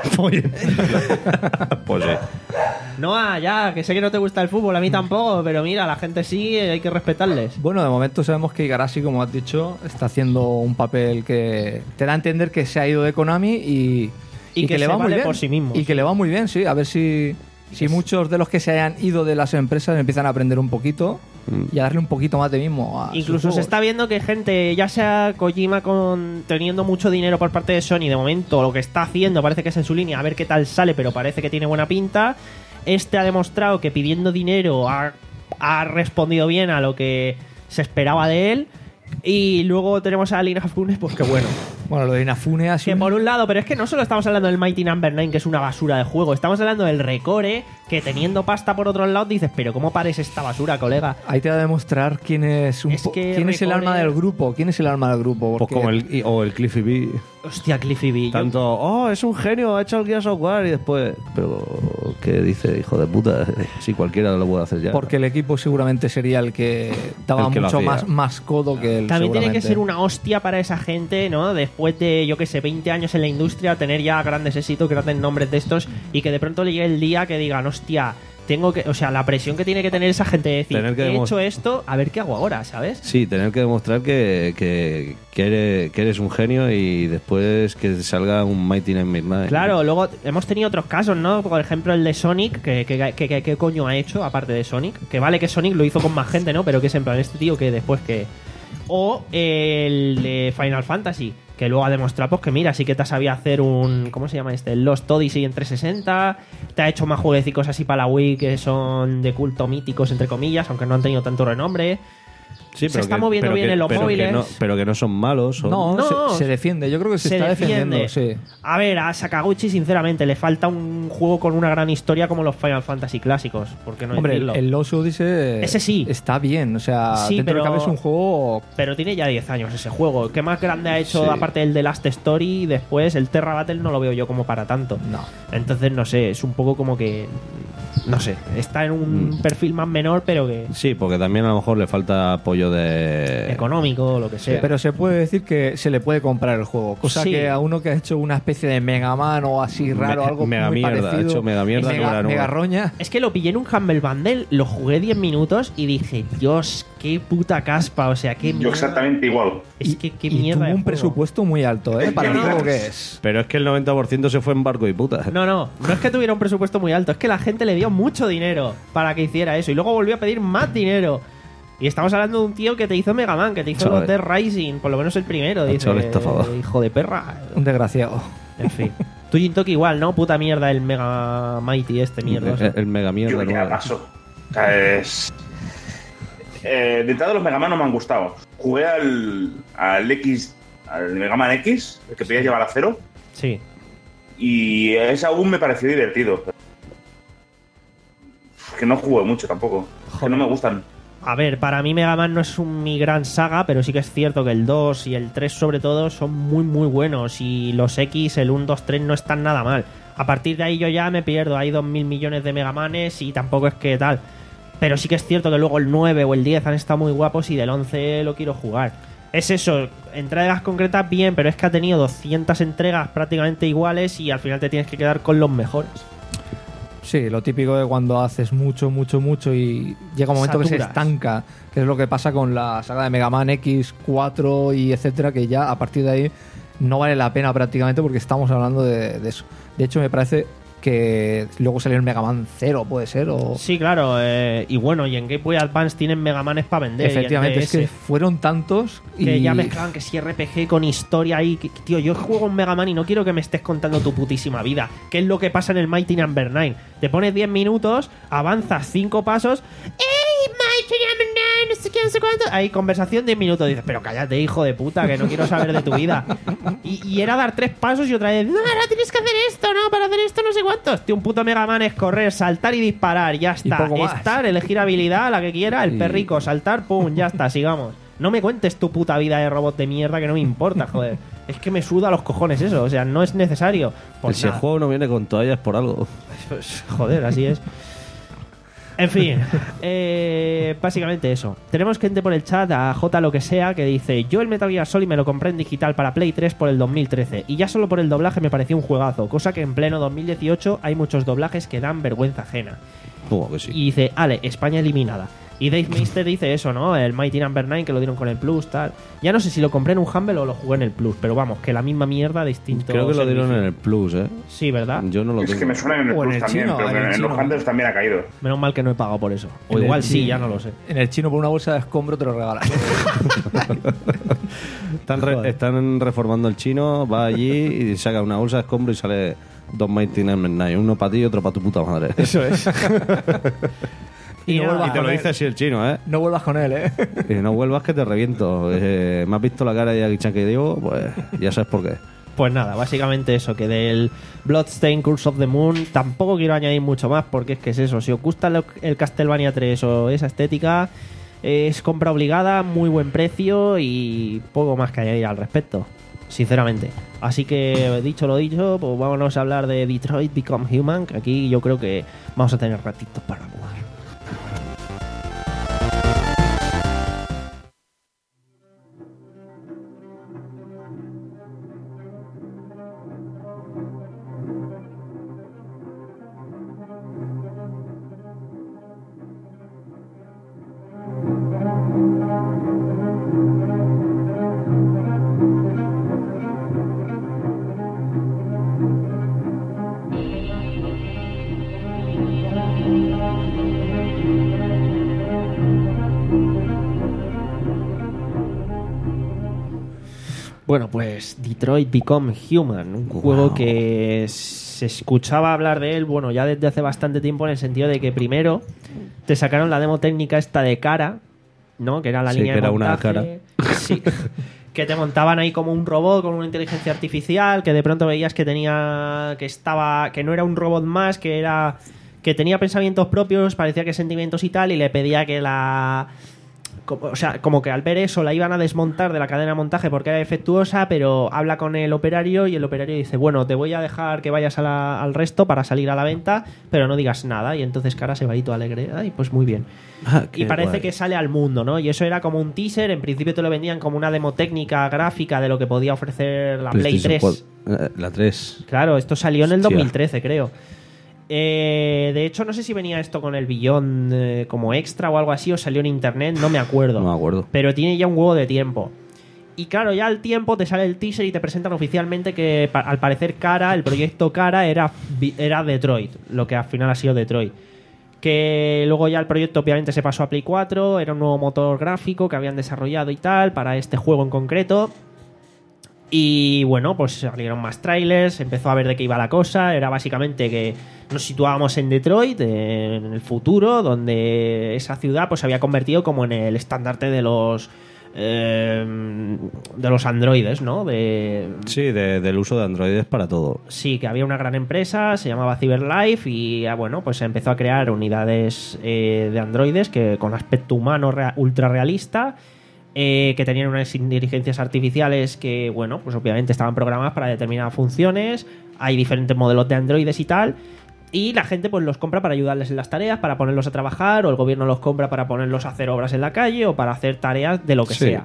Pues sí. No, ah, ya, que sé que no te gusta el fútbol, a mí tampoco, pero mira, la gente sí, hay que respetarles. Bueno, de momento sabemos que Igarashi, como has dicho, está haciendo un papel que te da a entender que se ha ido de Konami y, Y que le se va muy vale bien. por sí mismo. Y que le va muy bien, sí. A ver si, si muchos de los que se hayan ido de las empresas empiezan a aprender un poquito y a darle un poquito más de mismo a sus Incluso se juegos. está viendo que gente, ya sea Kojima con teniendo mucho dinero por parte de Sony, de momento lo que está haciendo parece que es en su línea, a ver qué tal sale, pero parece que tiene buena pinta. Este ha demostrado que pidiendo dinero ha, ha respondido bien a lo que se esperaba de él. Y luego tenemos a Inafune, pues que bueno. Bueno, lo de Inafune ha Que sido... por un lado, pero es que no solo estamos hablando del Mighty Number nueve, que es una basura de juego, estamos hablando del Recore, que teniendo pasta por otros lados dices, pero ¿cómo pares esta basura, colega? Ahí te va a demostrar quién es, un Es po- que quién es el Recore- alma del grupo. ¿Quién es el alma del grupo? Pues Porque como el, y- o el Cliffy B. Hostia, Cliffy B. Yo- Tanto, oh, es un genio, ha hecho el Gears of War y después. Pero, ¿qué dice, hijo de puta? Si cualquiera lo puede hacer ya. Porque el equipo seguramente sería el que daba El que lo mucho hacía. más, más codo que él. También tiene que seguramente. ser una hostia para esa gente, ¿no? Después de, yo que sé, veinte años en la industria, tener ya grandes éxitos, grandes nombres de estos, y que de pronto llegue el día que digan, hostia, tengo que. O sea, la presión que tiene que tener esa gente de decir, Tener que he demos- hecho esto, a ver qué hago ahora, ¿sabes? Sí, tener que demostrar que, que, que, eres, que eres un genio y después que salga un Mighty Number nueve. Claro, luego hemos tenido otros casos, ¿no? Por ejemplo, el de Sonic, que, que, que, que- ¿qué coño ha hecho aparte de Sonic? Que vale que Sonic lo hizo con más gente, ¿no? Pero que es en plan este tío que después que... O el de Final Fantasy, que luego ha demostrado pues que mira, sí que te sabía hacer un... ¿Cómo se llama este? El Lost Odyssey en trescientos sesenta. Te ha hecho más jueguecicos así para la Wii que son de culto míticos, entre comillas, aunque no han tenido tanto renombre. Sí, se está moviendo pero bien que- en los pero que móviles. no- pero que no son malos. Son, No, No, se, se defiende. Yo creo que se, se está defiende. defendiendo. Sí. A ver, a Sakaguchi, sinceramente, le falta un juego con una gran historia como los Final Fantasy clásicos. ¿Por qué no Hombre, el, decirlo? el Lost Odyssey Ese sí. está bien. O sea, Sí, dentro de lo que pero- cabe es un juego. Pero tiene ya diez años ese juego. ¿Qué más grande ha hecho Sí. aparte del The Last Story? Y después el Terra Battle no lo veo yo como para tanto. No. Entonces, no sé, es un poco como que... No sé, está en un Mm. perfil más menor, pero que... Sí, porque también a lo mejor le falta apoyo de... económico o lo que sea. Pero se puede decir que se le puede comprar el juego. Cosa Sí. que a uno que ha hecho una especie de Mega Man o así raro, Me- algo mega muy mierda, parecido. ha hecho mega mierda mega, con la nueva. mega roña. Es que lo pillé en un Humble Bundle, lo jugué diez minutos y dije, Dios, qué puta caspa, o sea, qué Yo mierda. exactamente igual. Es que qué Y mierda tuvo de un juego. presupuesto muy alto, ¿eh? Para el Qué juego mierda. que es. Pero es que el noventa por ciento se fue en barco y puta. No, no, no es que tuviera un presupuesto muy alto, es que la gente le dio mucho dinero para que hiciera eso y luego volvió a pedir más dinero. Y estamos hablando de un tío que te hizo Mega Man, que te hizo Chaval. Dead Rising, por lo menos el primero, dice, Chaval estafador. hijo de perra. Un desgraciado. En fin. Tú Jintoki igual, ¿no? Puta mierda el Mega Mighty este mierda. El, el mega Yo mierda. ya nueva. paso. O sea, es... Eh, de entrada los Mega Man no me han gustado. Jugué al, al X, al Mega Man X, el que podías llevar a cero, Sí. y ese aún me pareció divertido. Que no jugué mucho tampoco. Que no me gustan. A ver, para mí Mega Man no es un, mi gran saga, pero sí que es cierto que el dos y el tres sobre todo son muy muy buenos y los X, el uno, dos, tres no están nada mal. A partir de ahí yo ya me pierdo, hay dos mil millones de Mega Manes y tampoco es que tal. Pero sí que es cierto que luego el nueve o el diez han estado muy guapos y del once lo quiero jugar. Es eso, entregas concretas bien, pero es que ha tenido doscientas entregas prácticamente iguales y al final te tienes que quedar con los mejores. Sí, lo típico de cuando haces mucho, mucho, mucho y llega un momento que se Saturas. estanca, que es lo que pasa con la saga de Mega Man X, cuatro y etcétera, que ya a partir de ahí no vale la pena prácticamente porque estamos hablando de, de eso. De hecho, me parece que luego salió el Mega Man cero, puede ser, o... Sí, claro, eh, y bueno, y en Game Boy Advance tienen Mega Manes para vender. Efectivamente, y en es que D S. fueron tantos y... Que ya mezclaban que si R P G con historia y que- tío, yo juego un Mega Man y no quiero que me estés contando tu putísima vida. ¿Qué es lo que pasa en el Mighty Number nueve? Te pones diez minutos, avanzas cinco pasos. ¡Ey, Mighty Number nueve! No sé qué, no sé cuánto. Hay conversación diez minutos. Dices, pero cállate, hijo de puta, que no quiero saber de tu vida. Y, y era dar tres pasos y otra vez, no, ahora tienes que hacer esto, no, para hacer esto no sé cuántos. Tío, un puto Mega Man es correr, saltar y disparar, ya está. poco más. Estar, elegir habilidad, la que quiera, el Y- perrico, saltar, pum, ya está, sigamos. No me cuentes tu puta vida de robot de mierda que no me importa, joder. Es que me suda los cojones eso, o sea, no es necesario. Pues Si el nada. juego no viene con toallas por algo. Pues, joder, así es. En fin, eh, básicamente eso. Tenemos gente por el chat, a J lo que sea, que dice: yo el Metal Gear Solid me lo compré en digital para Play tres por el dos mil trece y ya solo por el doblaje me pareció un juegazo, cosa que en pleno dos mil dieciocho hay muchos doblajes que dan vergüenza ajena. Supongo que sí. Y dice: Ale, España eliminada. Y Dave Meister dice eso, ¿no? El Mighty Number nueve que lo dieron con el Plus, tal. Ya no sé si lo compré en un Humble o lo jugué en el Plus, pero vamos, que la misma mierda, distinto. Creo que lo servicio. dieron en el Plus, ¿eh? Sí, ¿verdad? Yo no lo Es tengo. que me suena en el O en Plus el también, chino, pero en que el en chino. los Hunters también ha caído. Menos mal que no he pagado por eso. O En el igual sí, chi- ya no lo sé. En el chino por una bolsa de escombro te lo regalan. Están, re- están reformando el chino, va allí y saca una bolsa de escombro y sale dos Mighty Number nueve. Uno para ti y otro para tu puta madre. Eso es. Y no nada, vuelvas Y te lo con él. dice así el chino, ¿eh? No vuelvas con él, ¿eh? Y no vuelvas que te reviento. Eh, ¿Me has visto la cara de Jackie-chan que digo? Pues ya sabes por qué. Pues nada, básicamente eso, que del Bloodstained Curse of the Moon tampoco quiero añadir mucho más porque es que es eso, si os gusta lo- el Castlevania tres o esa estética, es compra obligada, muy buen precio y poco más que añadir al respecto, sinceramente. Así que dicho lo dicho, pues vámonos a hablar de Detroit Become Human, que aquí yo creo que vamos a tener ratitos para jugar. Bueno, pues Detroit Become Human, un juego que se escuchaba hablar de él, bueno, ya desde hace bastante tiempo, en el sentido de que primero te sacaron la demo técnica esta de cara, ¿no? Que era la Sí, línea que de era una montaje. cara. Sí. Que te montaban ahí como un robot con una inteligencia artificial, que de pronto veías que tenía, que estaba, que no era un robot más, que era, que tenía pensamientos propios, parecía que sentimientos y tal, y le pedía que la, como- o sea, como que al ver eso la iban a desmontar de la cadena de montaje porque era defectuosa, pero habla con el operario y el operario dice: bueno, te voy a dejar que vayas a la- al resto para salir a la venta, pero no digas nada. Y entonces Cara se va ahí todo alegre. Ay, pues muy bien. Ah, Y qué parece guay. que sale al mundo, ¿no? Y eso era como un teaser. En principio te lo vendían como una demo técnica gráfica de lo que podía ofrecer la Play PlayStation tres. cuatro. Eh, La tres. Claro, esto salió en el Hostia. dos mil trece, creo. Eh, de hecho, no sé si venía esto con el Beyond eh, como extra o algo así, o salió en internet, no me acuerdo. No me acuerdo. Pero tiene ya un huevo de tiempo. Y claro, ya al tiempo te sale el teaser y te presentan oficialmente que pa- al parecer Kara, el proyecto Kara era, vi- era Detroit, lo que al final ha sido Detroit. Que luego ya el proyecto obviamente se pasó a Play cuatro, era un nuevo motor gráfico que habían desarrollado y tal para este juego en concreto. Y bueno, pues salieron más trailers, empezó a ver de qué iba la cosa. Era básicamente que nos situábamos en Detroit, en el futuro, donde esa ciudad pues se había convertido como en el estandarte de los eh, de los androides, ¿no? De, Sí, de- del uso de androides para todo. Sí, que había una gran empresa, se llamaba CyberLife y ah, bueno, pues se empezó a crear unidades eh, de androides que con aspecto humano rea- ultra realista, eh, que tenían unas inteligencias artificiales que, bueno, pues obviamente estaban programadas para determinadas funciones. Hay diferentes modelos de androides y tal. Y la gente pues los compra para ayudarles en las tareas, para ponerlos a trabajar, o el gobierno los compra para ponerlos a hacer obras en la calle o para hacer tareas de lo que Sí. sea.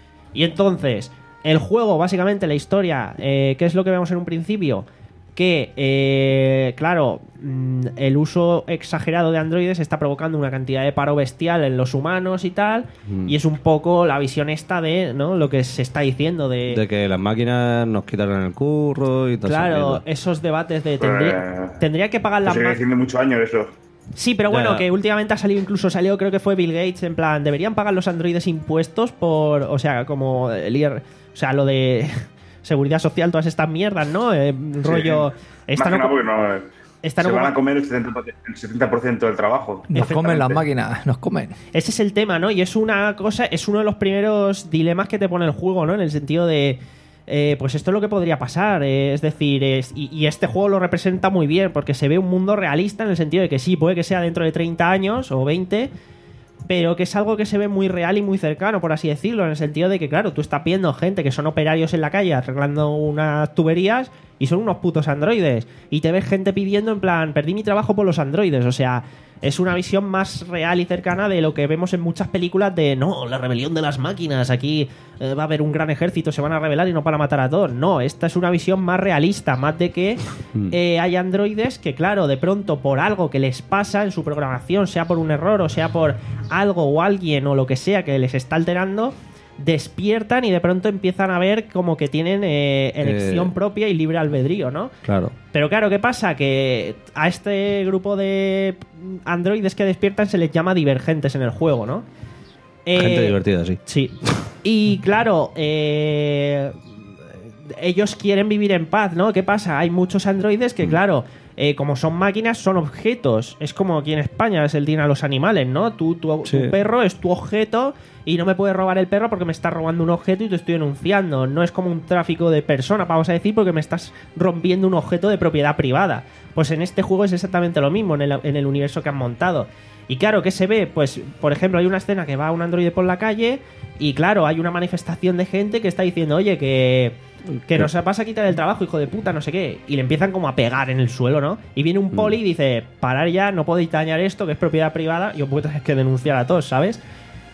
Y entonces, el juego, básicamente la historia, eh, ¿qué es lo que vemos en un principio? Que, eh, claro, mm, el uso exagerado de androides está provocando una cantidad de paro bestial en los humanos y tal, Mm. y es un poco la visión esta de, ¿no?, lo que se está diciendo de... De que las máquinas nos quitaron el curro y todo Claro, esos debates de tendría, Eh, tendría que pagar Se las sigue ma- diciendo muchos años eso. Sí, pero bueno, Ya. que últimamente ha salido, incluso salió, creo que fue Bill Gates, en plan, deberían pagar los androides impuestos por, o sea, como el I R, o sea, lo de seguridad social, todas estas mierdas, ¿no? Eh, rollo... Más que no- nada porque no, eh, esta se no- van a comer el setenta por ciento el setenta por ciento del trabajo. Nos comen las Efectivamente. máquinas, nos comen. Ese es el tema, ¿no? Y es una cosa, es uno de los primeros dilemas que te pone el juego, ¿no? En el sentido de, eh, pues esto es lo que podría pasar, eh, es decir, es, y, y este juego lo representa muy bien, porque se ve un mundo realista en el sentido de que sí, puede que sea dentro de treinta años o veinte, pero que es algo que se ve muy real y muy cercano, por así decirlo, en el sentido de que, claro, tú estás viendo gente que son operarios en la calle arreglando unas tuberías y son unos putos androides. Y te ves gente pidiendo en plan, perdí mi trabajo por los androides. O sea, es una visión más real y cercana de lo que vemos en muchas películas de, no, la rebelión de las máquinas, aquí eh, va a haber un gran ejército, se van a rebelar y no van a matar a todos. No, esta es una visión más realista, más de que eh, hay androides que, claro, de pronto por algo que les pasa en su programación, sea por un error o sea por algo o alguien o lo que sea que les está alterando, despiertan y de pronto empiezan a ver como que tienen eh, elección Eh. propia y libre albedrío, ¿no? Claro. Pero claro, ¿qué pasa? Que a este grupo de androides que despiertan se les llama divergentes en el juego, ¿no? Gente Eh, divertida, sí. Sí. Y claro, eh, ellos quieren vivir en paz, ¿no? ¿Qué pasa? Hay muchos androides que, claro, eh, como son máquinas, son objetos. Es como aquí en España es el Día a los animales, ¿no? Tú, tu, Sí. tu perro es tu objeto y no me puedes robar el perro porque me estás robando un objeto y te estoy denunciando. No es como un tráfico de personas, vamos a decir, porque me estás rompiendo un objeto de propiedad privada. Pues en este juego es exactamente lo mismo, en el, en el universo que han montado. Y claro, ¿qué se ve? Pues, por ejemplo, hay una escena que va un androide por la calle y claro, hay una manifestación de gente que está diciendo, oye, que, que nos vas a quitar el trabajo, hijo de puta, no sé qué. Y le empiezan como a pegar en el suelo, ¿no? Y viene un poli y dice, parar ya, no podéis dañar esto, que es propiedad privada, y os voy a tener que denunciar a todos, ¿sabes?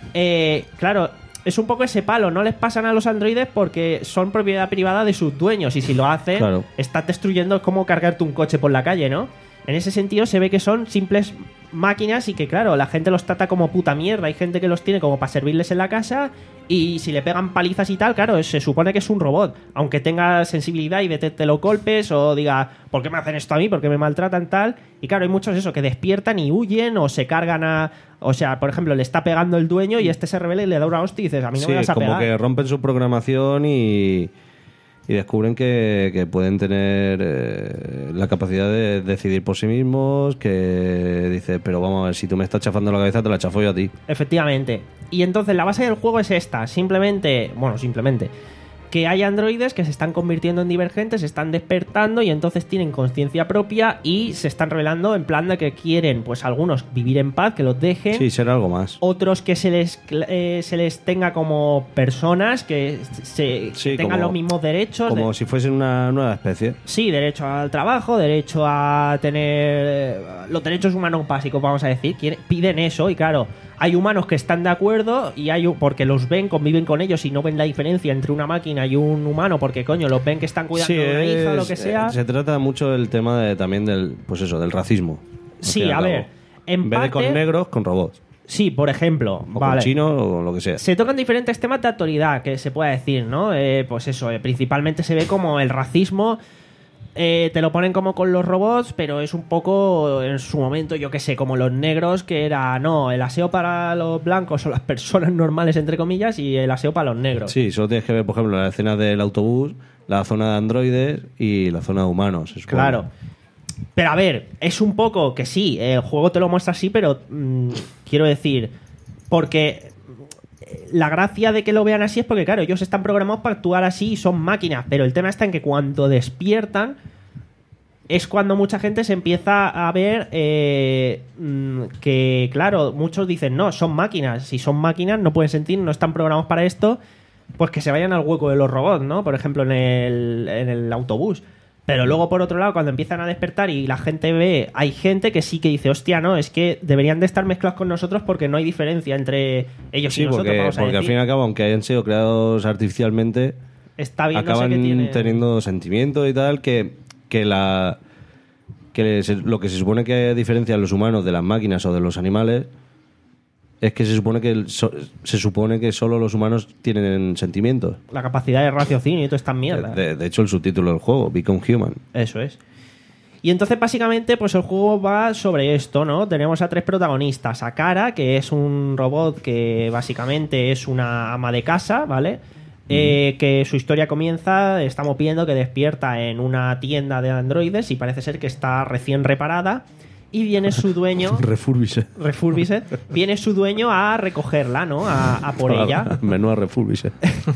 Eh, claro, es un poco ese palo, no les pasan a los androides porque son propiedad privada de sus dueños y si lo hacen, Claro. estás destruyendo, es como cargarte un coche por la calle, ¿no? En ese sentido se ve que son simples máquinas y que, claro, la gente los trata como puta mierda. Hay gente que los tiene como para servirles en la casa y si le pegan palizas y tal, claro, se supone que es un robot. Aunque tenga sensibilidad y detecte los golpes o diga, ¿por qué me hacen esto a mí? ¿Por qué me maltratan tal? Y claro, hay muchos eso, que despiertan y huyen o se cargan a... O sea, por ejemplo, le está pegando el dueño y este se revela y le da una hostia y dices, a mí no Sí, me vas a como pegar. que rompen su programación y, y descubren que, que pueden tener eh, la capacidad de decidir por sí mismos, que dice, pero vamos a ver, si tú me estás chafando la cabeza, te la chafo yo a ti. Efectivamente. Y entonces la base del juego es esta. Simplemente, bueno, simplemente, que hay androides que se están convirtiendo en divergentes, se están despertando y entonces tienen conciencia propia y se están revelando en plan de que quieren, pues algunos vivir en paz, que los dejen. Sí, será algo más. Otros que se les eh, se les tenga como personas, que se Sí, tengan como- los mismos derechos. Como de- si fuesen una nueva especie. Sí, derecho al trabajo, derecho a tener eh, los derechos humanos básicos, vamos a decir. Quiere- piden eso y claro, Hay humanos que están de acuerdo y hay porque los ven, conviven con ellos y no ven la diferencia entre una máquina y un humano porque, coño, los ven que están cuidando Sí, de una hija o lo es- que sea. eh, Se trata mucho el tema de, también del, pues eso, del racismo. al Sí, fin y al a cabo. ver, en En vez de con parte- negros, con robots. Sí, por ejemplo. O vale. con chinos o lo que sea. Se tocan diferentes temas de actualidad, que se puede decir, ¿no? Eh, pues eso, eh, principalmente se ve como el racismo. Eh, te lo ponen como con los robots, pero es un poco en su momento, yo qué sé, como los negros, que era, no, el aseo para los blancos o las personas normales, entre comillas, y el aseo para los negros. Sí, solo tienes que ver, por ejemplo, la escena del autobús, la zona de androides y la zona de humanos. se supone. Claro. Pero a ver, es un poco que sí, el juego te lo muestra así, pero mm, quiero decir, porque la gracia de que lo vean así es porque, claro, ellos están programados para actuar así y son máquinas, pero el tema está en que cuando despiertan es cuando mucha gente se empieza a ver eh, mm, que, claro, muchos dicen, no, son máquinas, si son máquinas no pueden sentir, no están programados para esto, pues que se vayan al hueco de los robots, ¿no? Por ejemplo, en el, en el autobús. Pero luego, por otro lado, cuando empiezan a despertar y la gente ve, hay gente que sí que dice, hostia, no, es que deberían de estar mezclados con nosotros porque no hay diferencia entre ellos y Sí, nosotros, porque, vamos a porque al decir. fin y al cabo, aunque hayan sido creados artificialmente, Está viéndose acaban que tiene... teniendo sentimientos y tal que, que la que se- lo que se supone que diferencia a los humanos de las máquinas o de los animales es que se supone que el- so- se supone que solo los humanos tienen sentimientos. La capacidad de raciocinio y toda esta mierda. De, de hecho, el subtítulo del juego, Become Human. Eso es. Y entonces, básicamente, pues el juego va sobre esto, ¿no? Tenemos a tres protagonistas. A Kara, que es un robot que básicamente es una ama de casa, ¿vale? Eh, que su historia comienza, estamos viendo que despierta en una tienda de androides y parece ser que está recién reparada. Y viene su dueño, Refurbished. Refurbished, viene su dueño a recogerla, ¿no? A, a por ella. Menuda Refurbished.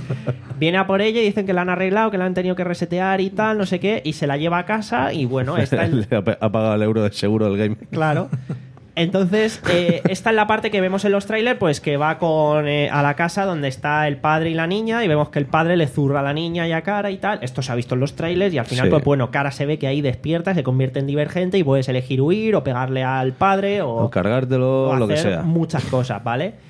Viene a por ella y dicen que la han arreglado, que la han tenido que resetear y tal, no sé qué, y se la lleva a casa y bueno, está en... Le ha pa- ha pagado el euro de seguro del game. Claro. Entonces, eh, esta es la parte que vemos en los trailers, pues que va con eh, a la casa donde está el padre y la niña y vemos que el padre le zurra a la niña y a Kara y tal. Esto se ha visto en los trailers y al final, Sí. pues bueno, Kara se ve que ahí despierta, se convierte en divergente y puedes elegir huir o pegarle al padre o, O cargártelo, o lo que hacer sea. muchas cosas, ¿vale?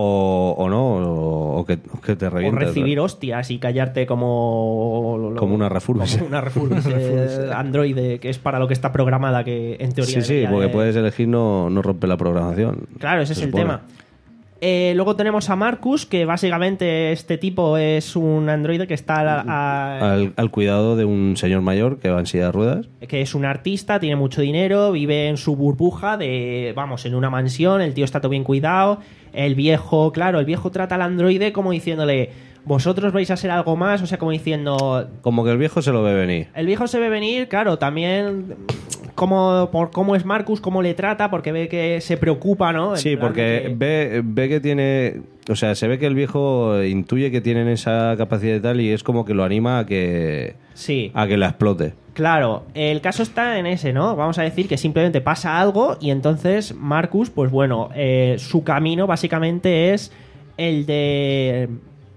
O, o no, o, o que, o que te O revientes. recibir hostias y callarte como... Como una Refurbished. Como una Refurbished androide, que es para lo que está programada, que en teoría... Sí, sí, debería porque de- puedes elegir no, no romper la programación. Claro, ese se es el supone. tema. Eh, luego tenemos a Marcus, que básicamente este tipo es un androide que está a- a- Al, al cuidado de un señor mayor que va en silla de ruedas. que es un artista, tiene mucho dinero, vive en su burbuja de, vamos, en una mansión, el tío está todo bien cuidado, el viejo, claro, el viejo trata al androide como diciéndole, vosotros vais a ser algo más, o sea, como diciendo, Como que el viejo se lo ve venir. el viejo se ve venir, claro, también como, por cómo es Marcus, cómo le trata, porque ve que se preocupa, ¿no? En Sí, plan porque de que- ve, ve que tiene... O sea, se ve que el viejo intuye que tienen esa capacidad y tal y es como que lo anima a que, Sí. a que la explote. Claro, el caso está en ese, ¿no? Vamos a decir que simplemente pasa algo y entonces Marcus, pues bueno, eh, su camino básicamente es el de...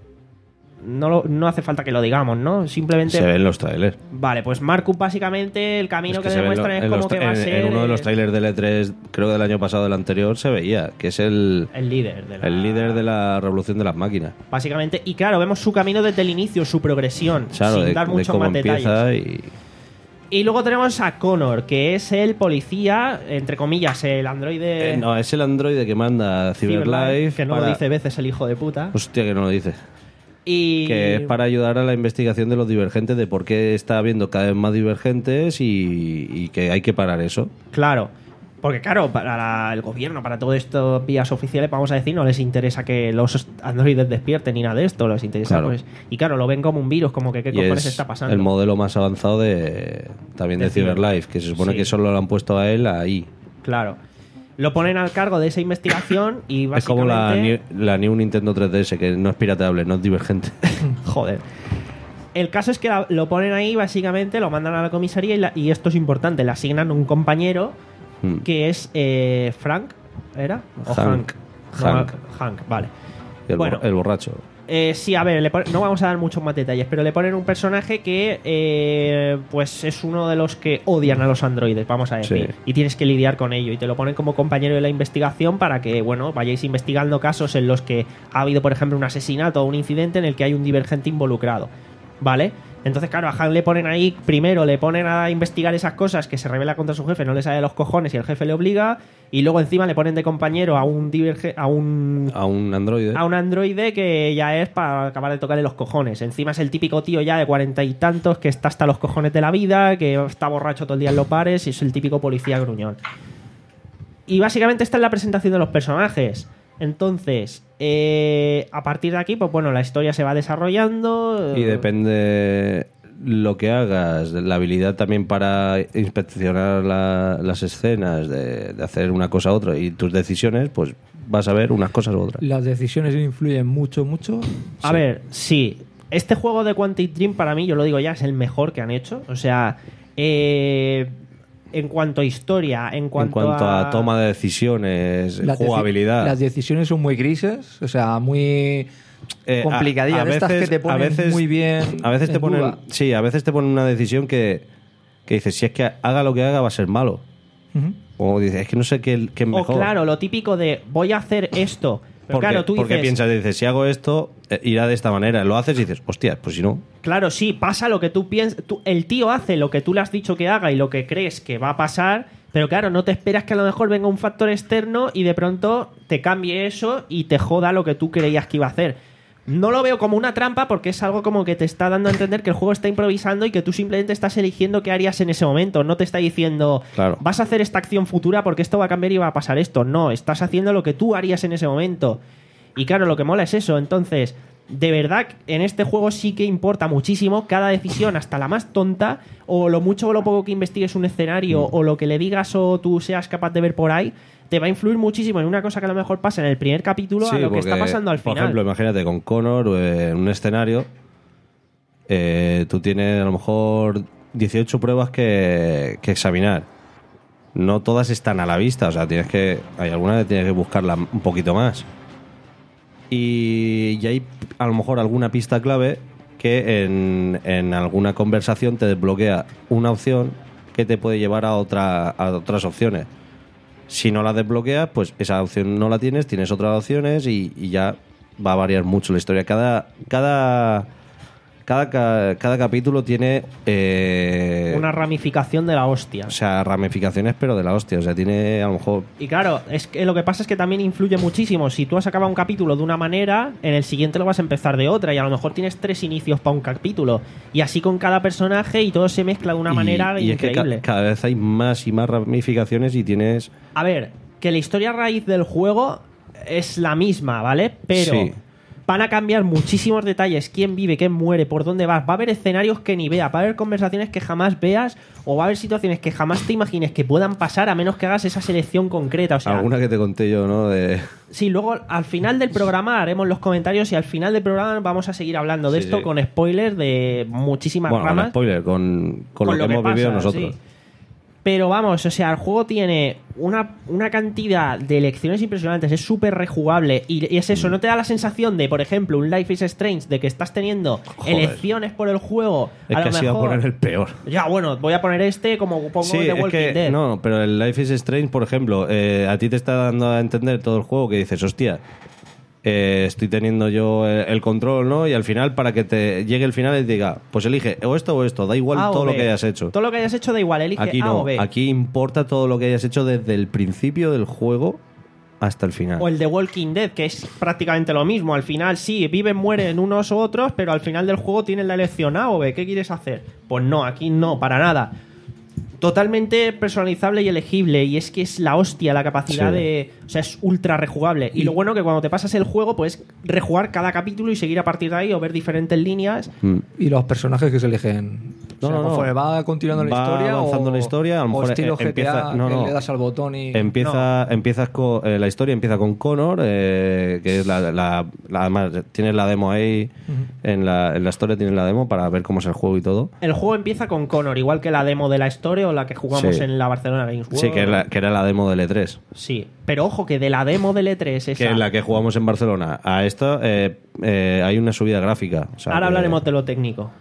No, lo- no hace falta que lo digamos, ¿no? Simplemente... Se ve en los trailers. Vale, pues Marcus básicamente el camino Es que, se ve en lo- demuestran es en como los que tra- va a en- ser en uno de los eh, trailers del E tres, creo del año pasado, del anterior, se veía que es el, el líder de la... el líder de la revolución de las máquinas. Básicamente, y claro, vemos su camino desde el inicio, su progresión, Claro, sin de, dar de muchos cómo más detalles. empieza y... Y luego tenemos a Connor, que es el policía, entre comillas, el androide... Eh, no, es el androide que manda a CyberLife. que no para- lo dice veces el hijo de puta. Hostia, que no lo dice. Y... Que es para ayudar a la investigación de los divergentes, de por qué está habiendo cada vez más divergentes y, y que hay que parar eso. Claro. Porque claro, para la- el gobierno, para todo esto vías oficiales, vamos a decir, no les interesa que los androides despierten ni nada de esto, les interesa Claro. pues... Y claro, lo ven como un virus, como que qué Y cojones es está pasando. el modelo más avanzado de también de, De CyberLife, que se supone Sí. que solo lo han puesto a él ahí. Claro. Lo ponen al cargo de esa investigación y Es como la, básicamente... New- la New Nintendo tres D S, que no es pirateable, no es divergente. Joder. El caso es que la- lo ponen ahí, básicamente, lo mandan a la comisaría y, la- y esto es importante, le asignan un compañero Mm. que es eh, Frank, ¿era? ¿O Hank. Hank? No, Hank. Hank, vale. El, Bueno. bor- el borracho. Eh, sí, a ver, le pon- no vamos a dar muchos más detalles, pero le ponen un personaje que eh, pues es uno de los que odian a los androides, vamos a decir. Sí. Y tienes que lidiar con ello. Y te lo ponen como compañero de la investigación para que, bueno, vayáis investigando casos en los que ha habido, por ejemplo, un asesinato o un incidente en el que hay un divergente involucrado. ¿Vale? Entonces, claro, a Han le ponen ahí, primero le ponen a investigar esas cosas que se revela contra su jefe, no le sale de los cojones y el jefe le obliga, y luego encima le ponen de compañero a un diverge, a un A un androide. a un androide que ya es para acabar de tocarle los cojones. Encima es el típico tío ya de cuarenta y tantos que está hasta los cojones de la vida, que está borracho todo el día en los bares y es el típico policía gruñón. Y básicamente esta es la presentación de los personajes. Entonces, eh, a partir de aquí, pues bueno, la historia se va desarrollando. Y depende lo que hagas, la habilidad también para inspeccionar la- las escenas, de, de hacer una cosa u otra y tus decisiones, pues vas a ver unas cosas u otras. Las decisiones influyen mucho, mucho. A ver, sí. Este juego de Quantic Dream, para mí, yo lo digo ya, es el mejor que han hecho. O sea, eh, en cuanto a historia, en cuanto, en cuanto a... toma de decisiones, Las deci- jugabilidad. Las decisiones son muy grises, o sea, muy Eh, complicadillas. a- a de estas veces- que te ponen a veces- muy bien. A veces te en ponen, duda. sí, a veces te ponen una decisión que, que dices, si es que haga lo que haga va a ser malo. Ujú. O dices, es que no sé qué, qué es O mejor. claro, lo típico de voy a hacer esto. Pero porque, claro, tú porque dices, piensas, dices, si hago esto, eh, irá de esta manera. Lo haces y dices, hostia, pues si no. claro, sí, pasa lo que tú piensas. Tú- el tío hace lo que tú le has dicho que haga y lo que crees que va a pasar, pero claro, no te esperas que a lo mejor venga un factor externo y de pronto te cambie eso y te joda lo que tú creías que iba a hacer. No lo veo como una trampa porque es algo como que te está dando a entender que el juego está improvisando y que tú simplemente estás eligiendo qué harías en ese momento. No te está diciendo, Claro. vas a hacer esta acción futura porque esto va a cambiar y va a pasar esto. No, estás haciendo lo que tú harías en ese momento. Y claro, lo que mola es eso. Entonces, de verdad, en este juego sí que importa muchísimo cada decisión, hasta la más tonta, o lo mucho o lo poco que investigues un escenario, o lo que le digas o tú seas capaz de ver por ahí, te va a influir muchísimo en una cosa que a lo mejor pasa en el primer capítulo a Sí, lo que está porque, pasando al Por final. ejemplo, imagínate con Connor eh, en un escenario, eh, tú tienes a lo mejor dieciocho pruebas que, que examinar. No todas están a la vista, o sea, tienes que hay algunas que tienes que buscarla un poquito más. Y, y hay a lo mejor alguna pista clave que en, en alguna conversación te desbloquea una opción que te puede llevar a, otra, a otras opciones. Si no la desbloqueas, pues esa opción no la tienes, tienes otras opciones y, y ya va a variar mucho la historia. Cada cada cada, ca- cada capítulo tiene eh, Una ramificación de la hostia. o sea, ramificaciones, pero de la hostia. O sea, tiene a lo mejor Y claro, es que lo que pasa es que también influye muchísimo. Si tú has acabado un capítulo de una manera, en el siguiente lo vas a empezar de otra. Y a lo mejor tienes tres inicios para un capítulo. Y así con cada personaje y todo se mezcla de una y- manera y es que ca- increíble. cada vez hay más y más ramificaciones y tienes A ver, que la historia raíz del juego es la misma, ¿vale? Pero Sí. van a cambiar muchísimos detalles. Quién vive, quién muere, por dónde vas. Va a haber escenarios que ni veas. Va a haber conversaciones que jamás veas. O va a haber situaciones que jamás te imagines que puedan pasar a menos que hagas esa selección concreta. O sea, alguna que te conté yo, ¿no? De sí, luego al final del programa haremos los comentarios y al final del programa vamos a seguir hablando de Sí, esto sí. con spoilers de muchísimas bueno, con ramas. spoiler, con, con lo que hemos pasa, vivido nosotros. sí. Pero vamos, o sea, el juego tiene una, una cantidad de elecciones impresionantes, es súper rejugable y, y es eso, no te da la sensación de, por ejemplo, un Life is Strange, de que estás teniendo Joder. elecciones por el juego. Es a que lo así va a mejor- poner el peor. Ya, bueno, voy a poner este como pongo Sí, The es Walking que, Dead. no, pero el Life is Strange, por ejemplo, eh, a ti te está dando a entender todo el juego que dices, hostia, eh, estoy teniendo yo el, el control, ¿no? Y al final, para que te llegue el final y te diga, pues elige o esto o esto, da igual A o todo lo B. que hayas hecho. Todo lo que hayas hecho da igual, elige Aquí A no, o B. aquí importa todo lo que hayas hecho desde el principio del juego hasta el final. O el de Walking Dead, que es prácticamente lo mismo. Al final, sí, viven, mueren unos u otros, pero al final del juego tienen la elección A o B. ¿Qué quieres hacer? Pues no, aquí no, para nada. Totalmente personalizable y elegible. Y es que es la hostia la capacidad Sí. de... O sea, es ultra rejugable. Y, lo bueno que cuando te pasas el juego, puedes rejugar cada capítulo y seguir a partir de ahí o ver diferentes líneas. Mm. Y los personajes que se eligen O sea, no, no. conforme va continuando la Va historia. avanzando o, la historia, a lo o mejor estilo eh, G T A, empieza- no, que no. le das al botón y. Empieza, empiezas con eh, la historia empieza con Connor, eh, que es la, la, la- además tienes la demo ahí en, la, en la historia tienes la demo para ver cómo es el juego y todo. El juego empieza con Connor, igual que la demo de la Story o la que jugamos Sí. en la Barcelona Games World. Sí, que, era- que era la demo del E tres, Sí, pero ojo que de la demo del E tres esa... que es la que jugamos en Barcelona. A esta eh, eh, hay una subida gráfica. O sea, Ahora que- hablaremos de lo técnico.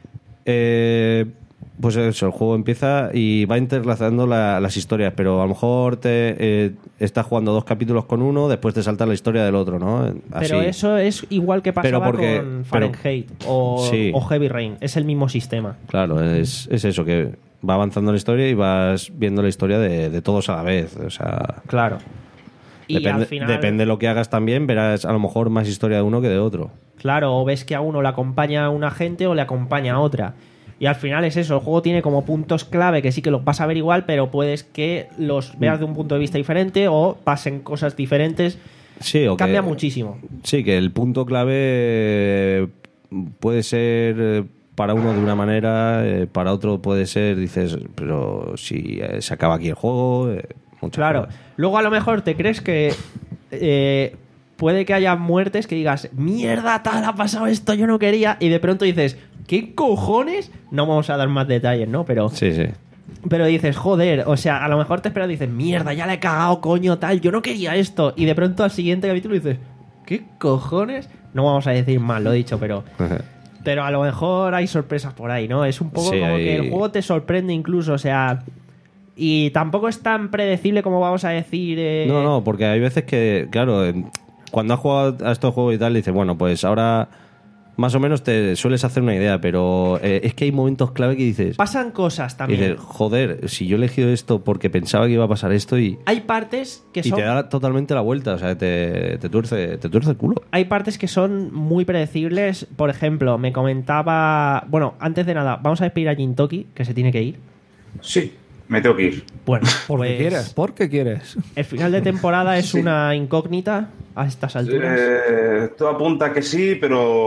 Eh, pues eso, el juego empieza y va interlazando la- las historias, pero a lo mejor te eh, estás jugando dos capítulos con uno, después te salta la historia del otro, ¿no? Así. Pero eso es igual que Pero pasaba porque- con pero- Fahrenheit o, Sí. o Heavy Rain. Es el mismo sistema. Claro, es, es eso, que va avanzando la historia y vas viendo la historia de, de todos a la vez. O sea, Claro. Y depende, al final... depende de lo que hagas también, verás a lo mejor más historia de uno que de otro. Claro, o ves que a uno le acompaña una gente o le acompaña a otra. Y al final es eso, el juego tiene como puntos clave que sí que los vas a ver igual, pero puedes que los veas de un punto de vista diferente o pasen cosas diferentes. Sí, o Cambia que, muchísimo. Sí, que el punto clave eh, puede ser eh, para uno de una manera, eh, para otro puede ser, dices, pero si eh, se acaba aquí el juego, eh, muchas Claro. cosas. Luego a lo mejor te crees que eh, puede que haya muertes que digas, mierda, tal, ha pasado esto, yo no quería. Y de pronto dices, ¿qué cojones? No vamos a dar más detalles, ¿no? Pero, Sí, sí. pero dices, joder, o sea, a lo mejor te esperas y dices, mierda, ya le he cagado, coño, tal, yo no quería esto. Y de pronto al siguiente capítulo dices, ¿qué cojones? No vamos a decir mal, lo he dicho, pero... Pero a lo mejor hay sorpresas por ahí, ¿no? Es un poco Sí, como hay- que el juego te sorprende incluso, o sea... Y tampoco es tan predecible como vamos a decir... eh, No, no, porque hay veces que, claro, en- cuando has jugado a estos juegos y tal, dices, bueno, pues ahora más o menos te sueles hacer una idea, pero eh, es que hay momentos clave que dices, Pasan cosas y también. dices, joder, si yo he elegido esto porque pensaba que iba a pasar esto y, Hay partes que y son... te da totalmente la vuelta, o sea, te, te, tuerce, te tuerce el culo. Hay partes que son muy predecibles. Por ejemplo, me comentaba... Bueno, antes de nada, vamos a despedir a Jintoki, que se tiene que ir. Sí, me tengo que ir. Bueno, ¿Por qué pues, quieres? ¿Por qué quieres? El final de temporada es Sí. una incógnita a estas alturas. Eh, todo apunta que sí, pero.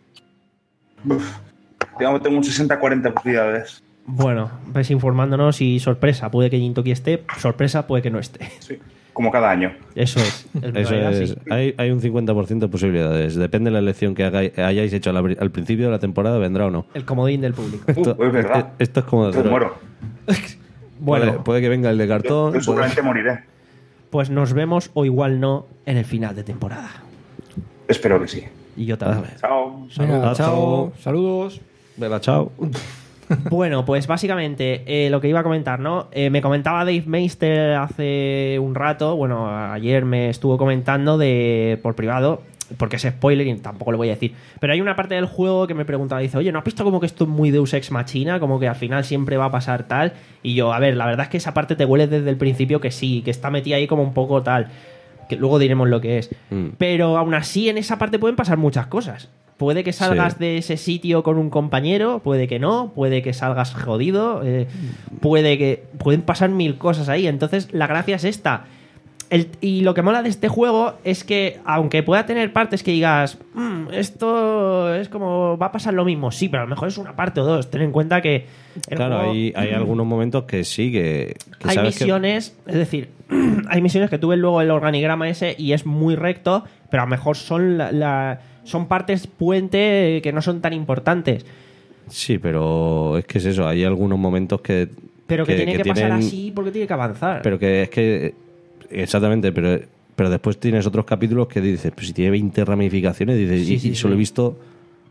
Uf, digamos, tengo un sesenta cuarenta posibilidades. Bueno, pues informándonos y sorpresa. Puede que Jintoki esté, sorpresa puede que no esté. Sí, como cada año. Eso es. En Eso realidad, es, sí. hay, hay un cincuenta por ciento de posibilidades. Depende de la elección que hagáis- hayáis hecho al, al principio de la temporada, vendrá o no. El comodín del público. Esto, Uh, es verdad. esto es como de Entonces cero. muero. Bueno, puede, puede que venga el de Yo, cartón. yo puede- seguramente moriré. pues nos vemos o igual no en el final de temporada. Espero que sí. Y yo también. Chao. Venga, Hasta luego. chao. Saludos. Venga, chao. Bueno, pues básicamente eh, lo que iba a comentar, ¿no? Eh, me comentaba Dave Meister hace un rato, bueno, ayer me estuvo comentando de por privado, porque es spoiler y tampoco lo voy a decir, pero hay una parte del juego que me preguntaba, dice, oye, ¿no has visto como que esto es muy Deus Ex Machina? Como que al final siempre va a pasar tal. Y yo, a ver, la verdad es que esa parte te huele desde el principio que sí, que está metida ahí como un poco tal, que luego diremos lo que es. Mm. Pero aún así en esa parte pueden pasar muchas cosas. Puede que salgas Sí. de ese sitio con un compañero, puede que no, puede que salgas jodido, eh, puede que pueden pasar mil cosas ahí. Entonces la gracia es esta. El- y lo que mola de este juego es que aunque pueda tener partes que digas, "Mm, esto es como va a pasar lo mismo, sí, pero a lo mejor es una parte o dos. Ten en cuenta que el Claro, juego- hay, hay algunos momentos que sí, que, que hay sabes que- misiones, es decir, hay misiones que tú ves luego el organigrama ese y es muy recto, pero a lo mejor son la, la- son partes puente que no son tan importantes. Sí, pero es que es eso, hay algunos momentos que... Pero que, tiene que, pasar tienen- así porque tiene que avanzar. Pero que es que... Exactamente, pero, pero después tienes otros capítulos que dices, pues si tiene veinte ramificaciones, dices, Sí, y, sí, y solo sí. he visto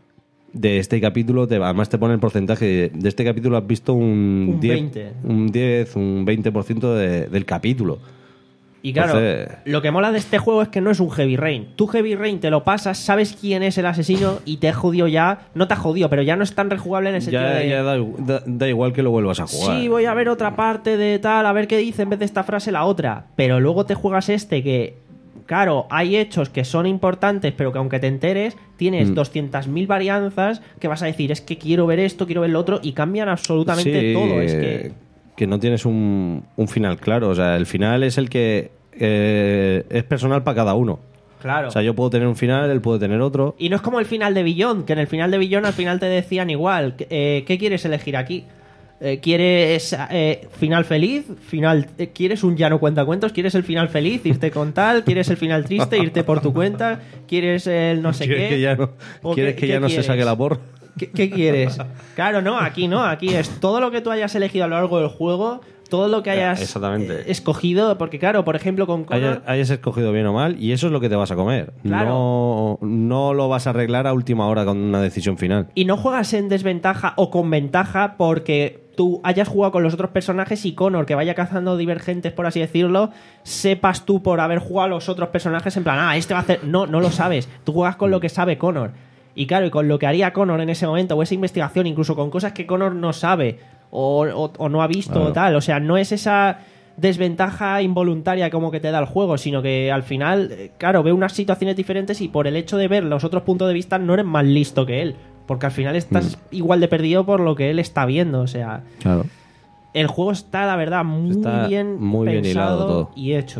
de este capítulo, te, además te pone el porcentaje, de, de este capítulo has visto un, Un diez, veinte. un diez, un veinte por ciento de, del capítulo. Y claro, Entonces- lo que mola de este juego es que no es un Heavy Rain. Tú Heavy Rain te lo pasas, sabes quién es el asesino y te ha jodido ya. No te ha jodido, pero ya no es tan rejugable en el sentido Ya, de... ya da, da- da igual que lo vuelvas a jugar. Sí, voy a ver otra parte de tal, a ver qué dice en vez de esta frase la otra. Pero luego te juegas este que, claro, hay hechos que son importantes, pero que aunque te enteres, tienes Mm. doscientas mil varianzas que vas a decir, es que quiero ver esto, quiero ver lo otro, y cambian absolutamente Sí, todo. Es eh, que... que no tienes un, un final claro. O sea, el final es el que eh, es personal para cada uno. Claro. O sea, yo puedo tener un final, él puede tener otro. Y no es como el final de Beyond, que en el final de Beyond al final te decían igual, eh, ¿qué quieres elegir aquí? Eh, ¿Quieres eh, final feliz? Final, eh, ¿Quieres un ya no cuenta cuentos? ¿Quieres el final feliz? Irte con tal. ¿Quieres el final triste? Irte por tu cuenta. ¿Quieres el no sé ¿Quieres qué? que ya no, ¿O ¿quieres qué- que qué ya no se quieres? saque la porra? ¿Qué, qué quieres? Claro, no, aquí no. Aquí es todo lo que tú hayas elegido a lo largo del juego, todo lo que hayas Exactamente. eh, escogido. Porque claro, por ejemplo, con Connor... Hayas, hayas escogido bien o mal y eso es lo que te vas a comer. Claro. No, no lo vas a arreglar a última hora con una decisión final. Y no juegas en desventaja o con ventaja porque tú hayas jugado con los otros personajes y Connor, que vaya cazando divergentes, por así decirlo, sepas tú por haber jugado a los otros personajes en plan, ah, este va a hacer... No, no lo sabes. Tú juegas con lo que sabe Connor. Y claro, y con lo que haría Connor en ese momento, o esa investigación, incluso con cosas que Connor no sabe o, o- o no ha visto Claro. o tal. O sea, no es esa desventaja involuntaria como que te da el juego, sino que al final, eh, claro, ve unas situaciones diferentes y por el hecho de ver los otros puntos de vista no eres más listo que él. Porque al final estás igual de perdido por lo que él está viendo. O sea, Claro. el juego está, la verdad, muy Está bien muy bien pensado hilado todo. y hecho.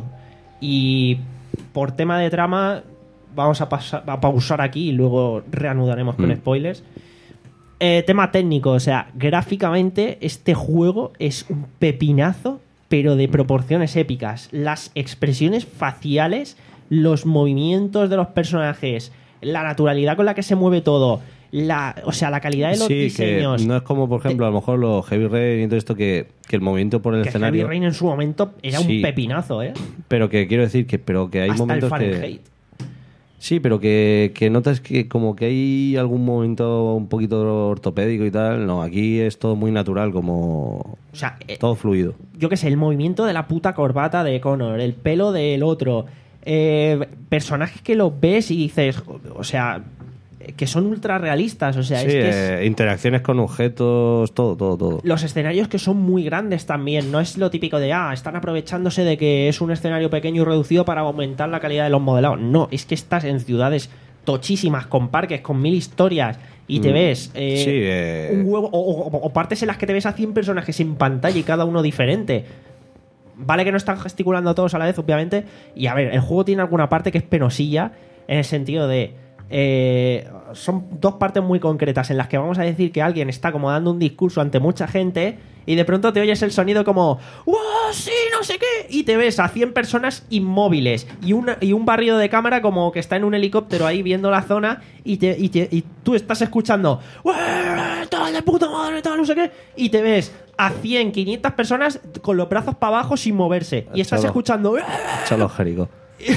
Y por tema de trama, vamos a, pasar, a pausar aquí y luego reanudaremos con Mm. spoilers. Eh, tema técnico, o sea, gráficamente este juego es un pepinazo, pero de proporciones épicas. Las expresiones faciales, los movimientos de los personajes, la naturalidad con la que se mueve todo, la, o sea, la calidad de los Sí, diseños. que no es como, por ejemplo, a lo mejor los Heavy Rain y todo esto, que, que el movimiento por el Que escenario... Heavy Rain en su momento era Sí. un pepinazo, ¿eh? Pero que quiero decir que, pero que hay Hasta el momentos que... Fahrenheit. Sí, pero que, que notas que como que hay algún momento un poquito ortopédico y tal. No, aquí es todo muy natural, como O sea, eh, todo fluido. yo qué sé, el movimiento de la puta corbata de Connor, el pelo del otro, eh, personajes que los ves y dices, o sea, que son ultra realistas, o sea, Sí, es que es- eh, interacciones con objetos, todo, todo, todo. los escenarios que son muy grandes también, no es lo típico de, ah, están aprovechándose de que es un escenario pequeño y reducido para aumentar la calidad de los modelados. No, es que estás en ciudades tochísimas, con parques, con mil historias, y te Mm. ves eh, Sí, eh. un huevo, o, o- o partes en las que te ves a cien personajes en pantalla y cada uno diferente. Vale que no están gesticulando todos a la vez, obviamente, y a ver, el juego tiene alguna parte que es penosilla, en el sentido de... eh, son dos partes muy concretas en las que vamos a decir que alguien está como dando un discurso ante mucha gente y de pronto te oyes el sonido como ¡wow! Sí, no sé qué, y te ves a cien personas inmóviles y, una, y un barrido de cámara como que está en un helicóptero ahí viendo la zona y, te, y, te- y tú estás escuchando ¡wow! Tal de puta madre, tal, no sé qué, y te ves a cien, quinientas personas con los brazos para abajo sin moverse y estás Chalo. escuchando Chalo, Jerico.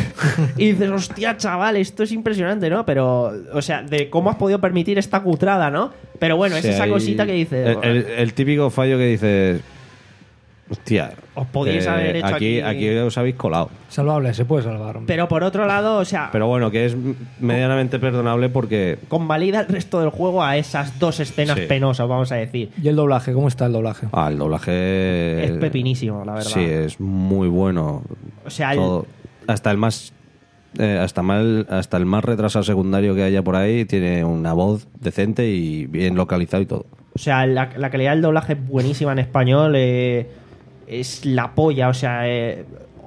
y dices, hostia, chaval, esto es impresionante, ¿no? Pero, o sea, de cómo has podido permitir esta cutrada, ¿no? Pero bueno, es Sí, esa hay- cosita que dices... El, el- el típico fallo que dices... Hostia. Os podíais eh, haber hecho aquí- aquí os habéis colado. Salvable, se puede salvar. hombre. Pero por otro lado, o sea, Pero bueno, que es medianamente perdonable porque... convalida el resto del juego a esas dos escenas Sí. penosas, vamos a decir. ¿Y el doblaje? ¿Cómo está el doblaje? Ah, el doblaje... Es pepinísimo, la verdad. Sí, es muy bueno. O sea, el- Todo. Hasta el más... eh, hasta, mal, hasta el más retrasado secundario que haya por ahí tiene una voz decente y bien localizado y todo. O sea, la, la calidad del doblaje es buenísima en español. eh, es la polla. O sea, eh,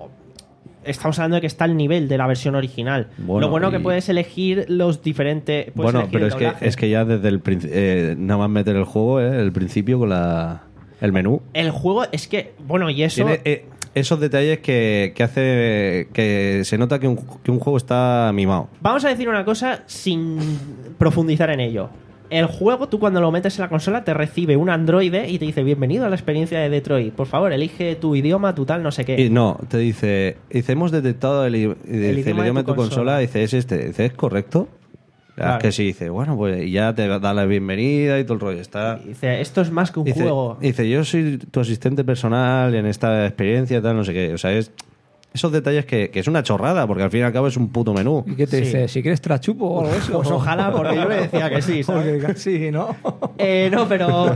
estamos hablando de que está al nivel de la versión original. Bueno, Lo bueno y- que puedes elegir los diferentes. puedes Bueno, elegir pero el es que, doblaje. es que ya desde el principio... nada más meter el juego, eh, el principio con la el menú. El juego es que. Bueno, y eso. Tiene eh, esos detalles que, que hace que se nota que un, que un juego está mimado. Vamos a decir una cosa sin profundizar en ello. El juego, tú cuando lo metes en la consola, te recibe un androide y te dice bienvenido a la experiencia de Detroit. Por favor, elige tu idioma, tu tal, no sé qué. Y no, te dice, dice hemos detectado el, i- dice, el idioma, de tu consola, dice, ¿es este? Dice, ¿es correcto? La verdad Claro. es que sí, dice, bueno, pues y ya te da la bienvenida y todo el rollo. Está... Dice, esto es más que un Dice, juego. dice, yo soy tu asistente personal en esta experiencia, tal, no sé qué. O sea, es esos detalles que, que es una chorrada, porque al fin y al cabo es un puto menú. ¿Y qué te Sí. dice? ¿Si quieres trachupo o algo de eso? Pues ojalá, porque yo le decía que sí, ¿sabes? Porque casi, ¿no? Eh, no, pero.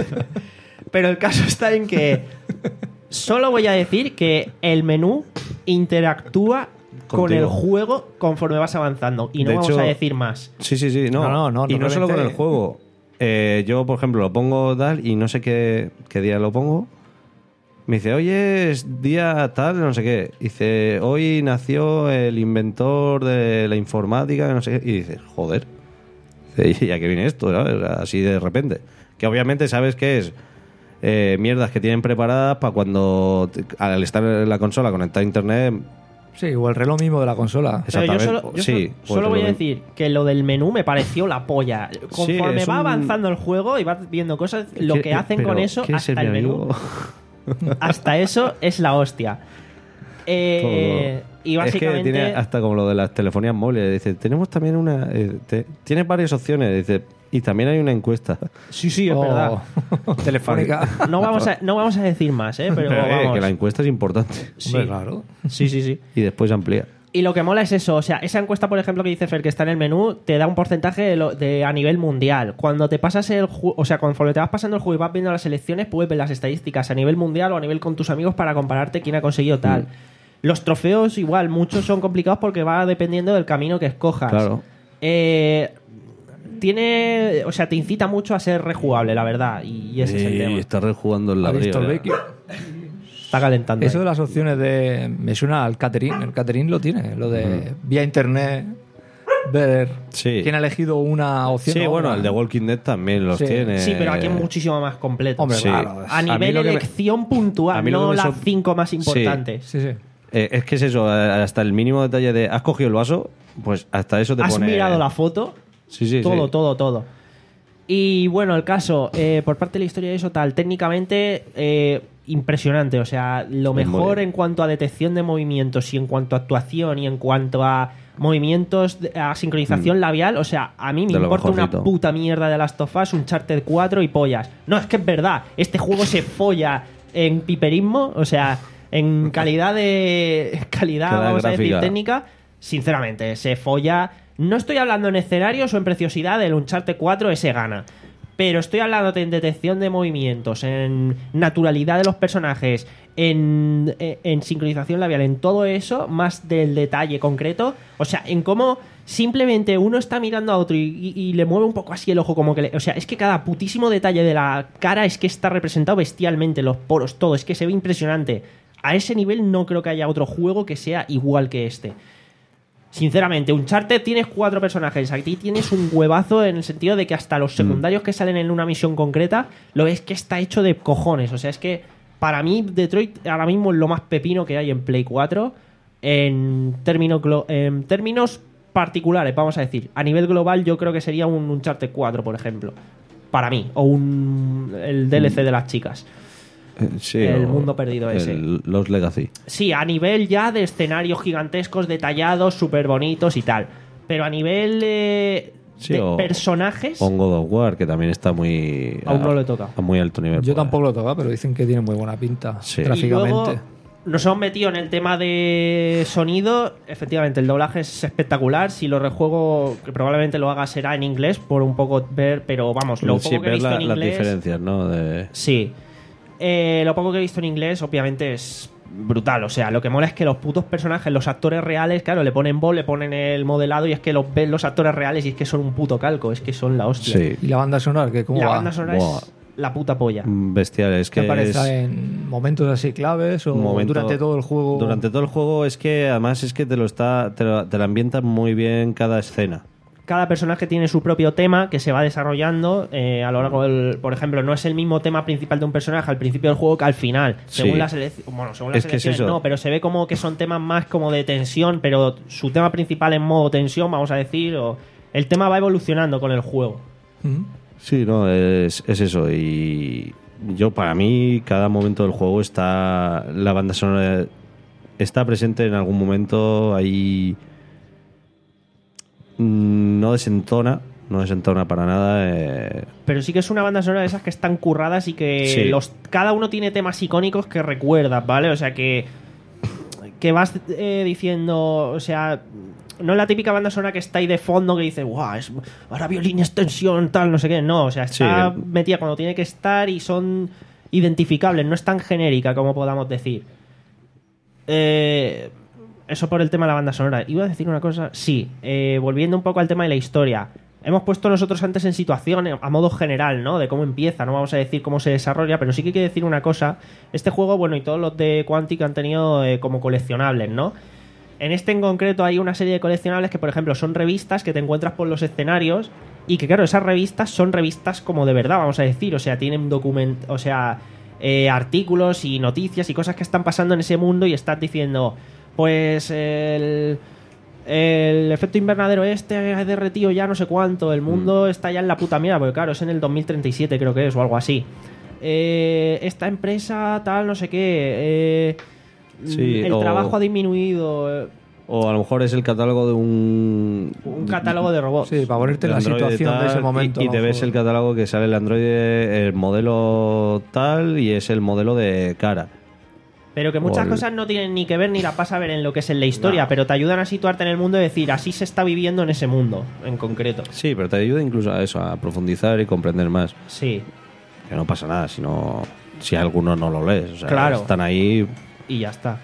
Pero el caso está en que. Solo voy a decir que el menú interactúa con Contigo. el juego conforme vas avanzando. Y no De vamos hecho- a decir más. Sí, sí, sí. No, No, no, no, y no solo con el normalmente- juego. Eh, yo, por ejemplo, lo pongo tal y no sé qué, qué día lo pongo. Me dice, hoy es día tal, no sé qué. Dice, hoy nació el inventor de la informática, no sé qué. Y dices, joder. Dice, ¿y a qué viene esto? ¿Sabes? Así de repente. Que obviamente sabes que es eh, mierdas que tienen preparadas para cuando, al estar en la consola conectada a internet. Sí, o el reloj mismo de la consola. Pero yo solo, yo sí, solo, solo voy a decir que lo del menú me pareció la polla. Conforme es va un- avanzando el juego y vas viendo cosas, lo ¿Qué- que hacen pero con eso, qué es hasta el el menú, amigo? hasta eso es la hostia. Eh, y Es básicamente... que tiene hasta como lo de las telefonías móviles. Dice, tenemos también una... eh, te- tienes varias opciones. Dice, y también hay una encuesta. Sí, sí, es Oh, verdad. Telefónica. No vamos, a, no vamos a decir más, ¿eh? Pero, Pero, eh, vamos. que la encuesta es importante. Sí. Hombre, claro. Sí, sí, sí. Y después amplía. Y lo que mola es eso, o sea, esa encuesta, por ejemplo, que dice Fer, que está en el menú, te da un porcentaje de, lo- de- a nivel mundial. Cuando te pasas el juego, o sea, conforme te vas pasando el juego y vas viendo las selecciones, puedes ver las estadísticas a nivel mundial o a nivel con tus amigos para compararte quién ha conseguido tal. Mm. Los trofeos, igual, muchos son complicados porque va dependiendo del camino que escojas. Claro. Eh, tiene, o sea, te incita mucho a ser rejugable, la verdad, y, y ese es el Y tema. está rejugando el ¿Ha ladrillo. visto el ya. Becky? Está calentando. Eso ahí. de las opciones de... Me suena al catering. El catering lo tiene. Lo de vía internet ver Sí. quién ha elegido una opción. Sí, o bueno, otra. el de Walking Dead también los Sí. tiene. Sí, pero aquí es muchísimo más completo. Hombre, Sí. claro. A A mí nivel lo que me- elección puntual, a mí lo no que me las sor- cinco más Sí. importantes. Sí, sí. Eh, es que es eso, eh, hasta el mínimo detalle de ¿has cogido el vaso? Pues hasta eso te ¿Has pone... mirado la foto? Sí, sí, todo, sí. todo, todo. Y bueno, el caso, eh, por parte de la historia de eso tal, técnicamente eh, impresionante. O sea, lo Muy mejor bien. en cuanto a detección de movimientos y en cuanto a actuación y en cuanto a movimientos, de- a sincronización labial. O sea, a mí me De lo importa una mejorcito. puta mierda de Last of Us, Uncharted cuatro y pollas. No, es que es verdad, este juego se folla en piperismo, o sea, en calidad de... calidad, Calidad vamos a decir, gráfica. técnica. Sinceramente, se folla. No estoy hablando en escenarios o en preciosidad del Uncharted cuatro, ese gana. Pero estoy hablando de en detección de movimientos, en naturalidad de los personajes, en, en, en sincronización labial, en todo eso, más del detalle concreto. O sea, en cómo simplemente uno está mirando a otro y, y- y le mueve un poco así el ojo, como que le, o sea, es que cada putísimo detalle de la cara es que está representado bestialmente, los poros, todo, es que se ve impresionante. A ese nivel no creo que haya otro juego que sea igual que este. Sinceramente, Uncharted tienes cuatro personajes. Aquí tienes un huevazo en el sentido de que hasta los secundarios que salen en una misión concreta lo ves que está hecho de cojones. O sea, es que para mí Detroit ahora mismo es lo más pepino que hay en Play cuatro en términos, glo- en términos particulares, vamos a decir. A nivel global yo creo que sería un Uncharted cuatro, por ejemplo. Para mí. O un el D L C de las chicas. Eh, sí, El o mundo perdido ese. el- los Legacy. Sí, a nivel ya de escenarios gigantescos, detallados, súper bonitos y tal. Pero a nivel eh, Sí, de o- personajes, O en God of War, que también está muy... Aún no a- lo he tocado. A muy alto nivel. Yo pues. tampoco lo he tocado, pero dicen que tiene muy buena pinta Sí. y gráficamente. luego nos hemos metido en el tema de sonido. Efectivamente, el doblaje es espectacular. Si lo rejuego, que probablemente lo haga, será en inglés, por un poco ver, pero vamos, lo Sí, poco que he ver visto la- en las inglés... diferencias, ¿no? De... Sí. Eh, lo poco que he visto en inglés, obviamente, es brutal. O sea, lo que mola es que los putos personajes, los actores reales, claro, le ponen voz, le ponen el modelado y es que los ven los actores reales y es que son un puto calco, es que son la hostia. Sí. ¿Y la banda sonora? ¿Qué, ¿Cómo La va? banda sonora Buah. es la puta polla. Bestial, es ¿Que que aparece es... en momentos así claves o un momento- durante todo el juego? Durante todo el juego es que además es que te lo está te lo, te lo ambienta muy bien cada escena. Cada personaje tiene su propio tema que se va desarrollando eh, a lo largo del... Por ejemplo, no es el mismo tema principal de un personaje al principio del juego que al final. Según Sí. las elecciones... Bueno, según las Es que es elecciones eso. no, pero se ve como que son temas más como de tensión, pero su tema principal en modo tensión, vamos a decir, o... El tema va evolucionando con el juego. ¿Mm? Sí, no, es, es eso. Y yo, para mí, cada momento del juego está. La banda sonora está presente en algún momento. Ahí. mm, No desentona. No desentona para nada. eh, Pero sí que es una banda sonora de esas que están curradas y que Sí. los cada uno tiene temas icónicos que recuerdas, ¿vale? O sea que que vas eh, diciendo, o sea, no es la típica banda sonora que está ahí de fondo que dice, guau, es, ahora violín, extensión, tal, no sé qué. No, o sea, está Sí. metida cuando tiene que estar y son identificables, no es tan genérica como podamos decir. Eh, eso por el tema de la banda sonora. ¿Iba a decir una cosa? Sí, eh, volviendo un poco al tema de la historia. hemos puesto nosotros antes en situación a modo general, ¿no? De cómo empieza, no vamos a decir cómo se desarrolla, pero sí que hay que decir una cosa. Este juego, bueno, y todos los de Quantic han tenido eh, como coleccionables, ¿no? En este en concreto hay una serie de coleccionables que, por ejemplo, son revistas que te encuentras por los escenarios y que, claro, esas revistas son revistas como de verdad, vamos a decir. O sea, tienen document... O sea, eh, artículos y noticias y cosas que están pasando en ese mundo y estás diciendo, pues, el... El efecto invernadero este ha derretido ya no sé cuánto. El mundo mm. está ya en la puta mierda. Porque claro, es en el dos mil treinta y siete creo que es o algo así. Eh, esta empresa tal, no sé qué. Eh, sí, el o, trabajo ha disminuido. O a lo mejor es el catálogo de un... Un catálogo de robots. Sí, para ponerte en la situación tal, de ese momento. Y, y te ves el catálogo que sale el androide, el modelo tal y es el modelo de cara. Pero que muchas el... cosas no tienen ni que ver ni la pasa a ver en lo que es en la historia, no. Pero te ayudan a situarte en el mundo y decir, así se está viviendo en ese mundo, en concreto. Sí, pero te ayuda incluso a eso, a profundizar y comprender más. Sí. Que no pasa nada, sino si alguno no lo lees. O sea, claro. Están ahí... Y ya está.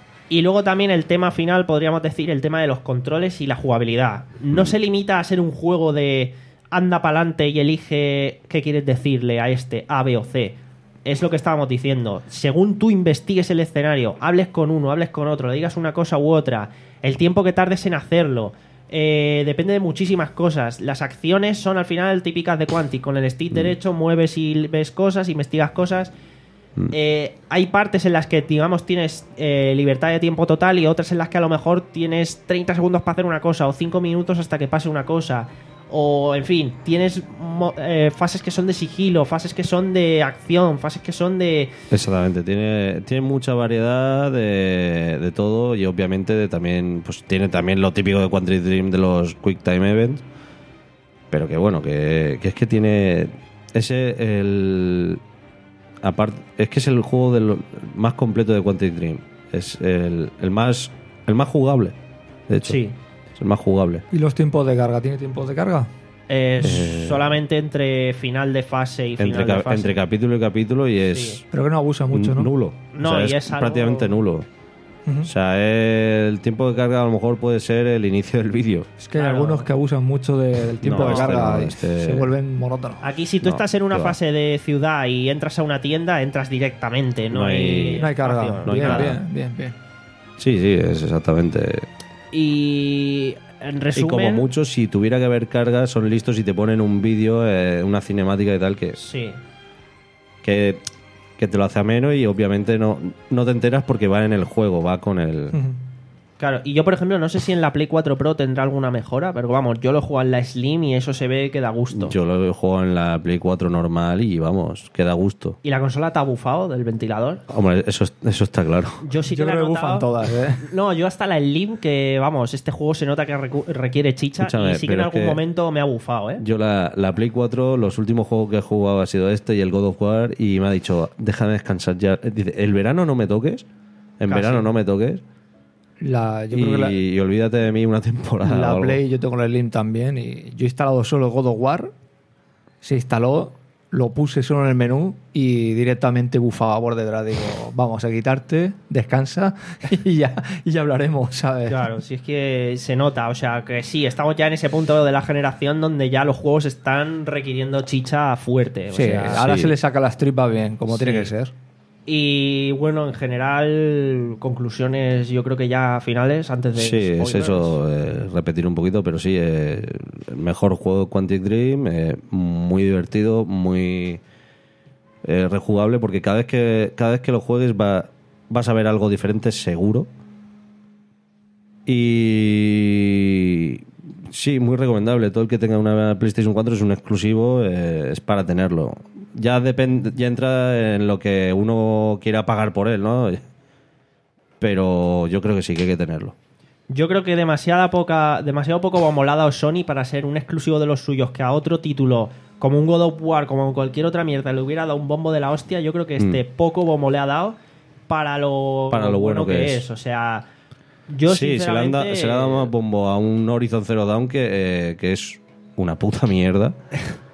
Y luego también el tema final, podríamos decir, el tema de los controles y la jugabilidad. No mm. se limita a ser un juego de anda pa'lante y elige qué quieres decirle a este, A, B o C. Es lo que estábamos diciendo. Según tú investigues el escenario, hables con uno, hables con otro, le digas una cosa u otra, el tiempo que tardes en hacerlo, eh, depende de muchísimas cosas. Las acciones son al final típicas de Quantic. Con el stick mm. derecho mueves y ves cosas, investigas cosas. Mm. Eh, hay partes en las que, digamos, tienes eh, libertad de tiempo total y otras en las que a lo mejor tienes treinta segundos para hacer una cosa o cinco minutos hasta que pase una cosa. O, en fin, tienes eh, fases que son de sigilo, fases que son de acción, fases que son de... Exactamente, tiene, tiene mucha variedad de, de todo y obviamente de también pues tiene también lo típico de Quantic Dream de los Quick Time Events, pero que bueno, que, que es que tiene ese... el aparte es que es el juego del, más completo de Quantic Dream, es el, el, más, el más jugable, de hecho. Sí. El más jugable. ¿Y los tiempos de carga? ¿Tiene tiempos de carga? Es eh, solamente entre final de fase y final entre, ca- de fase. Entre capítulo y capítulo y es... Sí. Pero que no abusa mucho, ¿no? Nulo. No, o sea, y es, es algo... prácticamente nulo. Uh-huh. O sea, el tiempo de carga a lo mejor puede ser el inicio del vídeo. Es que hay claro. algunos que abusan mucho de, del tiempo no, de carga este no, y este... se vuelven monótonos. Aquí si tú no, estás en una fase va. de ciudad y entras a una tienda, entras directamente. No, no hay, hay, no hay carga. No hay bien, carga. bien, bien, bien. Sí, sí, es exactamente... Y... En resumen, y como mucho, si tuviera que haber cargas, son listos y te ponen un vídeo, eh, una cinemática y tal que, sí. que que te lo hace ameno y obviamente no, no te enteras porque va en el juego, va con el... Uh-huh. Claro, y yo por ejemplo no sé si en la Play cuatro Pro tendrá alguna mejora, pero vamos, yo lo he jugado en la Slim y eso se ve que da gusto. Yo lo he jugado en la Play cuatro normal y vamos, que da gusto. ¿Y la consola te ha bufado del ventilador? Hombre, eso, eso está claro. Yo sí que yo me creo he que bufan todas, ¿eh? No, yo hasta la Slim, que vamos, este juego se nota que recu- requiere chicha. Escúchame, y sí que en algún momento me ha bufado, ¿eh? Yo la, la Play cuatro, los últimos juegos que he jugado ha sido este y el God of War y me ha dicho, déjame descansar ya. Dice, el verano no me toques, en Casi. verano no me toques. La, yo y, creo que la, y olvídate de mí una temporada. La o algo. Play, yo tengo la Slim también y yo he instalado solo God of War, se instaló, lo puse solo en el menú y directamente bufaba por detrás. Digo, vamos a quitarte, descansa y ya, y ya hablaremos, ¿sabes? Claro, si es que se nota, o sea, que sí, estamos ya en ese punto de la generación donde ya los juegos están requiriendo chicha fuerte. O sí, sea, ahora sí. se le saca las tripas bien, como sí. tiene que ser. Y bueno, en general, conclusiones yo creo que ya finales, antes de Sí, spoilers. es eso, eh, repetir un poquito, pero sí, eh, el mejor juego de Quantic Dream, eh, muy divertido, muy eh, rejugable, porque cada vez que cada vez que lo juegues va, vas a ver algo diferente seguro. Y sí, muy recomendable. Todo el que tenga una PlayStation cuatro es un exclusivo, eh, es para tenerlo. Ya depende, ya entra en lo que uno quiera pagar por él, ¿no? Pero yo creo que sí que hay que tenerlo. Yo creo que demasiada poca, demasiado poco bombolada a Sony para ser un exclusivo de los suyos, que a otro título, como un God of War, como cualquier otra mierda, le hubiera dado un bombo de la hostia. Yo creo que este mm. poco bombo le ha dado para lo, para lo bueno, bueno que, que es. es. O sea, yo sí, sinceramente... se le, han da, se le ha dado más bombo a un Horizon Zero Dawn que, eh, que es una puta mierda.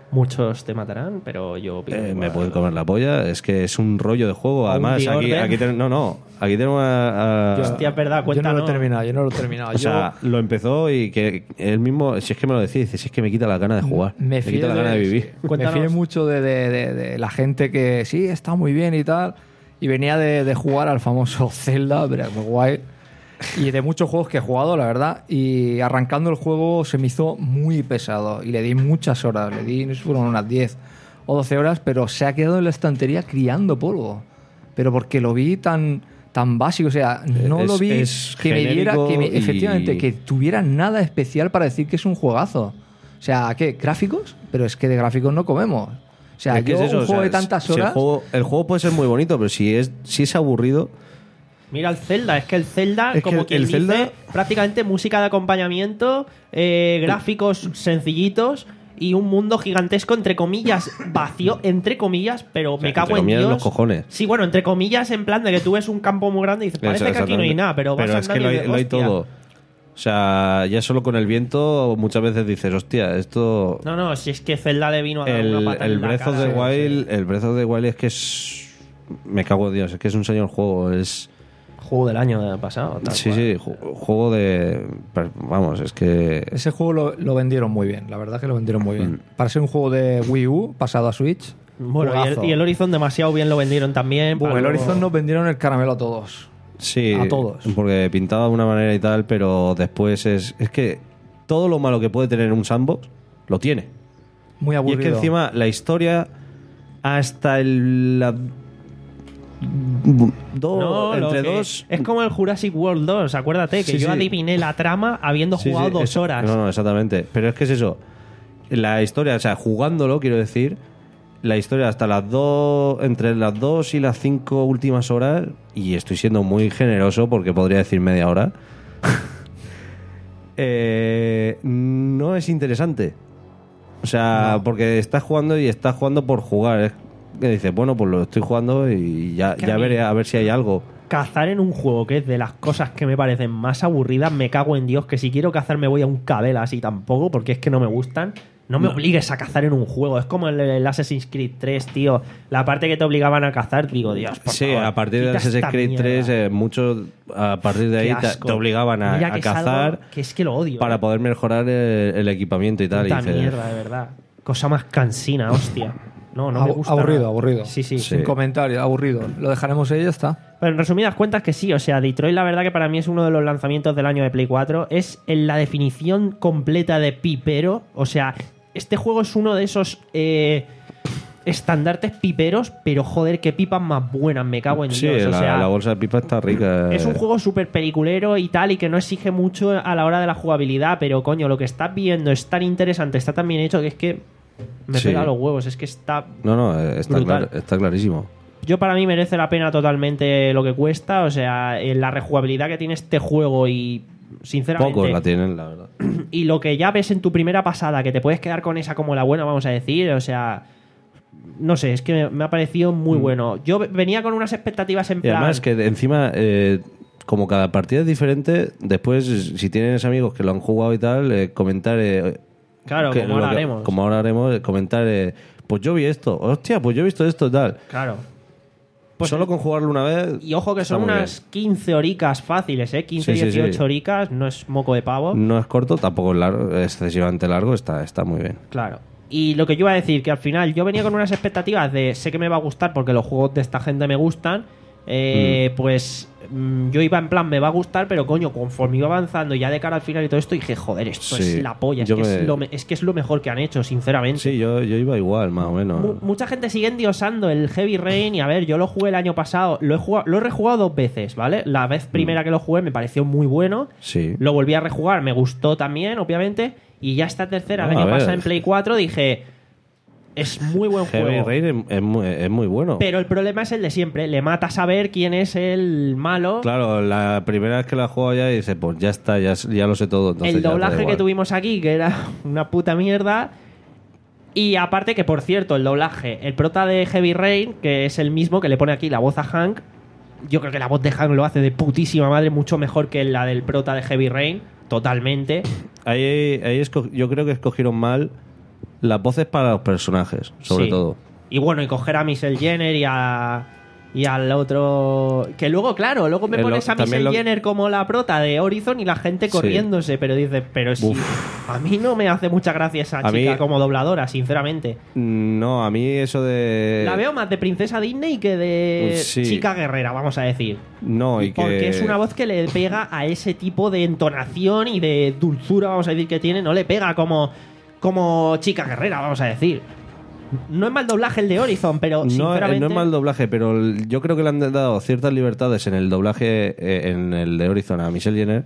Muchos te matarán, pero yo... opino Eh, igual. me pueden comer la polla, es que es un rollo de juego. Además, The aquí, Order. aquí ten- no, no, aquí tenemos a, a- Hostia, es verdad, Yo no cuéntanos. lo he terminado, yo no lo he terminado. o Yo sea, lo empezó y que él mismo, si es que me lo decía, dice, si es que me quita la gana de jugar, me, me quita la gana de vivir. Me Cuéntanos. fié mucho de, de- de- de la gente que sí, está muy bien y tal. Y venía de, de jugar al famoso Zelda, Breath of the Wild. Y de muchos juegos que he jugado, la verdad. Y arrancando el juego se me hizo muy pesado. Y le di muchas horas. Le di, no sé si fueron unas diez o doce horas, pero se ha quedado en la estantería criando polvo. Pero porque lo vi tan, tan básico. O sea, no Es- lo vi es que me diera, que me- genérico y- efectivamente, que tuviera nada especial para decir que es un juegazo. O sea, ¿qué? ¿Gráficos? Pero es que de gráficos no comemos. O sea, Es que yo es eso, un o juego sea, de tantas si el horas... juego, el juego puede ser muy bonito, pero si es, si es aburrido, Mira el Zelda, es que el Zelda, Es que como el- quien el dice, Zelda- prácticamente música de acompañamiento, eh, gráficos sencillitos y un mundo gigantesco, entre comillas, vacío, entre comillas, pero me sea, cago entre en comillas, Dios. los cojones. Sí, bueno, entre comillas, en plan de que tú ves un campo muy grande y dices, parece que aquí no hay nada, pero vas es que andando lo y hay, dices, lo hay "Hostia". todo. O sea, ya solo con el viento muchas veces dices, hostia, esto... No, no, si es que Zelda le vino a dar el una patada el en la Breath of cara. the Wild, el Breath of the Wild es que es... Me cago en Dios, es que es un señor juego, es... Juego del año pasado. tal Sí, cual. sí, ju- juego de... Vamos, es que... Ese juego lo, lo vendieron muy bien, la verdad que lo vendieron muy bien. Mm. Para ser un juego de Wii U pasado a Switch. Bueno, y juegazo. el, y el Horizon demasiado bien lo vendieron también. Buah, para el luego- Horizon nos vendieron el caramelo a todos. Sí, A todos. porque pintaba de una manera y tal, pero después es... Es que todo lo malo que puede tener un sandbox, lo tiene. Muy Y es aburrido. que encima la historia hasta el... la- dos, No, lo entre que- dos... Es como el Jurassic World dos, acuérdate, que Sí, yo sí. adiviné la trama habiendo Sí, jugado sí, dos eso- horas. No, no, exactamente. Pero es que es eso. La historia, o sea, jugándolo, quiero decir, la historia hasta las dos, entre las dos y las cinco últimas horas, y estoy siendo muy generoso porque podría decir media hora, eh, no es interesante. O sea, porque estás jugando y estás jugando por jugar. Es que dices, bueno, pues lo estoy jugando y ya, Que a ya mí- veré a ver si hay algo. Cazar en un juego que es de las cosas que me parecen más aburridas, me cago en Dios, que si quiero cazar me voy a un cabel así tampoco, porque es que no me gustan. No me obligues a cazar en un juego. Es como el, el Assassin's Creed tres, tío. La parte que te obligaban a cazar, digo, Dios, por Sí, favor, a partir de quita Assassin's esta Creed mierda. tres, eh, muchos a partir de Qué ahí te, asco. te obligaban a, Mira a que es algo cazar que es que lo odio. para eh. poder mejorar el, el equipamiento y tal. y Puta dices, mierda, de verdad. Cosa más cansina, hostia. No, no me Abu- gusta. aburrido, nada. aburrido. Sí, sí. Sí. Sin comentarios, aburrido. Lo dejaremos ahí y ya está. Pero en resumidas cuentas que sí, o sea, Detroit la verdad que para mí es uno de los lanzamientos del año de Play cuatro. Es en la definición completa de pipero. O sea, este juego es uno de esos eh, estandartes piperos, pero joder, qué pipas más buenas, me cago en Sí, Dios. O la, sea, la bolsa de pipa está rica. es un eh. juego súper peliculero y tal, y que no exige mucho a la hora de la jugabilidad, pero coño, lo que estás viendo es tan interesante, está tan bien hecho que es que me Sí. pega los huevos, es que está... No, no, eh, está, brutal. clar- está clarísimo. Yo para mí merece la pena totalmente lo que cuesta, o sea, eh, la rejugabilidad que tiene este juego y sinceramente... Pocos la tienen, la verdad. Y lo que ya ves en tu primera pasada, que te puedes quedar con esa como la buena, vamos a decir, o sea... No sé, es que me, me ha parecido muy bueno. Yo ve- venía con unas expectativas en Mm. Y plan... además que de- encima, eh, como cada partida es diferente, después si tienes amigos que lo han jugado y tal, eh, comentar... eh, Claro, que como lo ahora que- haremos. Como ahora haremos, eh, comentar... eh, pues yo vi esto, hostia, pues yo he visto esto y tal. Claro. Pues Solo con jugarlo una vez... Y ojo que está son muy unas quince horicas fáciles, ¿eh? quince, Sí, sí, dieciocho sí. horicas, no es moco de pavo. bien. No es corto, tampoco es largo, es excesivamente largo, está, está muy bien. Claro. Y lo que yo iba a decir, que al final yo venía con unas expectativas de sé que me va a gustar porque los juegos de esta gente me gustan. eh, Pues mm, yo iba en plan, me va a gustar, pero coño, conforme iba avanzando ya de cara al final y todo esto, dije, joder, esto Sí, es la polla. Es yo que, me- es, lo, me- es que es lo mejor que han hecho, sinceramente. Sí, yo, yo iba igual, más o menos. Mu- mucha gente sigue endiosando el Heavy Rain y a ver, yo lo jugué el año pasado, lo he, jugado, lo he rejugado dos veces, ¿vale? La vez primera que lo jugué me pareció muy bueno, Sí. lo volví a rejugar, me gustó también, obviamente, y ya esta tercera, el No, a año ver. pasado en Play cuatro, dije, es muy buen Heavy juego. Rain es, es muy, es muy bueno. Pero el problema es el de siempre, le mata saber quién es el malo. Claro, la primera vez que la juego ya dice, pues ya está, ya, ya lo sé todo. Entonces el ya te da doblaje que igual. tuvimos aquí, que era una puta mierda. Y aparte que, por cierto, el doblaje, el prota de Heavy Rain, que es el mismo que le pone aquí la voz a Hank, yo creo que la voz de Hank lo hace de putísima madre, mucho mejor que la del prota de Heavy Rain, totalmente. Ahí, ahí esco- yo creo que escogieron mal Las voces para los personajes, sobre Sí. todo. Y bueno, y coger a Michelle Jenner y a y al otro... Que luego, claro, luego me El pones lo- a también Michelle lo- Jenner como la prota de Horizon y la gente Sí. corriéndose, pero dices, pero si a mí no me hace mucha gracia esa A chica mí- como dobladora, sinceramente. No, a mí eso de... La veo más de princesa Disney que de Sí. chica guerrera, vamos a decir. No, y que... Porque es una voz que le pega a ese tipo de entonación y de dulzura, vamos a decir, que tiene. No le pega como, como chica guerrera, vamos a decir. No es mal doblaje el de Horizon, pero No, sinceramente... no es mal doblaje, pero el- yo creo que le han dado ciertas libertades en el doblaje, eh, en el de Horizon a Michelle Jenner,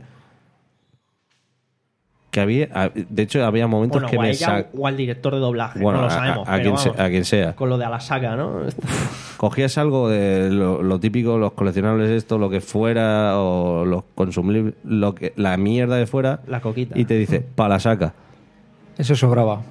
que había, a- de hecho había momentos Bueno, que o a me ella sa- o al director de doblaje, Bueno, no lo a- sabemos. a, a pero quien se- vamos, a quien sea. con lo de Alasaka, ¿no? Cogías algo de lo, lo típico, los coleccionables, esto, lo que fuera, o los consumibles, lo que, la mierda de fuera, La coquita. y te dice, pa' la saca. Eso sobraba.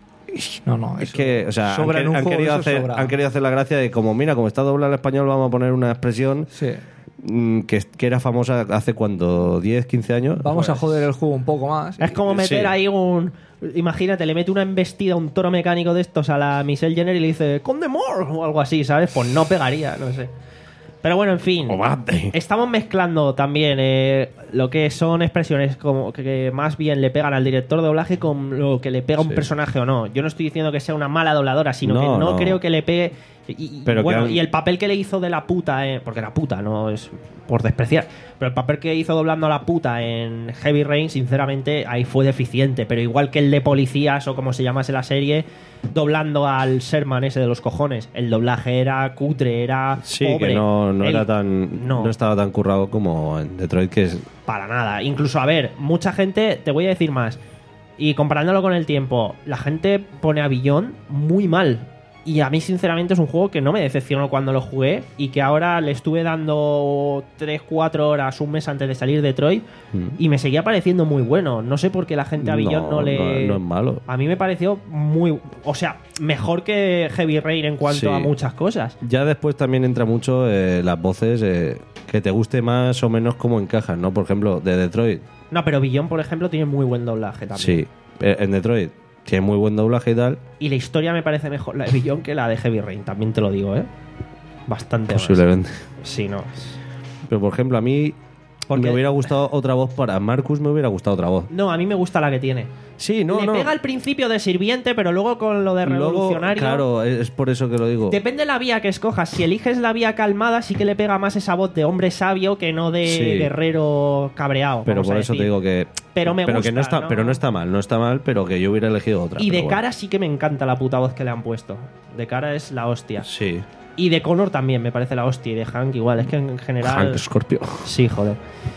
No, no. Es eso que, o sea, han, sobra en quer- un han juego, querido eso hacer, sobra. han querido hacer la gracia de como, mira, como está doblado al español, vamos a poner una expresión Sí. mm, que, que era famosa hace cuánto, diez, quince años. Vamos a Pues, joder el juego un poco más. Es como meter Sí. ahí un... Imagínate, le mete una embestida, un toro mecánico de estos a la Michelle Jenner y le dice ¡Conde More! O algo así, ¿sabes? Pues no pegaría, no sé. Pero bueno, en fin. O mate. Estamos mezclando también eh, lo que son expresiones como que, que más bien le pegan al director de doblaje con lo que le pega a un Sí. personaje o no. Yo no estoy diciendo que sea una mala dobladora, sino No, que no, no. creo que le pegue. Y, y- Pero que bueno, han- y el papel que le hizo de la puta, eh, porque era puta, no es por despreciar. Pero el papel que hizo doblando a la puta en Heavy Rain, sinceramente, ahí fue deficiente. Pero igual que el de policías o como se llamase la serie, doblando al Sherman ese de los cojones. El doblaje era cutre, era Sí, pobre. que no, no El- era tan, no. no estaba tan currado como en Detroit, que es Para nada. Incluso, a ver, mucha gente, te voy a decir más, y comparándolo con el tiempo, la gente pone a Beyond muy mal. Y a mí, sinceramente, es un juego que no me decepcionó cuando lo jugué y que ahora le estuve dando tres cuatro horas, un mes antes de salir Detroit, y me seguía pareciendo muy bueno. No sé por qué la gente a Beyond no, le... no, no es malo. A mí me pareció muy... O sea, mejor que Heavy Rain en cuanto Sí. a muchas cosas. Ya después también entra mucho eh, las voces, eh, que te guste más o menos cómo encajan, ¿no? Por ejemplo, de Detroit, No, pero Beyond, por ejemplo, tiene muy buen doblaje también. sí, eh, en Detroit tiene muy buen doblaje y tal, Y la historia me parece mejor la de Beyond que la de Heavy Rain, también te lo digo, ¿eh? Bastante más. posiblemente. Sí, no. Pero por ejemplo, a mí Porque- me hubiera gustado otra voz para Marcus, me hubiera gustado otra voz. No, a mí me gusta la que tiene. Sí, no, Le no. pega al principio de sirviente, pero luego con lo de Luego, revolucionario... claro, es es por eso que lo digo. Depende de la vía que escojas. Si eliges la vía calmada, sí que le pega más esa voz de hombre sabio que no de Sí. guerrero cabreado. Pero vamos por a eso te decir. digo que Pero me que gusta, no está, ¿no? pero no está mal, no está mal, pero que yo hubiera elegido otra. Y pero de bueno. cara sí que me encanta la puta voz que le han puesto. De cara es la hostia. Sí. Y de Connor también me parece la hostia. Y de Hank igual. Es que en general... Hank Scorpio. Sí, joder.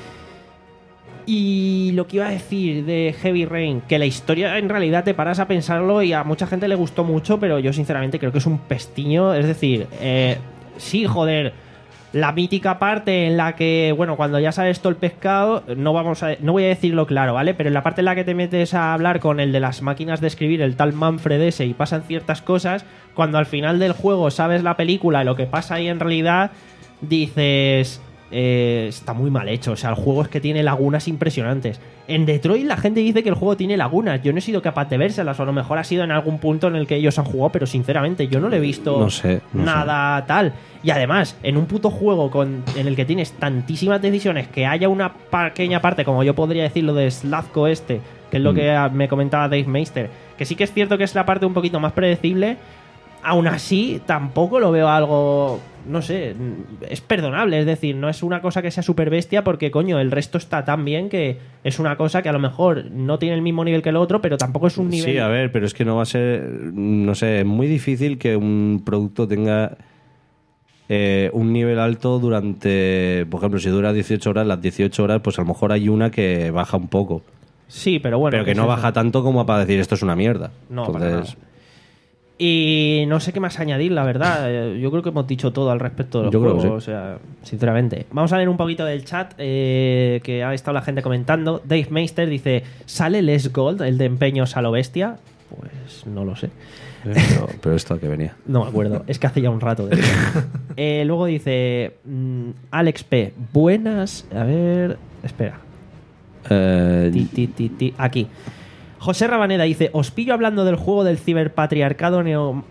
Y lo que iba a decir de Heavy Rain, que la historia en realidad te paras a pensarlo y a mucha gente le gustó mucho, pero yo sinceramente creo que es un pestiño. Es decir, eh, sí, joder, la mítica parte en la que, bueno, cuando ya sabes todo el pescado, no vamos a, no voy a decirlo claro, ¿vale? Pero en la parte en la que te metes a hablar con el de las máquinas de escribir, el tal Manfred ese, y pasan ciertas cosas, cuando al final del juego sabes la película y lo que pasa ahí en realidad, dices... eh, está muy mal hecho. O sea, el juego es que tiene lagunas impresionantes. En Detroit la gente dice que el juego tiene lagunas. Yo no he sido capaz de vérselas, o a lo mejor ha sido en algún punto en el que ellos han jugado, pero sinceramente yo no le he visto No sé, no nada tal. Y además, en un puto juego con, en el que tienes tantísimas decisiones, que haya una pequeña parte, como yo podría decir lo de Slazko este, que es lo Mm. que ah, me comentaba Dave Meister, que sí que es cierto que es la parte un poquito más predecible. Aún así, tampoco lo veo algo, no sé, es perdonable. Es decir, no es una cosa que sea súper bestia porque, coño, el resto está tan bien que es una cosa que a lo mejor no tiene el mismo nivel que el otro, pero tampoco es un nivel... Sí, a ver, pero es que no va a ser, no sé, es muy difícil que un producto tenga eh, un nivel alto durante, por ejemplo, si dura dieciocho horas, las dieciocho horas, pues a lo mejor hay una que baja un poco. Sí, pero bueno. pero que ¿qué no es baja eso? tanto como para decir esto es una mierda. No, para Entonces, nada. Y no sé qué más añadir, la verdad. Eh, Yo creo que hemos dicho todo al respecto de los Yo creo que juegos. O sea, sinceramente. Vamos a leer un poquito del chat eh, que ha estado la gente comentando. Dave Meister dice: ¿sale Les Gold, el de empeños a lo bestia? Pues no lo sé. pero, pero esto a qué venía. No me acuerdo. Es que hace ya un rato de eso. Eh, luego dice mm, Alex P. Buenas. A ver. Espera. Eh, Ti, ti, ti, ti. Aquí. José Rabaneda dice: os pillo hablando del juego del ciberpatriarcado neo,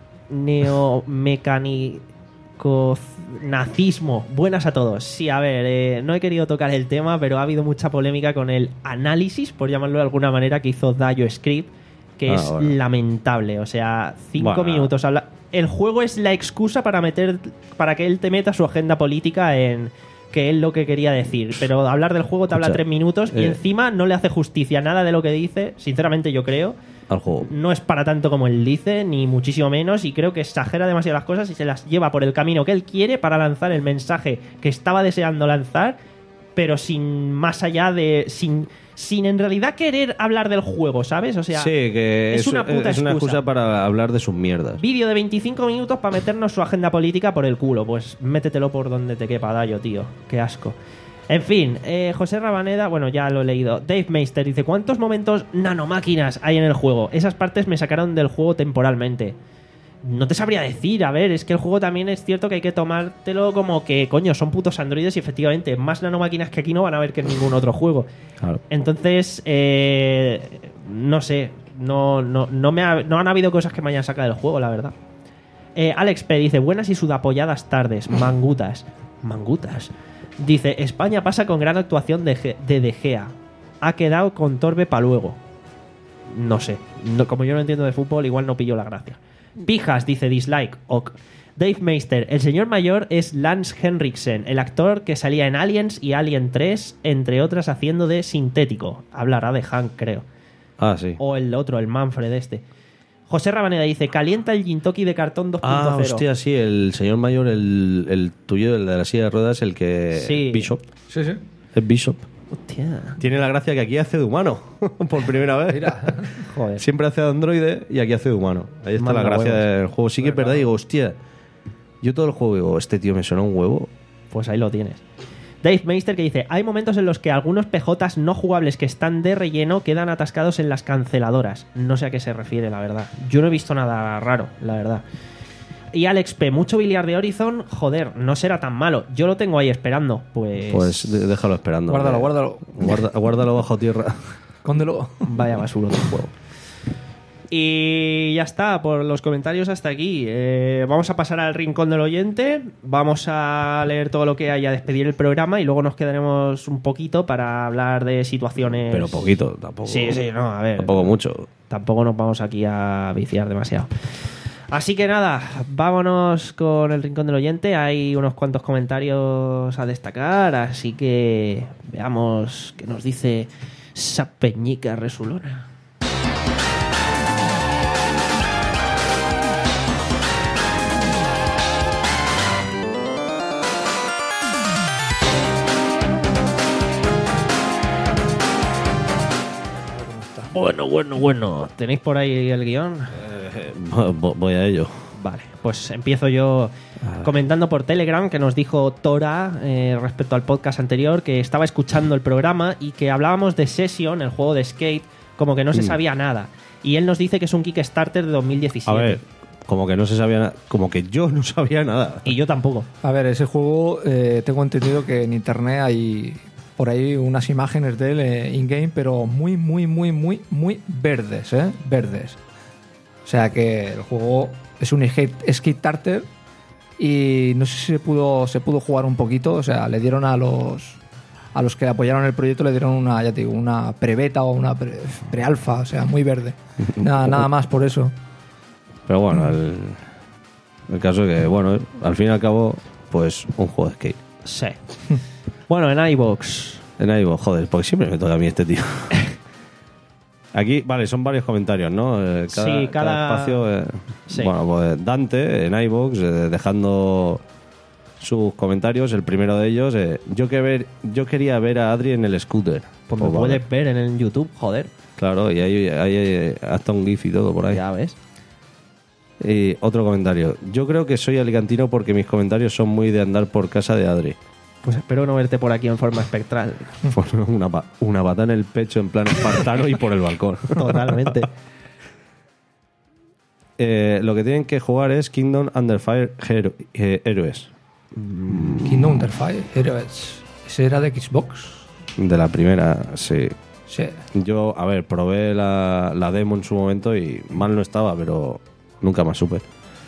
neomecánico nazismo. Buenas a todos. Sí, a ver, eh, no he querido tocar el tema, pero ha habido mucha polémica con el análisis, por llamarlo de alguna manera, que hizo Dayo Script, que Ah, es bueno. lamentable. O sea, cinco Bueno. minutos habla. El juego es la excusa para meter, para que él te meta su agenda política en que él lo que quería decir. Pero hablar del juego te habla Escucha, tres minutos y eh. encima no le hace justicia a nada de lo que dice. Sinceramente, yo creo. Al juego. No es para tanto como él dice, ni muchísimo menos, y creo que exagera demasiado las cosas y se las lleva por el camino que él quiere para lanzar el mensaje que estaba deseando lanzar, pero sin más allá de... sin, sin en realidad querer hablar del juego, ¿sabes? O sea, sí, que es es, una puta es una excusa. excusa para hablar de sus mierdas. vídeo de veinticinco minutos para meternos su agenda política por el culo. Pues métetelo por donde te quepa, Dayo, tío. Qué asco. En fin, eh, José Rabaneda, bueno, ya lo he leído. Dave Meister dice: ¿cuántos momentos nanomáquinas hay en el juego? Esas partes me sacaron del juego temporalmente. No te sabría decir, a ver, es que el juego también es cierto que hay que tomártelo como que, coño, son putos androides y efectivamente más nanomáquinas que aquí no van a haber que en ningún otro juego. Claro. Entonces, eh, no sé, no, no, no, me ha- no han habido cosas que me hayan sacado del juego, la verdad. Eh, Alex P. dice: buenas y sudapolladas tardes, mangutas. Mangutas. Dice: España pasa con gran actuación de, Ge- de De Gea. Ha quedado con Torbe pa' luego. No sé, no, como yo no entiendo de fútbol, igual no pillo la gracia. Pijas, dice dislike. Ok. Dave Meister: el señor mayor es Lance Henriksen, el actor que salía en Aliens y Alien tres, entre otras, haciendo de sintético. Hablará de Hank, creo. Ah, sí. O el otro, el Manfred este. José Rabaneda dice: calienta el Gintoki de cartón dos punto cero. Ah, hostia, sí, el señor mayor, el, el tuyo, el de la silla de ruedas, el que... Sí. Bishop. Sí, sí. Es Bishop. Hostia. Tiene la gracia que aquí hace de humano, por primera vez. Mira. Joder. Siempre hace de androide y aquí hace de humano. Ahí está Manda la gracia huevos. del juego. Sí que es verdad, digo, hostia, yo todo el juego digo, este tío me suena un huevo. Pues ahí lo tienes. Dave Meister, que dice: hay momentos en los que algunos P Js no jugables que están de relleno quedan atascados en las canceladoras. No sé a qué se refiere, la verdad. Yo no he visto nada raro, la verdad. Y Alex P, mucho biliar de Horizon, joder, no será tan malo. Yo lo tengo ahí esperando. Pues, Pues de- déjalo esperando. Guárdalo, hombre. guárdalo. Guarda- guárdalo bajo tierra. Cóndelo. vaya basura del juego. Y ya está, por los comentarios hasta aquí. Eh, vamos a pasar al rincón del oyente. Vamos a leer todo lo que haya, despedir el programa y luego nos quedaremos un poquito para hablar de situaciones. Pero poquito, tampoco. Sí, sí, no, a ver. Tampoco mucho. Tampoco nos vamos aquí a viciar demasiado. Así que nada, vámonos con el rincón del oyente. Hay unos cuantos comentarios a destacar, así que veamos qué nos dice Sapeñica Resulona. Bueno, bueno, bueno. ¿Tenéis por ahí el guión? Eh, vo- voy a ello. Vale, pues empiezo yo comentando por Telegram que nos dijo Tora eh, respecto al podcast anterior que estaba escuchando el programa y que hablábamos de Session, el juego de skate, como que no se Mm. sabía nada. Y él nos dice que es un Kickstarter de dos mil diecisiete. A ver, como que no se sabía nada. Como que yo no sabía nada. Y yo tampoco. A ver, ese juego eh, tengo entendido que en internet hay por ahí unas imágenes de él eh, in-game, pero muy, muy, muy, muy, muy verdes, ¿eh? Verdes. O sea que el juego es un skate, skate starter y no sé si se pudo, se pudo jugar un poquito, o sea, le dieron a los a los que apoyaron el proyecto le dieron una, ya te digo, una prebeta o una pre, prealfa, o sea, muy verde. Nada, nada más por eso. Pero bueno, el, el caso es que, bueno, al fin y al cabo, pues un juego de skate. Sí. Bueno, en iVoox. En ahí, joder, porque siempre me toca a mí este tío. Aquí, vale, son varios comentarios, ¿no? Eh, Cada, Sí, cada- espacio. eh, Sí. Bueno, pues Dante en iVoox, eh, dejando sus comentarios. El primero de ellos, eh, yo, que ver, yo quería ver a Adri en el scooter. Pues me Pues vale. puedes ver en el YouTube, joder. Claro, y hay, hay, eh, hasta un GIF y todo por ahí. Ya ves. Y otro comentario. Yo creo que soy alicantino porque mis comentarios son muy de andar por casa de Adri. Pues espero no verte por aquí en forma espectral. Por una, pa- una pata en el pecho en plan espartano y por el balcón. Totalmente. Eh, lo que tienen que jugar es Kingdom Under Fire Hero- eh, Heroes. Kingdom Under Fire, Heroes. ¿Ese era de Xbox? De la primera, sí. Sí. Yo, a ver, probé la, la demo en su momento y mal no estaba, pero nunca más supe.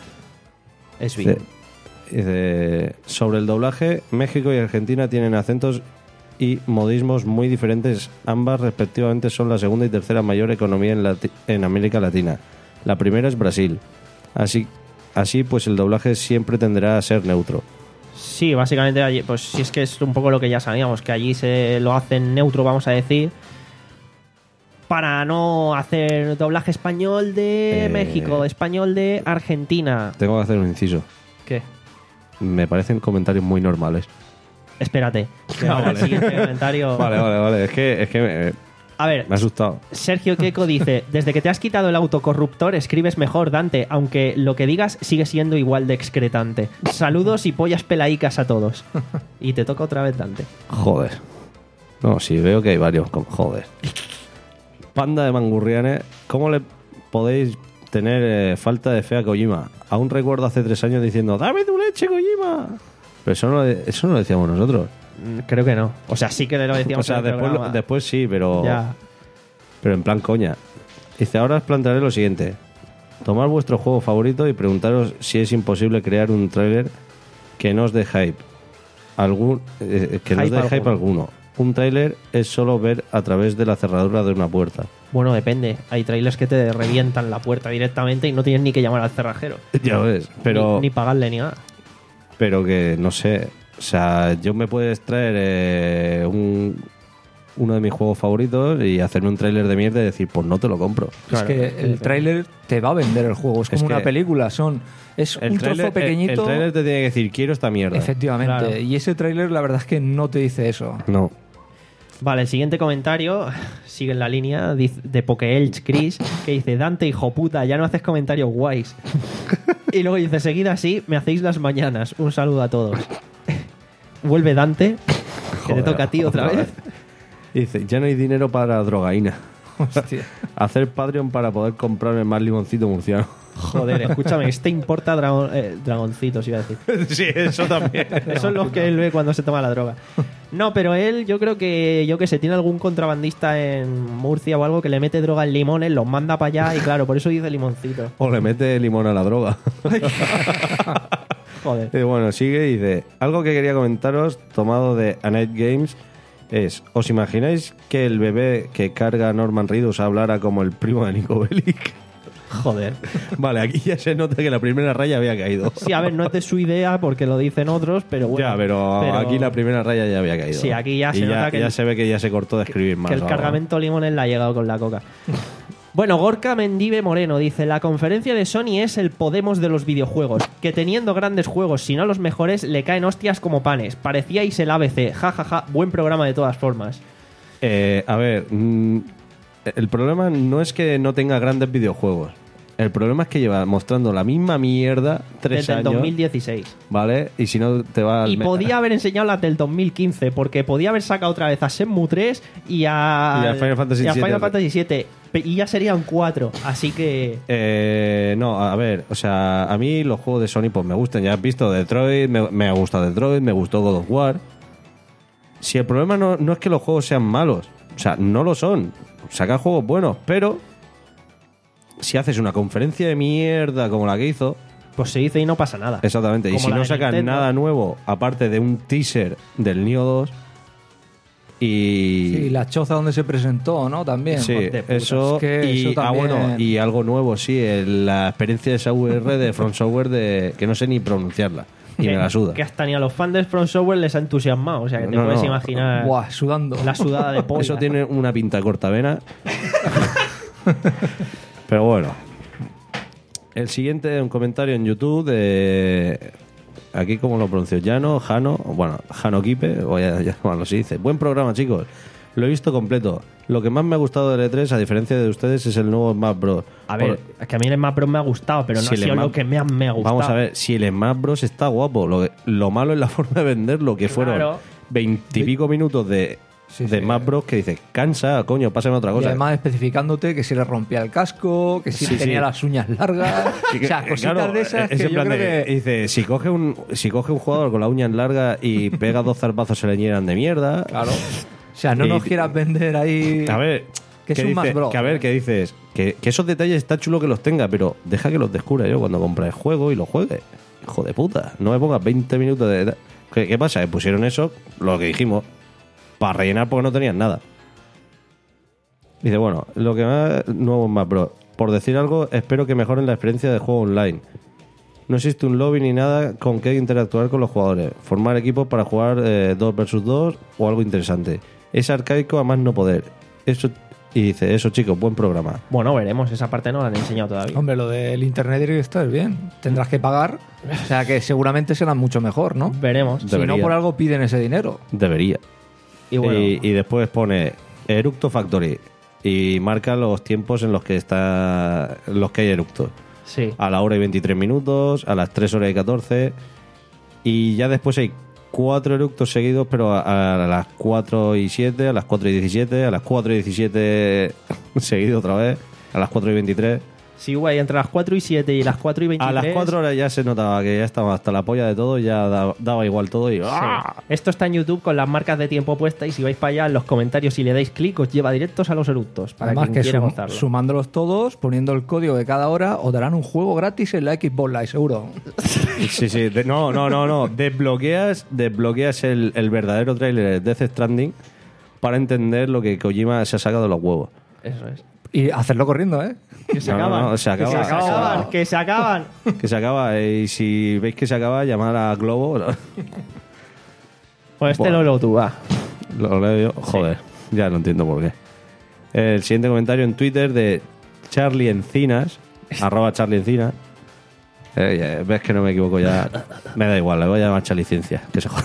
Es bien. Dice, dice, sobre el doblaje, México y Argentina tienen acentos y modismos muy diferentes. Ambas, respectivamente, son la segunda y tercera mayor economía en, Lati- en América Latina. La primera es Brasil. Así, así, pues el doblaje siempre tenderá a ser neutro. Sí, básicamente, allí, pues si es que es un poco lo que ya sabíamos, que allí se lo hacen neutro, vamos a decir, para no hacer doblaje español de Eh. México, español de Argentina. Tengo que hacer un inciso. ¿Qué? Me parecen comentarios muy normales. Espérate. que ahora el siguiente comentario. Vale, vale, vale. Es que, es que me, A ver, me ha asustado. Sergio Keiko dice: desde que te has quitado el autocorruptor, escribes mejor, Dante, aunque lo que digas sigue siendo igual de excretante. Saludos y pollas pelaicas a todos. Y te toca otra vez, Dante. Joder. No, sí, veo que hay varios. Como, joder. Panda de mangurrianes, ¿cómo le podéis tener eh, falta de fe a Kojima? Aún recuerdo hace tres años diciendo: ¡dame tu leche, Kojima! Pero eso no, eso no lo decíamos nosotros. Mm, Creo que no. O sea, sí que lo O decíamos sea, en el después, programa. después sí, pero, Ya. pero en plan coña. Dice, ahora os plantearé lo siguiente. Tomad vuestro juego favorito y preguntaros si es imposible crear un tráiler que no os dé hype. Algún, eh, que no os Hype dé hype alguno. alguno. Un tráiler es solo ver a través de la cerradura de una puerta. Bueno, depende. Hay trailers que te revientan la puerta directamente y no tienes ni que llamar al cerrajero. Ya ves, pero... Ni, ni pagarle ni nada. Pero que, no sé, o sea, yo me puedes traer eh, un, uno de mis juegos favoritos y hacerme un tráiler de mierda y decir, pues no te lo compro. Es que el tráiler te va a vender el juego. Es como Es una que película. Son, es El un tráiler trozo pequeñito. el, el tráiler te tiene que decir, quiero esta mierda. Efectivamente. Claro. Y ese tráiler, la verdad es que no te dice eso. No. Vale, el siguiente comentario sigue en la línea dice- de Pokeelch Chris, que dice: Dante, hijo puta, ya no haces comentarios guays. Y luego dice: seguid así, me hacéis las mañanas. Un saludo a todos. Vuelve Dante, que te Joder, toca a ti otra vez. Dice, ya no hay dinero para drogaína. Hostia. Hacer Patreon para poder comprarme más limoncito murciano. Joder, escúchame, este importa dragón- eh, dragoncitos, iba a decir. Sí, eso también. Esos son los que él ve cuando se toma la droga. No, pero él, yo creo que, yo que sé, tiene algún contrabandista en Murcia o algo que le mete droga en limones, los manda para allá y claro, por eso dice limoncito. O le mete limón a la droga. Joder. Y bueno, sigue y dice, algo que quería comentaros, tomado de A Night Games, es, ¿os imagináis que el bebé que carga a Norman Reedus hablara como el primo de Nico Bellic? Joder. Vale, aquí ya se nota que la primera raya había caído. Sí, a ver, no es de su idea porque lo dicen otros, pero bueno. ya, pero, pero aquí la primera raya ya había caído. Sí, aquí ya Y se nota que ya el- se ve que ya se cortó de escribir más. que el ahora. cargamento limones le ha llegado con la coca. Bueno, Gorka Mendive Moreno dice: la conferencia de Sony es el Podemos de los videojuegos, que teniendo grandes juegos, si no los mejores, le caen hostias como panes. Parecíais el A B C, jajaja, ja, ja. Buen programa de todas formas. Eh, a ver, mm, el problema no es que no tenga grandes videojuegos. El problema es que lleva mostrando la misma mierda tres Desde el años. dos mil dieciséis. ¿Vale? Y si no te va al Y me- podía haber enseñado las del dos mil quince, porque podía haber sacado otra vez a Shenmue tres y a, Y a Final Fantasy y a siete. Final Fantasy siete. Pe- Y ya serían cuatro. Así que. Eh, no, a ver, o sea, a mí los juegos de Sony pues me gustan. Ya has visto Detroit, me, me ha gustado Detroit, me gustó God of War. Si el problema no, no es que los juegos sean malos, o sea, no lo son. Sacan juegos buenos, pero si haces una conferencia de mierda como la que hizo, Pues se dice y no pasa nada. exactamente, y Como si la no de sacan Nintendo. nada nuevo, aparte de un teaser del Nioh dos, y... Sí, la choza donde se presentó, ¿no? También. Sí, Joder, puta, eso, es que y, eso ah, también- bueno, y algo nuevo, sí, el- la experiencia de esa V R de From Software de, que no sé ni pronunciarla, y me la suda. Que hasta ni a los fans de From Software les ha entusiasmado. O sea, que te No, puedes no. imaginar Buah, sudando. la sudada de polla. Eso tiene una pinta cortavena. Pero bueno. El siguiente, un comentario en YouTube de... Aquí, ¿cómo lo pronuncio? Llano, Jano, bueno, Jano Kipe, o ya, ya llamarlo así, dice. Buen programa, chicos. Lo he visto completo. Lo que más me ha gustado del E tres, a diferencia de ustedes, es el nuevo Smash Bros. A ver, es que a mí el Smash Bros me ha gustado, pero no Si ha el sido Smash- lo que me ha, me ha gustado. Vamos a ver, si el Smash Bros está guapo, lo, lo malo es la forma de venderlo, que fueron Claro. veintipico minutos de, Sí, de sí. Smash Bros que dice, cansa, coño, pásame otra Y cosa. además especificándote que si le rompía el casco, que si Sí, tenía sí. las uñas largas. Y que- o sea, eh, cositas claro, de esas es que en yo plan creo de- que... dice, si coge un si coge un jugador con las uñas largas y pega dos zarpazos se le llenan de mierda. Claro. O sea, no Y- nos quieras vender ahí... A ver, Que es ¿qué un dice- Smash Bros. que a ver, ¿qué dices? Que, que esos detalles está chulo que los tenga, pero deja que los descubra yo cuando compre el juego y lo juegue. Hijo de puta, no me pongas veinte minutos de... ¿Qué, qué pasa? Que pusieron eso, lo que dijimos, para rellenar porque no tenían nada. Dice, bueno, lo que más nuevo más, bro. Por decir algo, espero que mejoren la experiencia de juego online. No existe un lobby ni nada con que interactuar con los jugadores. Formar equipos para jugar eh, dos versus dos o algo interesante. Es arcaico a más no poder. Eso, y dice, eso chicos, buen programa. Bueno, veremos. Esa parte no la han enseñado todavía. Hombre, lo del internet directo es bien. Tendrás que pagar. O sea, que seguramente será mucho mejor, ¿no? Veremos. Si Debería. no, por algo piden ese dinero. Debería. Y bueno, y, y después pone Eructo Factory y marca los tiempos en los que está en los que hay eructos. sí. A la hora y veintitrés minutos, a las tres horas y catorce. Y ya después hay cuatro eructos seguidos, pero a, a las cuatro y siete, a las cuatro y diecisiete, a las cuatro y diecisiete seguido otra vez, a las cuatro y veintitrés. Sí, güey, entre las cuatro y siete y las cuatro y veintitrés. A las cuatro horas ya se notaba que ya estaba hasta la polla de todo, ya da- daba igual todo y... Sí. ¡ah! Esto está en YouTube con las marcas de tiempo puestas y si vais para allá en los comentarios y le dais clic os lleva directos a los eructos para Además, quien que quiera sum- gozarlo. sumándolos todos, poniendo el código de cada hora, os darán un juego gratis en la Xbox Live, seguro. Sí, sí, de- no, no, no, no. Desbloqueas, desbloqueas el, el verdadero tráiler de Death Stranding para entender lo que Kojima se ha sacado de los huevos. Eso es. Y hacerlo corriendo, ¿eh? Que se No, no, acaban. no, se acaba. Que se acaban. Que se acaban. Que se acaba. eh, Y si veis que se acaba, llamad a Globo. Lo, Pues este Buah. lo leo tú, va. lo leo yo. Joder, ya no entiendo por qué. El siguiente comentario en Twitter de Charlie Encinas, arroba Charlie Encinas. Eh, ya, ves que no me equivoco ya. Me da igual, le voy a llamar Charlie Ciencia. Que se joda.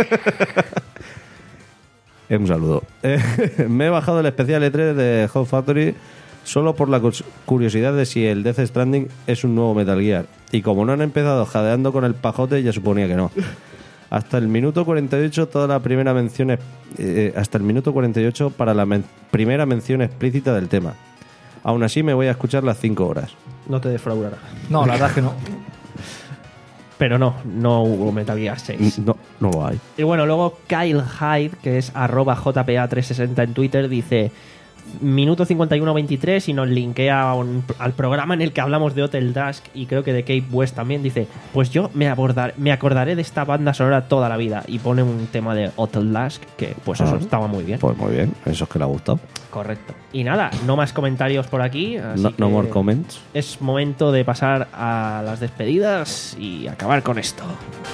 Eh, Un saludo. Eh, me he bajado el especial E tres de Hot Factory solo por la cus- curiosidad de si el Death Stranding es un nuevo Metal Gear. Y como no han empezado jadeando con el pajote, ya suponía que no. Hasta el minuto cuarenta y ocho, toda la primera mención es- eh, hasta el minuto cuarenta y ocho para la men- primera mención explícita del tema. Aún así, me voy a escuchar las cinco horas. No te defraudará. No, la verdad es que no. Pero no, no hubo Metal Gear seis. No, no lo hay. Y bueno, luego Kyle Hyde, que es arroba J P A trescientos sesenta en Twitter, dice minuto cincuenta y uno veintitrés y nos linkea a un- al programa en el que hablamos de Hotel Dusk y creo que de Cape West también. Dice, pues yo me, abordar, me acordaré de esta banda sonora toda la vida. Y pone un tema de Hotel Dusk que pues eso Ah. estaba muy bien. Pues muy bien, eso es que le ha gustado. Correcto. Y nada, no más comentarios por aquí. Así No, no que more comments. es momento de pasar a las despedidas y acabar con esto.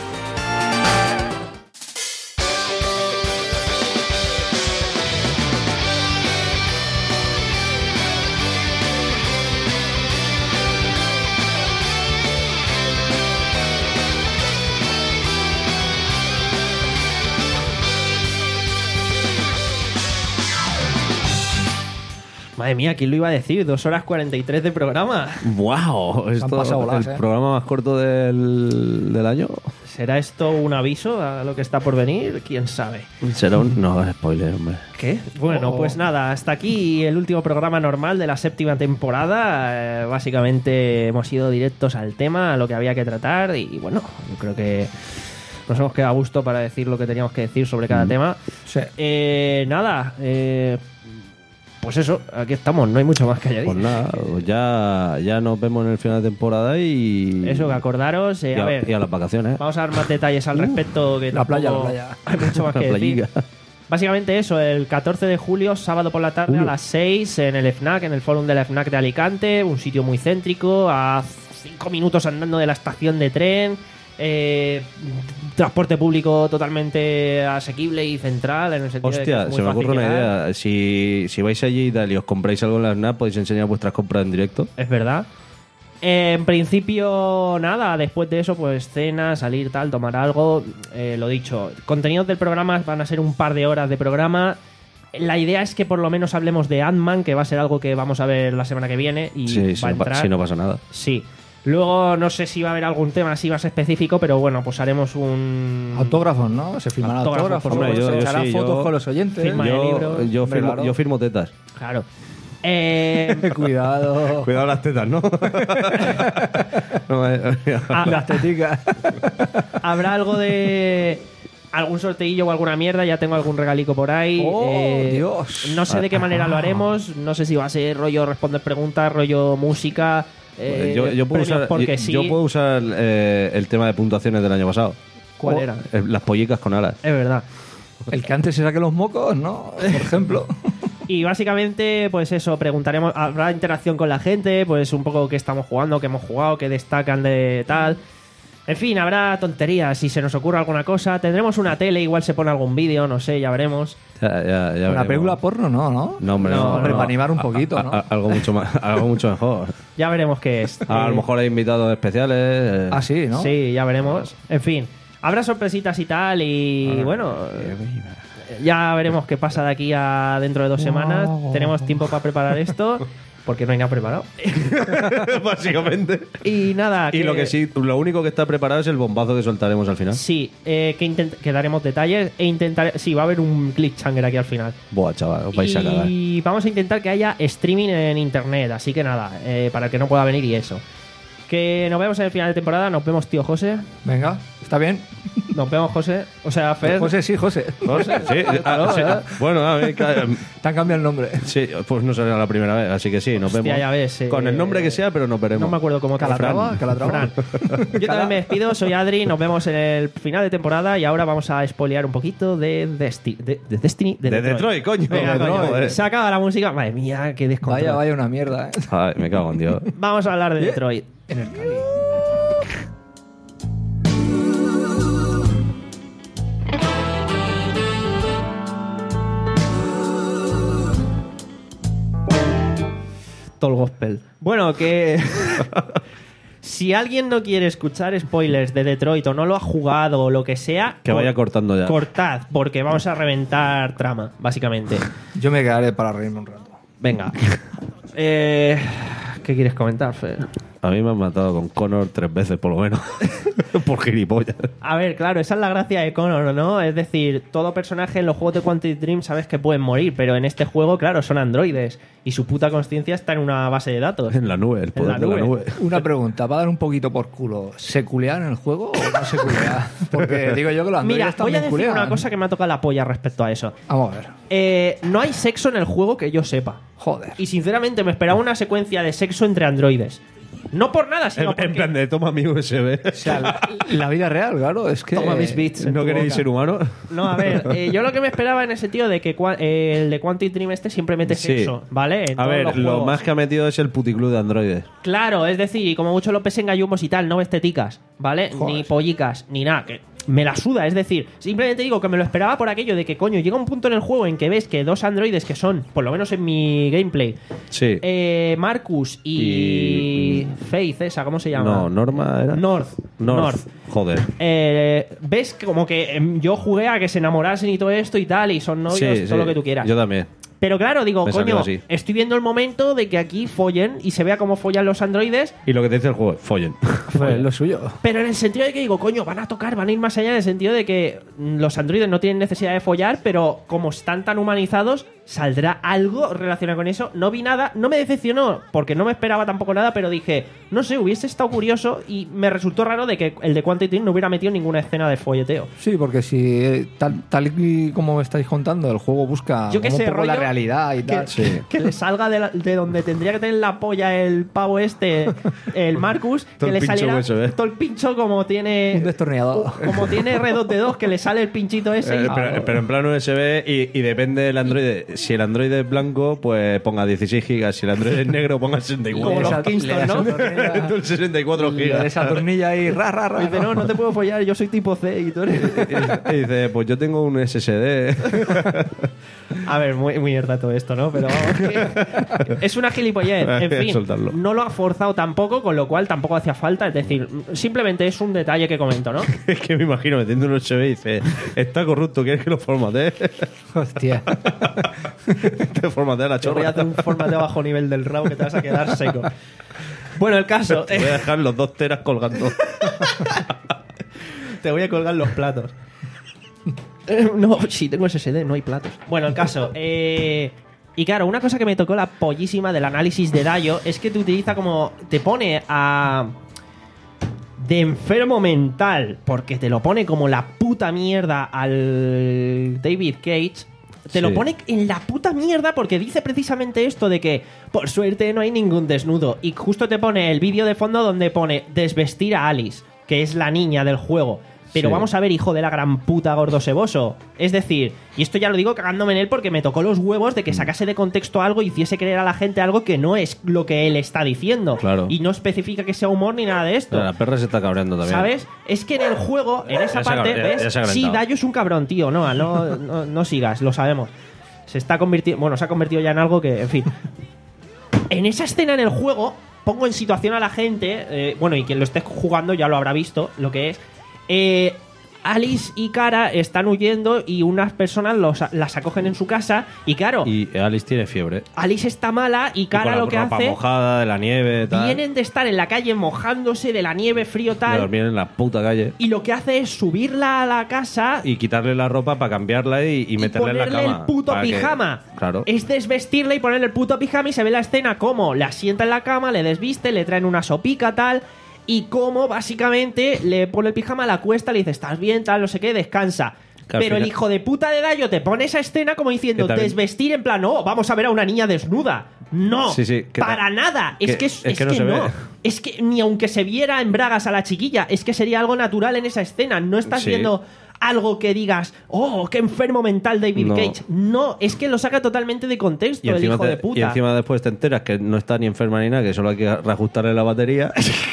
Madre mía, ¿quién lo iba a decir? Dos horas cuarenta y tres de programa. ¡Wow! han pasado el bolas, ¿eh? programa más corto del, del año. ¿Será esto un aviso a lo que está por venir? ¿Quién sabe? Será un... No, es spoiler, hombre. ¿Qué? Bueno, Oh. pues nada, hasta aquí el último programa normal de la séptima temporada. Eh, básicamente hemos ido directos al tema, a lo que había que tratar y bueno, yo creo que nos hemos quedado a gusto para decir lo que teníamos que decir sobre cada tema. Sí. Eh, nada, eh, pues eso, aquí estamos, no hay mucho más que añadir. Pues nada, pues ya, ya nos vemos en el final de temporada y... Eso, que acordaros, eh, y a a, ver, y a las vacaciones. vamos a dar más detalles al respecto. Que la playa, tampoco la playa. Hay mucho más La que decir. playica. Básicamente eso, el catorce de julio, sábado por la tarde Uh. a las seis en el FNAC, en el Fórum de la FNAC de Alicante, un sitio muy céntrico, a cinco minutos andando de la estación de tren, eh, transporte público totalmente asequible y central, en el sentido de que Hostia, es muy se me fácil ocurre una llegar. idea. Si, si vais allí y tal y os compráis algo en la SNAP, podéis enseñar vuestras compras en directo. Es verdad. Eh, en principio, nada, después de eso, pues cena, salir, tal, tomar algo. Eh, lo dicho, contenidos del programa van a ser un par de horas de programa. La idea es que por lo menos hablemos de Ant-Man, que va a ser algo que vamos a ver la semana que viene. Y Sí, va si a no, pa- entrar. si no pasa nada. Sí. Luego no sé si va a haber algún tema así más específico, pero bueno, pues haremos un... Autógrafos, ¿no? Se firmarán Autógrafos, autógrafos, hombre, se yo- yo echarán sí, fotos yo- con los oyentes. Firma de Yo, libros. yo, Hombre, firmo, claro. yo firmo tetas. Claro. Eh, Cuidado. Cuidado las tetas, ¿no? No, eh, ah, Las teticas. habrá algo de algún sorteillo o alguna mierda, ya tengo algún regalico por ahí. ¡Oh, Eh, Dios! No sé de qué manera lo haremos, no sé si va a ser rollo responder preguntas, rollo música. eh, yo, yo puedo premios usar, porque yo, sí. yo puedo usar eh, el tema de puntuaciones del año pasado. ¿Cuál era? Eh, Las pollicas con alas. Es verdad. El que antes se saque los mocos, ¿no? Por ejemplo. Y básicamente, pues eso, preguntaremos, habrá interacción con la gente, pues un poco qué estamos jugando, qué hemos jugado, qué destacan de tal. En fin, habrá tonterías, si se nos ocurre alguna cosa. Tendremos una tele, igual se pone algún vídeo, no sé, ya veremos. Ya, ya, ya Una veremos. película porno, no, ¿no? No, hombre, No, no, hombre, no. para animar un A- poquito, a- ¿no? a- algo mucho más, algo mucho mejor. Ya veremos qué es. A Eh, lo mejor hay invitados especiales. eh. Ah, sí, ¿no? Sí, ya veremos. En fin, habrá sorpresitas y tal, y bueno, ya veremos qué pasa de aquí a dentro de dos semanas. Tenemos tiempo para preparar esto, porque no hay nada preparado. Básicamente. Y nada, Y lo que sí, lo único que está preparado es el bombazo que soltaremos al final. Sí, eh, que, intent- que daremos detalles e intentar. Sí, va a haber un cliffhanger aquí al final. Buah, chaval, os vais a cagar. Y vamos a intentar que haya streaming en internet, así que nada, eh, para el que no pueda venir y eso. Que nos vemos en el final de temporada, nos vemos, tío José. Venga, está bien. Nos vemos, José. O sea, Fer. José, sí, José. José, sí, ah, sí. Bueno, a ver, claro, Te han cambiado el nombre. sí, pues no será la primera vez, así que sí, nos Hostia, vemos. ya ves, eh, Con el nombre que sea, pero nos veremos. No me acuerdo cómo te Calatrava, Fran. Calatrava. Fran. Yo también me despido, soy Adri, nos vemos en el final de temporada y ahora vamos a spoilear un poquito de, Desti- de, de Destiny. De De Detroit, coño. Venga, De coño. Detroit. Se acaba la música. Madre mía, qué descontrol. Vaya, vaya una mierda, ¿eh? Ay, me cago en Dios. Vamos a hablar de ¿Eh? Detroit. En el Cali. Todo el gospel. Bueno, que si alguien no quiere escuchar spoilers de Detroit o no lo ha jugado o lo que sea, Que cor- vaya cortando ya. cortad, porque vamos a reventar trama, básicamente. Yo me quedaré para reírme un rato. Venga. Eh, ¿Qué quieres comentar, Fer? A mí me han matado con Connor tres veces, por lo menos. Por gilipollas. A ver, claro, esa es la gracia de Connor, ¿no? Es decir, todo personaje en los juegos de Quantic Dream sabes que pueden morir, pero en este juego, claro, son androides y su puta conciencia está en una base de datos. En la nube, el poder la de la nube. nube. Una pregunta, ¿va a dar un poquito por culo? ¿Se culea en el juego o no se culea? Porque digo yo que los androides Mira, voy a también decir culean. una cosa que me ha tocado la polla respecto a eso. Vamos a ver. Eh, no hay sexo en el juego que yo sepa. Joder. Y sinceramente me esperaba una secuencia de sexo entre androides. No por nada, sino En, porque... en plan de toma mi U S B. O sea, la, la vida real, claro, es que... Toma mis bits. en ¿No tu queréis boca. ser humano? No, a ver, eh, yo lo que me esperaba en el sentido de que cua- eh, el de Quantic Dream este siempre mete Sí. sexo, ¿vale? En A todos ver, los lo juegos. más que ha metido es el puticlub de androides. Claro, es decir, y como mucho lo pesen gallumos y tal, no ves teticas, ¿vale? Joder. Ni pollicas, ni nada, que me la suda, es decir, simplemente digo que me lo esperaba por aquello de que, coño, llega un punto en el juego en que ves que dos androides que son, por lo menos en mi gameplay, Sí. eh, Marcus y, Y- Faith, esa, ¿cómo se llama? No, Norma era. North. North. North. Joder. Eh, ves que como que em, yo jugué a que se enamorasen y todo esto y tal, y son novios, Sí, todo sí. lo que tú quieras. Yo también. Pero claro, digo, Me salió coño, así. estoy viendo el momento de que aquí follen y se vea cómo follan los androides. Y lo que te dice el juego, follen. Pues lo suyo. Pero en el sentido de que digo, coño, van a tocar, van a ir más allá en el sentido de que mm, los androides no tienen necesidad de follar, pero como están tan humanizados, saldrá algo relacionado con eso. No vi nada, no me decepcionó, porque no me esperaba tampoco nada, pero dije, no sé, hubiese estado curioso y me resultó raro de que el de Quantic Dream no hubiera metido ninguna escena de folleteo. Sí, porque si eh, tal, tal y como me estáis contando, el juego busca Yo qué como sé, un poco la rollo realidad y que, tal. Sí. que le salga de, la- de donde tendría que tener la polla el pavo este, el Marcus, Todo que el le pincho saliera U S B. todo el pincho como tiene Un destornillador. como tiene R dos D dos, que le sale el pinchito ese y- Eh, pero, pero en plan U S B y, y depende del androide. Si el androide es blanco, pues ponga dieciséis gigas. Si el androide es negro, ponga sesenta y Como cuatro. los Esa- Kingston, le ¿no? das un- sesenta y cuatro Le gigas. das esa tornilla ahí, ra, ra, ra. Y dice, no, no te puedo follar, yo soy tipo C y tú eres... Y dice, pues yo tengo un S S D. A ver, muy, muy mierda todo esto, ¿no? Pero vamos, que es una gilipollez. En fin, Soltarlo. no lo ha forzado tampoco, con lo cual tampoco hacía falta. Es decir, simplemente es un detalle que comento, ¿no? Es que me imagino metiendo un U S B y dice, está corrupto, ¿quieres que lo formatee? Hostia. Te formatea la Te voy a chorra. hacer un formateo bajo nivel del RAW que te vas a quedar seco. Bueno, el caso... Te voy a dejar los dos teras colgando. Te voy a colgar los platos. Eh, No, si tengo S S D, no hay platos. Bueno, el caso. Eh, y claro, una cosa que me tocó la pollísima del análisis de Dayo es que te utiliza como. Te pone a de enfermo mental, porque te lo pone como la puta mierda al David Cage. Te Sí. lo pone en la puta mierda porque dice precisamente esto de que por suerte no hay ningún desnudo. Y justo te pone el vídeo de fondo donde pone desvestir a Alice, que es la niña del juego. Pero Sí. vamos a ver, hijo de la gran puta gordo seboso. Es decir, y esto ya lo digo cagándome en él porque me tocó los huevos de que sacase de contexto algo y hiciese creer a la gente algo que no es lo que él está diciendo. Claro. Y no especifica que sea humor ni nada de esto. La perra se está cabreando también. ¿Sabes? Es que en el juego, en esa Ya se ha parte, cabreado, ya- ¿ves? ya se ha Sí, calentado. Dayo es un cabrón, tío. No, no, no, no sigas, lo sabemos. Se está convirtiendo. Bueno, se ha convertido ya en algo que, en fin. En esa escena en el juego, pongo en situación a la gente. eh, bueno, y quien lo esté jugando ya lo habrá visto, lo que es. Eh. Alice y Cara están huyendo y unas personas los, las acogen en su casa y claro, Y Alice tiene fiebre. Alice está mala y Y Cara con la lo que ropa hace mojada, de la nieve, tal. vienen de estar en la calle mojándose de la nieve, frío De tal dormir en la puta calle. y lo que hace es subirla a la casa Y quitarle la ropa para cambiarla y, y y meterla en la ponerle cama. el puto para que- pijama. Claro. Es desvestirle y ponerle el puto pijama y se ve la escena como la sienta en la cama, le desviste, le traen una sopica tal y como básicamente le pone el pijama, la cuesta, le dice estás bien, tal, no sé qué, descansa. Que al Pero el final- hijo de puta de Dayo te pone esa escena como diciendo Que también- desvestir en plan, no, vamos a ver a una niña desnuda. No, Sí, sí, que para ta- nada. Es que- que, es, es es que no que se no. ve. Es que ni aunque se viera en bragas a la chiquilla, es que sería algo natural en esa escena. No estás Sí. viendo algo que digas, oh, qué enfermo mental David No. Cage. No, es que lo saca totalmente de contexto Y el encima, hijo te- de puta. y encima después te enteras que no está ni enferma ni nada, que solo hay que reajustarle la batería.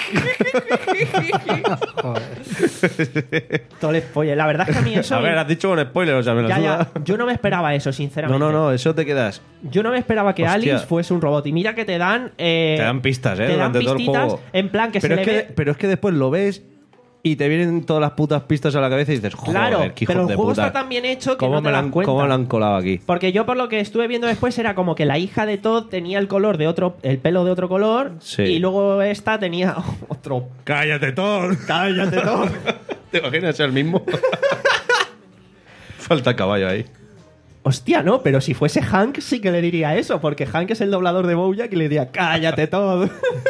Todo el spoiler. La verdad es que a mí eso. A ver, has dicho con spoiler, o sea, me lo ya, suda. ya. Yo no me esperaba eso, No, sinceramente. no, no, eso te quedas. Yo no me esperaba que Hostia. Alice fuese un robot. Y mira que te dan. eh, Te dan pistas, ¿eh? Te dan durante todo el pistitas juego. en plan que pero se es le que, ve. Pero es que después lo ves y te vienen todas las putas pistas a la cabeza y dices, joder, Claro, qué hijos pero el de juego puta. está tan bien hecho que ¿Cómo no te me la das han- cuenta. ¿Cómo lo han colado aquí? Porque yo por lo que estuve viendo después era como que la hija de Todd tenía el color de otro, el pelo de otro color Sí. y luego esta tenía otro. ¡Cállate, Thor! Cállate Todd. ¿Te imaginas el mismo? Falta caballo ahí. Hostia, no, pero si fuese Hank sí que le diría eso, porque Hank es el doblador de Bojack y le diría cállate Todd.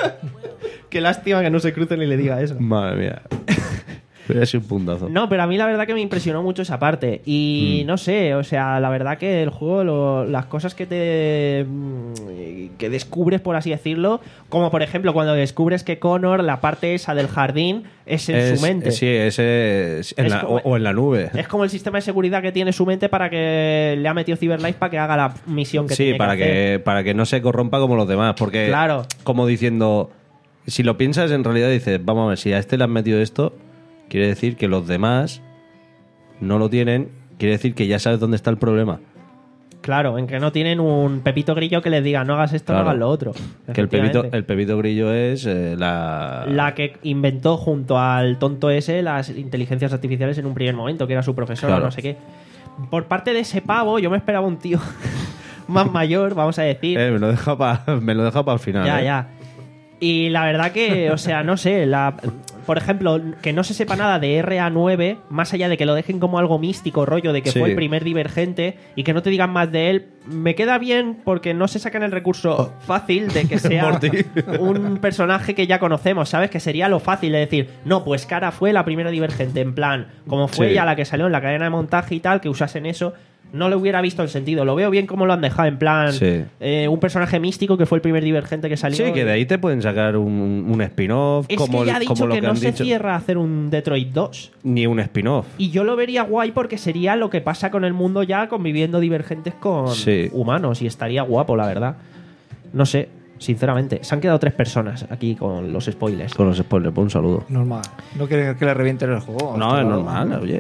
Qué lástima que no se crucen y le diga eso. Madre mía. Pero es un puntazo. No, pero a mí la verdad que me impresionó mucho esa parte. Y Mm. no sé, o sea, la verdad que el juego, lo- las cosas que te. mm, que descubres, por así decirlo, como por ejemplo cuando descubres que Connor, la parte esa del jardín, es en Es- su mente. Sí, ese es en Es la- como- o, o en la nube. Es como el sistema de seguridad que tiene su mente para que le ha metido CyberLife para que haga la misión que Sí, tiene para que hacer. que, para que no se corrompa como los demás. Porque, Claro. como diciendo, si lo piensas, en realidad dices, vamos a ver, si a este le han metido esto, quiere decir que los demás no lo tienen, quiere decir que ya sabes dónde está el problema. Claro, en que no tienen un Pepito Grillo que les diga no hagas esto, Claro. no hagas lo otro. Que el pepito, Efectivamente. el pepito grillo es eh, la... La que inventó junto al tonto ese las inteligencias artificiales en un primer momento, que era su profesor o Claro. no sé qué. Por parte de ese pavo, yo me esperaba un tío más mayor, vamos a decir. Eh, me lo deja para me lo deja para el final. ya, eh. ya. Y la verdad que, o sea, no sé, la, por ejemplo, que no se sepa nada de R A nueve, más allá de que lo dejen como algo místico, rollo de que Sí. fue el primer Divergente y que no te digan más de él, me queda bien porque no se sacan el recurso fácil de que sea Morty. un personaje que ya conocemos, ¿sabes? Que sería lo fácil de decir, no, pues Cara fue la primera Divergente, en plan, como fue Sí. ya la que salió en la cadena de montaje y tal, que usasen eso. No le hubiera visto el sentido. Lo veo bien como lo han dejado, en plan, Sí. eh, un personaje místico que fue el primer Divergente que salió. Sí, que de ahí te pueden sacar un, un spin-off, Es como, que ya ha el- dicho como lo que, que no han se dicho. cierra a hacer un Detroit dos. Ni un spin-off. Y yo lo vería guay porque sería lo que pasa con el mundo ya conviviendo divergentes con Sí. humanos y estaría guapo, la verdad. No sé, sinceramente. Se han quedado tres personas aquí con los spoilers. Con los spoilers, pues un saludo. Normal. No quieren que le revienten el juego. No, es Esto- normal, oye.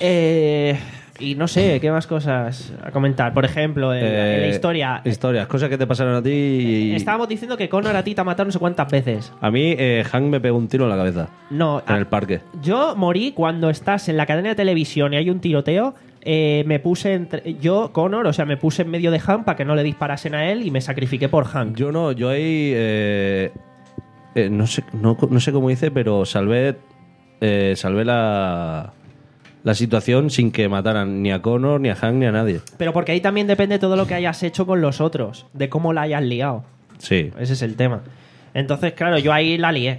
Eh, y no sé, ¿qué más cosas a comentar? Por ejemplo, en, Eh, en la historia. Historias, cosas que te pasaron a ti y... Estábamos diciendo que Connor a ti te ha matado no sé cuántas veces. A mí, eh, Hank me pegó un tiro en la cabeza. No, En a- el parque. Yo morí cuando estás en la cadena de televisión y hay un tiroteo. eh, me puse entre, yo, Connor, o sea, me puse en medio de Hank para que no le disparasen a él y me sacrifiqué por Hank. Yo no, yo ahí... eh, eh, no, sé, no, no sé cómo hice, pero salvé, eh, salvé la, la situación sin que mataran ni a Connor, ni a Hank, ni a nadie. Pero porque ahí también depende todo lo que hayas hecho con los otros, de cómo la hayas liado. Sí. Ese es el tema. Entonces, claro, yo ahí la lié.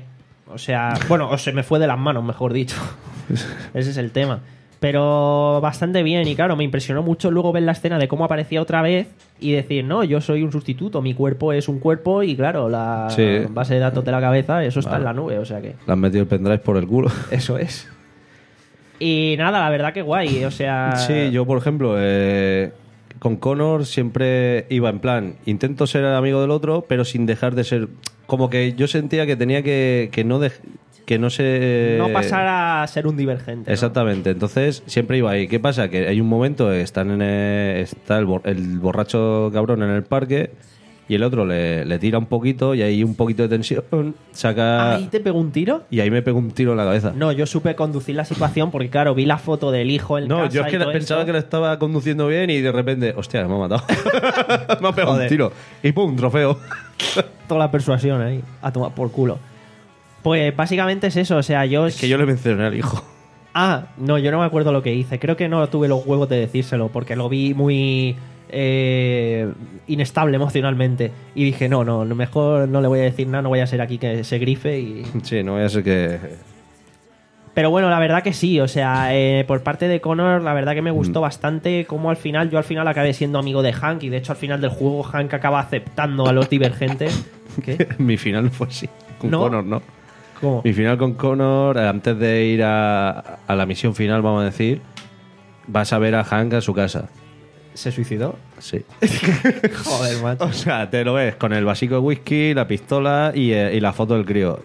O sea, bueno, o se me fue de las manos, mejor dicho. Ese es el tema. Pero bastante bien, y claro, me impresionó mucho luego ver la escena de cómo aparecía otra vez y decir, no, yo soy un sustituto, mi cuerpo es un cuerpo y claro, la Sí. base de datos de la cabeza, eso está Vale. en la nube, o sea que... Le han metido el pendrive por el culo. Eso es. Y nada, la verdad que guay, o sea... Sí, yo por ejemplo, eh, con Connor siempre iba en plan, intento ser el amigo del otro, pero sin dejar de ser... Como que yo sentía que tenía que, que no... dej- que no se... No pasar a ser un divergente, ¿no? Exactamente, entonces siempre iba ahí. ¿Qué pasa? Que hay un momento, están en el- está el, bor- el borracho cabrón en el parque y el otro le, le tira un poquito y hay un poquito de tensión, saca... ¿Ahí te pegó un tiro? Y ahí me pegó un tiro en la cabeza. No, yo supe conducir la situación porque, claro, vi la foto del hijo en No, casa yo es y que todo pensaba esto. que lo estaba conduciendo bien y de repente, hostia, me ha matado. me ha pegado Joder. un tiro. Y pum, trofeo. Toda la persuasión ahí, a tomar por culo. Pues básicamente es eso, o sea, yo... Es que yo le mencioné al hijo. Ah, no, yo no me acuerdo lo que hice. Creo que no tuve los huevos de decírselo porque lo vi muy eh, inestable emocionalmente. Y dije, no, no, mejor no le voy a decir nada, no voy a ser aquí que se grife y... Sí, no voy a ser que... Pero bueno, la verdad que sí, o sea, eh, por parte de Connor, la verdad que me Mm. gustó bastante cómo al final, yo al final acabé siendo amigo de Hank y de hecho al final del juego Hank acaba aceptando a los divergentes. ¿Qué? Mi final no fue así. Con ¿No? Connor, ¿no? ¿Cómo? Mi final con Connor, eh, antes de ir a, a la misión final, vamos a decir, vas a ver a Hank a su casa. ¿Se suicidó? Sí. Joder, macho. O sea, te lo ves con el vasico de whisky, la pistola y, eh, y la foto del crío.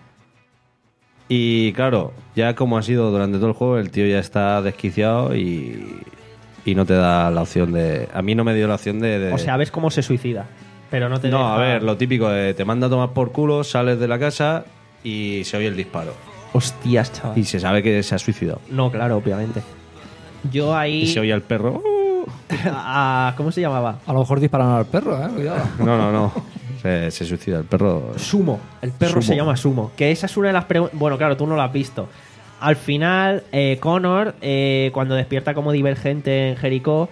Y claro, ya como ha sido durante todo el juego, el tío ya está desquiciado y, y no te da la opción de... A mí no me dio la opción de... de- O sea, ves cómo se suicida, pero no te no, deja- a ver, lo típico de te manda a tomar por culo, sales de la casa y se oye el disparo. Hostias, chaval. Y se sabe que se ha suicidado. No, claro, obviamente. Yo ahí... Y se oye al perro. a- ¿Cómo se llamaba? A lo mejor dispararon al perro, ¿eh? Cuidado. No, no, no. Se, se suicida el perro. Sumo. El perro Sumo. se llama Sumo. Que esa es una de las preguntas... Bueno, claro, tú no lo has visto. Al final, eh, Connor, eh, cuando despierta como divergente en Jericó,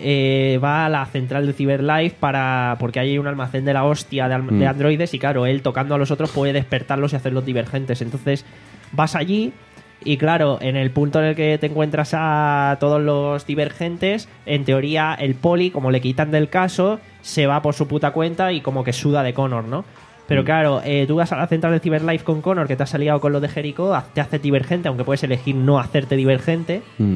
eh, va a la central de CyberLife para... porque hay un almacén de la hostia de, al- Mm. de androides y claro, él tocando a los otros puede despertarlos y hacerlos divergentes. Entonces vas allí y claro, en el punto en el que te encuentras a todos los divergentes, en teoría el poli, como le quitan del caso, se va por su puta cuenta y como que suda de Connor, ¿no? Pero claro, eh, tú vas a la central de CyberLife con Connor, que te has aliado con lo de Jericho, haz- te hace divergente, aunque puedes elegir no hacerte divergente. Mm.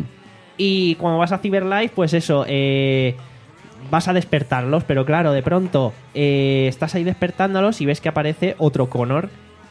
Y cuando vas a CyberLife, pues eso, eh, vas a despertarlos, pero claro, de pronto eh, estás ahí despertándolos y ves que aparece otro Connor.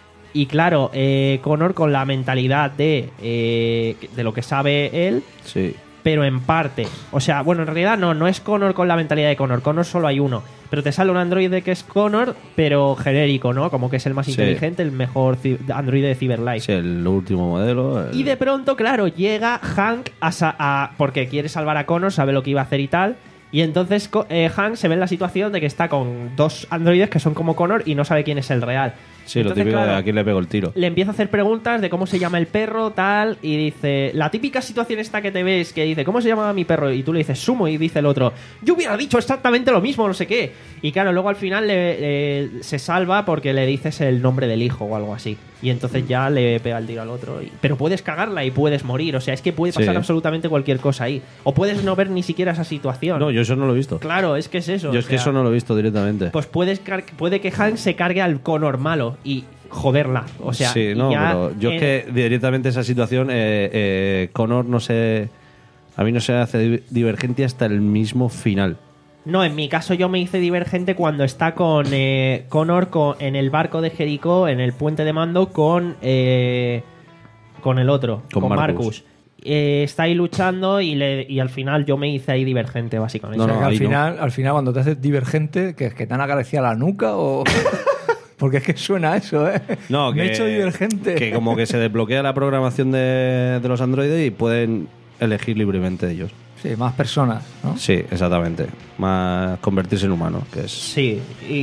Y claro, eh, Connor con la mentalidad de, eh, de lo que sabe él, Sí. pero en parte. O sea, bueno, en realidad no, no es Connor con la mentalidad de Connor. Connor solo hay uno. Pero te sale un androide que es Connor, pero genérico, ¿no? Como que es el más Sí. inteligente, el mejor ci- androide de CyberLife. Sí, el último modelo. el- Y de pronto, claro, llega Hank a, sa- a- porque quiere salvar a Connor, sabe lo que iba a hacer y tal. Y entonces co- eh, Hank se ve en la situación de que está con dos androides que son como Connor y no sabe quién es el real. Sí, lo Entonces, típico de claro, aquí le pego el tiro. le empieza a hacer preguntas de cómo se llama el perro, tal, y dice, la típica situación esta que te ves, que dice, ¿cómo se llama mi perro? Y tú le dices, Sumo, y dice el otro, yo hubiera dicho exactamente lo mismo, no sé qué. Y claro, luego al final le- le- se salva porque le dices el nombre del hijo o algo así. Y entonces ya le pega el tiro al otro. Y- pero puedes cagarla y puedes morir, o sea, es que puede pasar Sí. absolutamente cualquier cosa ahí. O puedes no ver ni siquiera esa situación. No, yo eso no lo he visto. Claro, es que es eso. Yo o es que sea, eso no lo he visto directamente. Pues puedes car- puede que Hank se cargue al Connor malo y joderla. O sea, sí, y no, ya pero yo en- es que directamente esa situación, eh, eh, Connor no se. A mí no se hace di- divergente hasta el mismo final. No, en mi caso yo me hice divergente cuando está con eh, Connor con- en el barco de Jericó, en el puente de mando, con, eh, con el otro, Con con, Marcus. Marcus. Eh, está ahí luchando y, le, y al final yo me hice ahí divergente, básicamente. No, O sea, que al ahí no. final, al final cuando te haces divergente, que, que te han acariciado la nuca o... Porque es que suena eso, ¿eh? No, Me que, he hecho divergente. que como que se desbloquea la programación de, de los androides y pueden elegir libremente ellos. Sí, más personas, ¿no? Sí, exactamente. Más convertirse en humano, que es. Sí,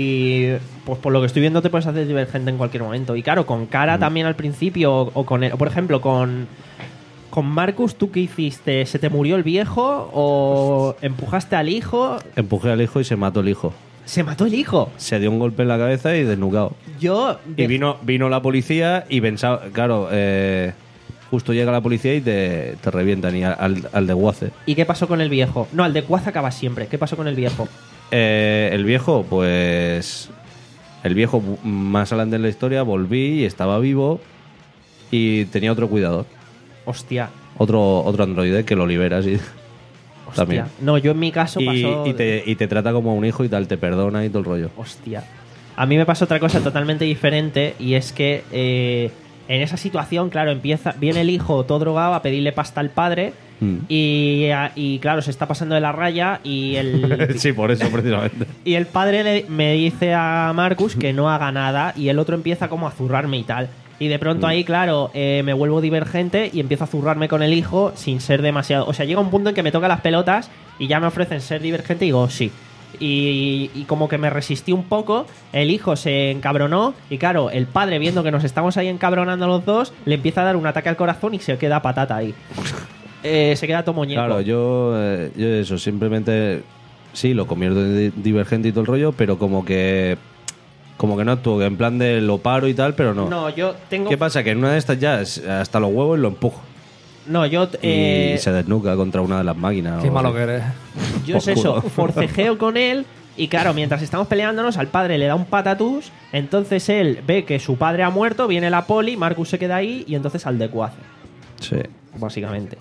y pues por lo que estoy viendo te puedes hacer divergente en cualquier momento. Y claro, con Cara también al principio, o, o con él, o por ejemplo, con, con Marcus, ¿tú qué hiciste? ¿Se te murió el viejo o empujaste al hijo? Empujé al hijo y se mató el hijo. ¿Se mató el hijo? Se dio un golpe en la cabeza y desnucado. Yo... Y vino, vino la policía y pensaba, claro, eh, justo llega la policía y te, te revientan y al, al de Guace. ¿Y qué pasó con el viejo? No, al de Guace acaba siempre. ¿Qué pasó con el viejo? Eh, el viejo, pues... El viejo, más adelante en la historia, volví y estaba vivo y tenía otro cuidador. Hostia. Otro, otro androide que lo liberas y... Hostia. También. No, yo en mi caso Y, pasó... y, te, y te trata como a un hijo y tal, te perdona y todo el rollo. Hostia. A mí me pasó otra cosa totalmente diferente y es que eh, en esa situación, claro, empieza viene el hijo todo drogado a pedirle pasta al padre Mm. y, y, claro, se está pasando de la raya y el... Sí, por eso, precisamente. Y el padre le, me dice a Marcus que no haga nada y el otro empieza como a zurrarme y tal. Y de pronto ahí, claro, eh, me vuelvo divergente y empiezo a zurrarme con el hijo sin ser demasiado... O sea, llega un punto en que me toca las pelotas y ya me ofrecen ser divergente y digo, sí. Y, y como que me resistí un poco, el hijo se encabronó y claro, el padre viendo que nos estamos ahí encabronando los dos, le empieza a dar un ataque al corazón y se queda patata ahí. Eh, se queda todo muñeco. Claro, yo, eh, yo eso, simplemente sí, lo convierto en di- divergente y todo el rollo, pero como que como que no actúo, en plan de lo paro y tal, pero no. No, yo tengo... ¿Qué pasa? Que en una de estas ya es- hasta los huevos lo empujo No, yo... eh, y se desnuca contra una de las máquinas. Qué o malo así. que eres. Yo es Por eso, culo. forcejeo con él y claro, mientras estamos peleándonos, al padre le da un patatús, entonces él ve que su padre ha muerto, viene la poli, Marcus se queda ahí y entonces al de Cuace, Sí. básicamente.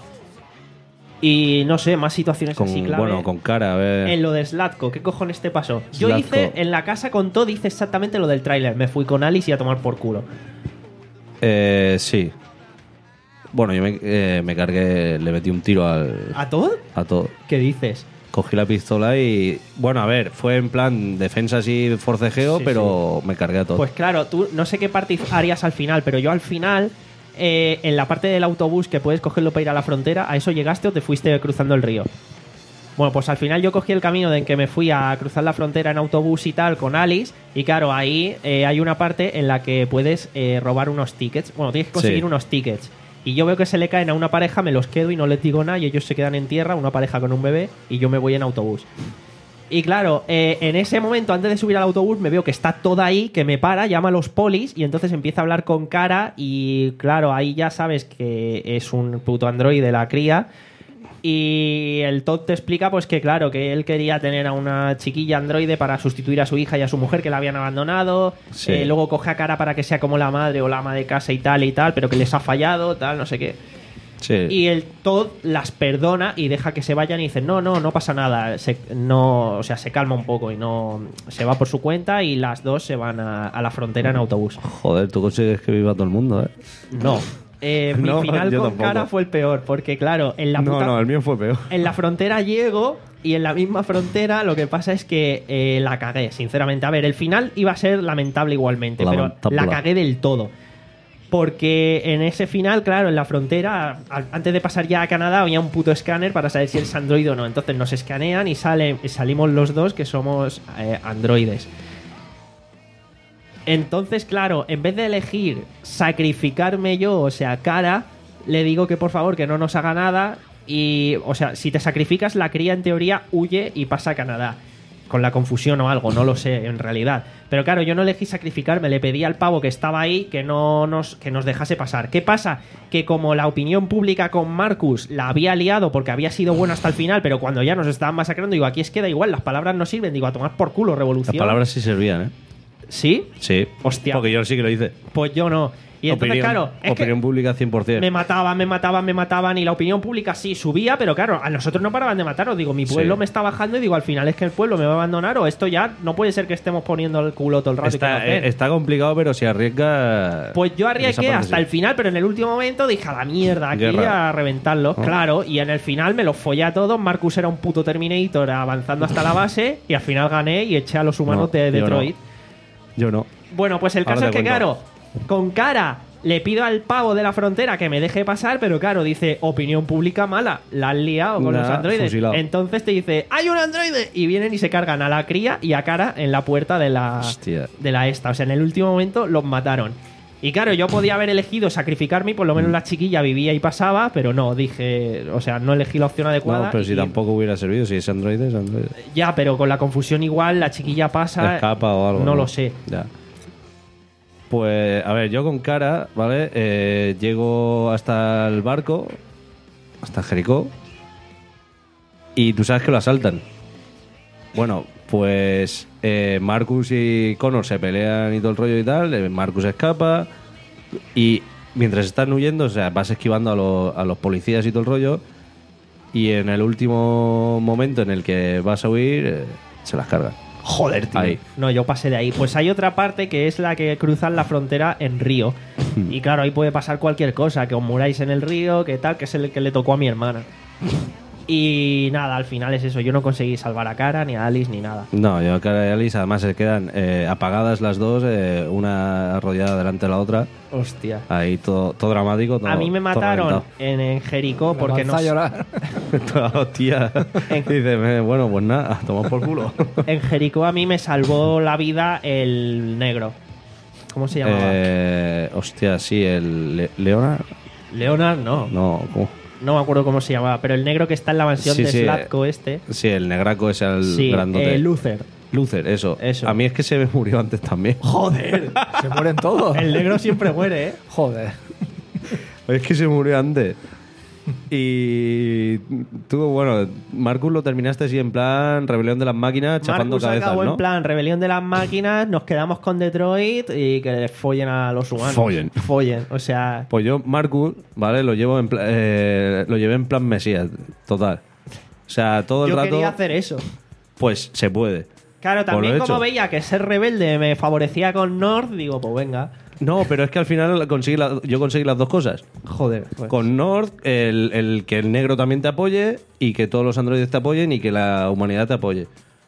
Y no sé, más situaciones Con, así clave. bueno, con cara, a ver. En lo de Slatko, ¿qué cojones te pasó? Yo Zlatko. hice, en la casa con Todd, hice exactamente lo del tráiler, me fui con Alice y a tomar por culo. Eh, sí. Bueno, yo me, eh, me cargué, le metí un tiro al, ¿A Todd? a todo. ¿Qué dices? Cogí la pistola y... Bueno, a ver, fue en plan defensa así, forcejeo, Sí, pero me cargué a todo. Pues claro, tú no sé qué parte harías al final, pero yo al final, eh, en la parte del autobús que puedes cogerlo para ir a la frontera, ¿a eso llegaste o te fuiste cruzando el río? Bueno, pues al final yo cogí el camino de en que me fui a cruzar la frontera en autobús y tal con Alice, y claro, ahí eh, hay una parte en la que puedes eh, robar unos tickets. Bueno, tienes que conseguir Sí. unos tickets. Y yo veo que se le caen a una pareja, me los quedo y no les digo nada y ellos se quedan en tierra, una pareja con un bebé, y yo me voy en autobús. Y claro, eh, en ese momento, antes de subir al autobús, me veo que está toda ahí, que me para, llama a los polis y entonces empieza a hablar con cara y claro, ahí ya sabes que es un puto androide la cría. Y el Todd te explica pues que claro, que él quería tener a una chiquilla androide para sustituir a su hija y a su mujer que la habían abandonado. Sí. Eh, luego coge a cara para que sea como la madre o la ama de casa y tal y tal, pero que les ha fallado, tal, no sé qué. Sí. Y el Todd las perdona y deja que se vayan y dice, no, no, no pasa nada. Se, no, o sea, se calma un poco y no se va por su cuenta y las dos se van a, a la frontera en autobús. Joder, tú consigues que viva todo el mundo, ¿eh? No. Eh, mi No, final yo con tampoco. cara fue el peor, porque claro, en la No, puta- no, el mío fue peor. en la frontera llego y en la misma frontera lo que pasa es que eh, la cagué, sinceramente. A ver, el final iba a ser lamentable igualmente, Lamentable. pero la cagué del todo. Porque en ese final, claro, en la frontera, al- antes de pasar ya a Canadá, había un puto escáner para saber si eres androide o no. Entonces nos escanean y sale, salimos los dos que somos eh, androides. Entonces, claro, en vez de elegir sacrificarme yo, o sea, cara, le digo que por favor que no nos haga nada. Y, o sea, si te sacrificas, la cría en teoría huye y pasa a Canadá. Con la confusión o algo, no lo sé en realidad. Pero claro, yo no elegí sacrificarme, le pedí al pavo que estaba ahí que no nos, que nos dejase pasar. ¿Qué pasa? Que como la opinión pública con Marcus la había liado porque había sido bueno hasta el final, pero cuando ya nos estaban masacrando, digo, aquí es que da igual, las palabras no sirven, digo, a tomar por culo, Las revolución. palabras sí servían, ¿eh? ¿Sí? Sí. Hostia. Porque yo sí que lo hice. Pues yo no. Y entonces, opinión, claro, es que opinión pública cien por ciento. me mataban, me mataban, me mataban y la opinión pública sí subía, pero claro, a nosotros no paraban de matarnos. Digo, mi pueblo Sí. me está bajando y digo, al final es que el pueblo me va a abandonar o esto ya no puede ser que estemos poniendo el culo todo el rato. y que Está, no den. eh, está complicado, pero si arriesga... Pues yo en esa arriesgué parte hasta sí. el final, pero en el último momento dije a la mierda, aquí Guerra. a reventarlo. Oh. Claro, y en el final me los follé a todos. Marcus era un puto Terminator avanzando hasta la base y al final gané y eché a los humanos No, de yo Detroit. Yo no. Bueno, pues el Ahora caso te es que, cuento. claro, con cara le pido al pavo de la frontera que me deje pasar, pero claro, dice, opinión pública mala, la han liado con Nah, los androides. fusilado. Entonces te dice, ¡hay un androide! Y vienen y se cargan a la cría y a cara en la puerta de la, Hostia. de la esta. O sea, en el último momento los mataron. Y claro, yo podía haber elegido sacrificarme y por lo Mm. menos la chiquilla vivía y pasaba, pero no, dije, o sea, no elegí la opción adecuada. No, pero si y- tampoco hubiera servido, si es Android, es Android. Ya, pero con la confusión igual, la chiquilla pasa. Escapa o algo. No lo sé. Ya. Pues, a ver, yo con cara, ¿vale? Eh, llego hasta el barco, hasta Jericó, y tú sabes que lo asaltan. Bueno, pues eh, Marcus y Connor se pelean y todo el rollo y tal. eh, Marcus escapa y mientras están huyendo, o sea, vas esquivando a, los- a los policías y todo el rollo. Y en el último momento en el que vas a huir, eh, se las cargan. Joder, tío. Ahí. No, yo pasé de ahí. Pues hay otra parte que es la que cruzan la frontera en río. Y claro, ahí puede pasar cualquier cosa, que os muráis en el río, que tal, que es el que le tocó a mi hermana. Y nada, al final es eso. Yo no conseguí salvar a Cara, ni a Alice, ni nada. No, yo Cara y Alice además se quedan eh, apagadas las dos, eh, una arrollada delante de la otra. Hostia. Ahí todo, todo dramático. Todo, A mí me todo mataron reventado. en, en Jericó porque no. Avanza a llorar. Hostia. Dice, "Eh, bueno, pues nada, toma por culo. En Jericó a mí me salvó la vida el negro. ¿Cómo se llamaba? Eh, hostia, sí, el Le- Leonard. Leonard, no. No, ¿cómo? No me acuerdo cómo se llamaba, pero el negro que está en la mansión Sí, de sí, Slatko este. Sí, el negraco ese, el Sí, grandote. eh, Luther. Luther, eso. Eso. A mí es que se me murió antes también. Joder. Se mueren todos. El negro siempre muere, ¿eh? Joder. Es que se murió antes. Y tú, bueno, Marcus lo terminaste así en plan rebelión de las máquinas, chapando Marcus cabezas, acabó ¿no? en plan rebelión de las máquinas, nos quedamos con Detroit y que les follen a los humanos. Follen. Follen, o sea... Pues yo, Marcus, ¿vale? Lo llevo en pla- eh, lo llevé en plan Mesías, total. O sea, todo el Yo rato, quería hacer eso. pues se puede. Claro, Pues lo también he como hecho. veía que ser rebelde me favorecía con North, digo, pues venga. No, pero es que al final conseguí la- yo conseguí las dos cosas. Joder. Pues. Con North, el, el que el negro también te apoye y que todos los androides te apoyen y que la humanidad te apoye.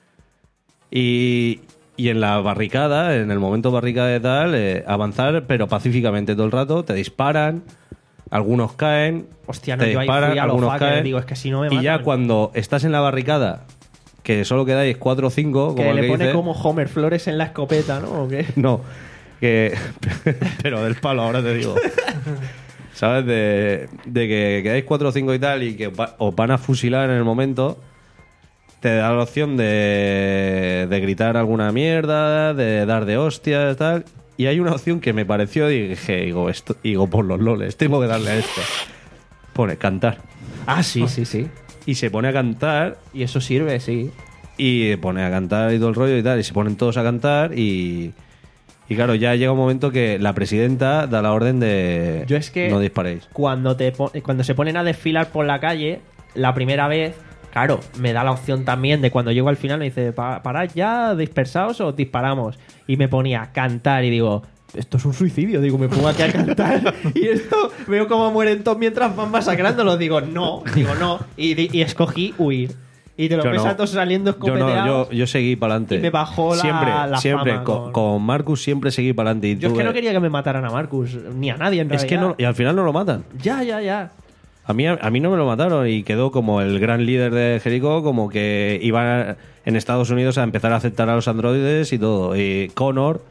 Y, y en la barricada, en el momento barricada y tal, eh, avanzar, pero pacíficamente todo el rato, te disparan, algunos caen, Hostia, no, te yo ahí disparan, fui a lo algunos fucker, caen. digo, es que si no me y ya matan. cuando estás en la barricada, que solo quedáis cuatro o cinco, como Que el le que pone dice, como Homer Flores en la escopeta, ¿no? ¿O qué? no, que. Pero del palo, ahora te digo. ¿Sabes? De, de que quedáis cuatro o cinco y tal y que va- os van a fusilar en el momento. Te da la opción de, de gritar alguna mierda, de dar de hostias, tal. Y hay una opción que me pareció y dije, digo, esto, digo, por los loles, tengo que darle a esto. Pone cantar. Ah, sí, sí, sí. Y se pone a cantar Y eso sirve, sí. y pone a cantar y todo el rollo y tal, y se ponen todos a cantar y, y claro, ya llega un momento que la presidenta da la orden de Yo es que no disparéis. Cuando, te pon- cuando se ponen a desfilar por la calle, la primera vez, claro, me da la opción también de cuando llego al final, me dice, "Pa- parad ya, dispersaos o os disparamos". Y me ponía a cantar y digo, esto es un suicidio. Digo, me pongo aquí a cantar y esto, veo cómo mueren todos mientras van masacrándolos. Digo, no, digo, no. Y, di- y escogí huir. Y te lo Yo ves no. a todos saliendo Yo no, escopeteados. yo, yo seguí para adelante. Y me bajó la- siempre, la siempre fama con, con- con Marcus siempre seguí para adelante. Yo es que no quería que me mataran a Marcus, ni a nadie en Es que realidad. no, y al final no lo matan. Ya, ya, ya. A mí, a mí no me lo mataron y quedó como el gran líder de Jericó, como que iba en Estados Unidos a empezar a aceptar a los androides y todo. Y Connor,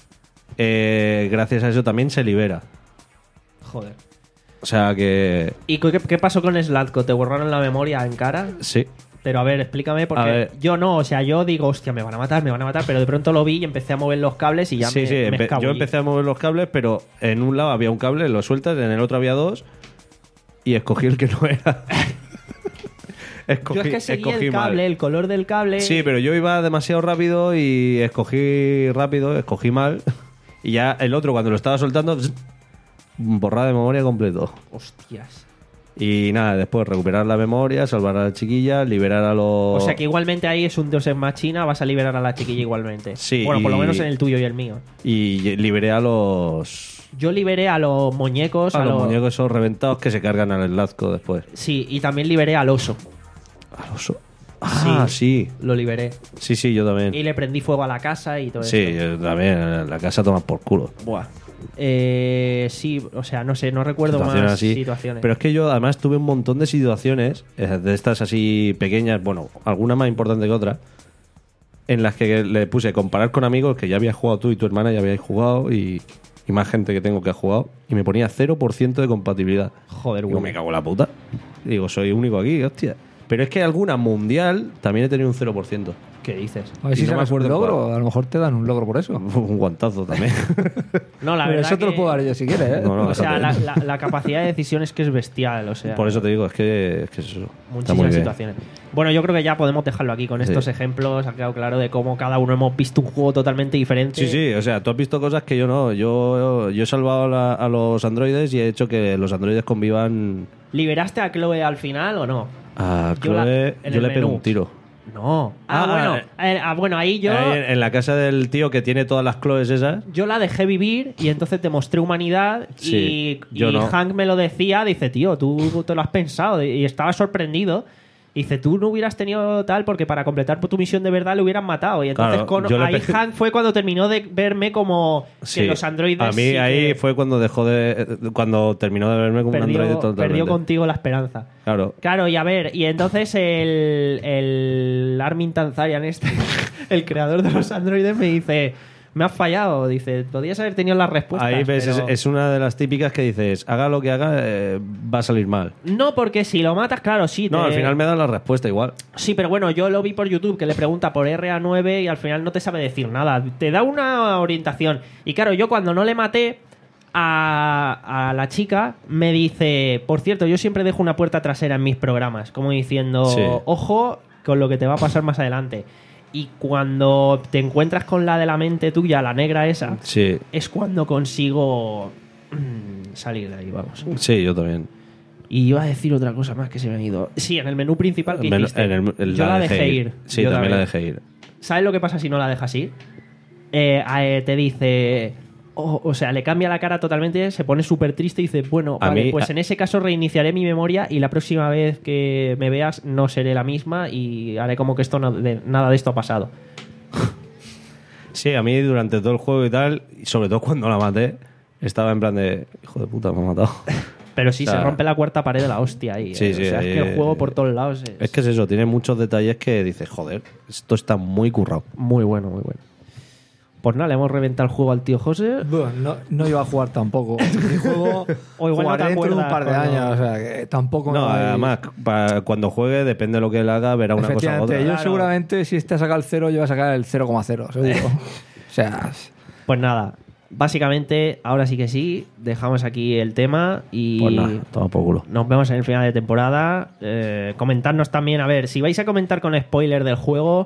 eh, gracias a eso también se libera. Joder. O sea que ¿Y qué, qué pasó con Slatko? ¿Te borraron la memoria en cara? sí. Pero a ver, explícame, porque A ver. yo no, o sea, yo digo, hostia, me van a matar, me van a matar, pero de pronto lo vi y empecé a mover los cables y ya sí, me, sí, me empe- escabullí. yo empecé a mover los cables, pero en un lado había un cable, lo sueltas, en el otro había dos y escogí el que no era. escogí, Yo es que seguí escogí el mal. cable, el color del cable. Sí, pero yo iba demasiado rápido y escogí rápido, escogí mal. Y ya el otro, cuando lo estaba soltando, zzz, borrada de memoria completo. Hostias. Y nada, después recuperar la memoria, salvar a la chiquilla, liberar a los... O sea que igualmente ahí es un Deus Ex Machina, vas a liberar a la chiquilla igualmente. Sí, Bueno, por lo y- menos en el tuyo y el mío. Y liberé a los... Yo liberé a los muñecos, A a, los los- muñecos esos reventados que se cargan al Lazco después. Sí, y también liberé al oso. Al oso. Ah, sí. Lo liberé. Sí, sí, yo también. Y le prendí fuego a la casa y todo Sí, eso. yo también. La casa toma por culo. Buah. Eh, sí, o sea, no sé, no recuerdo Situaciones más así. situaciones. Pero es que yo además tuve un montón de situaciones, eh, de estas así pequeñas, bueno, alguna más importante que otra, en las que le puse comparar con amigos que ya habías jugado tú y tu hermana ya habíais jugado y, y más gente que tengo que ha jugado, y me ponía cero por ciento de compatibilidad. Joder, Digo, güey. me cago en la puta. Digo, soy único aquí, hostia. Pero es que alguna mundial también he tenido un cero por ciento. ¿Qué dices? A ver si Y no me sacas un acuerdo logro. A lo mejor te dan un logro por eso. Un guantazo también. No, la Pero verdad eso te lo que- puedo dar yo si quieres, ¿eh? No, no, O sea, la, déjate. la- la capacidad de decisión es que es bestial, o sea, Por eso te digo, es que, es que eso. Está muy muchísimas bien. situaciones. Bueno, yo creo que ya podemos dejarlo aquí con Sí. estos ejemplos. Ha quedado claro de cómo cada uno hemos visto un juego totalmente diferente. Sí, sí, o sea, tú has visto cosas que yo no. Yo, yo he salvado a, la- a los androides y he hecho que los androides convivan. ¿Liberaste a Chloe al final o no? A Yo la- Chloe, en yo el le pego menú. un tiro. No. Ah, Ah, bueno. eh. eh, ah, bueno, ahí yo, Ahí en, en la casa del tío que tiene todas las Chloes esas. yo la dejé vivir y entonces te mostré humanidad Sí, y, yo y no. Hank me lo decía. Dice, tío, tú te lo has pensado. Y estaba sorprendido. Dice, tú no hubieras tenido tal porque para completar tu misión de verdad le hubieran matado. Y entonces Claro, con, yo le ahí pe- Hank fue cuando terminó de verme como Sí. que los androides. A mí sí que ahí fue cuando dejó de. Cuando terminó de verme como un androide perdió, totalmente. perdió contigo la esperanza. Claro. Claro, y a ver, y entonces el, el Armin Tanzarian este, el creador de los androides, me dice, me has fallado, dice, podías haber tenido las respuestas. Ahí ves, pero- es, es una de las típicas que dices, haga lo que haga, eh, va a salir mal. No, porque si lo matas, claro, sí. No, te- al final me da la respuesta igual. Sí, pero bueno, yo lo vi por YouTube que le pregunta por R A nueve y al final no te sabe decir nada. Te da una orientación. Y claro, yo cuando no le maté a, a la chica, me dice, por cierto, yo siempre dejo una puerta trasera en mis programas, como diciendo, Sí. ojo con lo que te va a pasar más adelante. Y cuando te encuentras con la de la mente tuya, la negra esa, Sí, es cuando consigo mm, salir de ahí, vamos. sí, yo también. Y iba a decir otra cosa más que se me ha ido. Sí, en el menú principal que Men- hiciste. en el- el- yo la dejé ir. Sí, Yo también la dejé ir. ¿Sabes lo que pasa si no la dejas ir? Eh, eh, te dice... O, o sea, le cambia la cara totalmente, se pone súper triste y dice, bueno, A vale, mí- pues a- en ese caso reiniciaré mi memoria y la próxima vez que me veas no seré la misma y haré como que esto no- de- nada de esto ha pasado. Sí, a mí durante todo el juego y tal, y sobre todo cuando la maté, estaba en plan de, hijo de puta, me ha matado. Pero sí O sea, se rompe la cuarta pared de la hostia ahí. Sí, eh. sí, o sea, ahí- es que el juego por todos lados es, Es que es eso, tiene muchos detalles que dices, joder, esto está muy currado. muy bueno, muy bueno. Pues nada, le hemos reventado el juego al tío José. Bueno, no, no iba a jugar tampoco. Mi juego O igual no te jugaré dentro de un acuerdas par de cuando- años. O sea, que tampoco No, me voy- además, pa- cuando juegue, depende de lo que él haga, verá una cosa u Efectivamente, otra. yo Claro. seguramente si este ha sacado el cero, yo voy a sacar el cero coma cero, seguro. O sea, Pues nada, básicamente, ahora sí que sí, dejamos aquí el tema y Pues nada, toma por culo. nos vemos en el final de temporada. Eh, comentadnos también, a ver, si vais a comentar con spoiler del juego,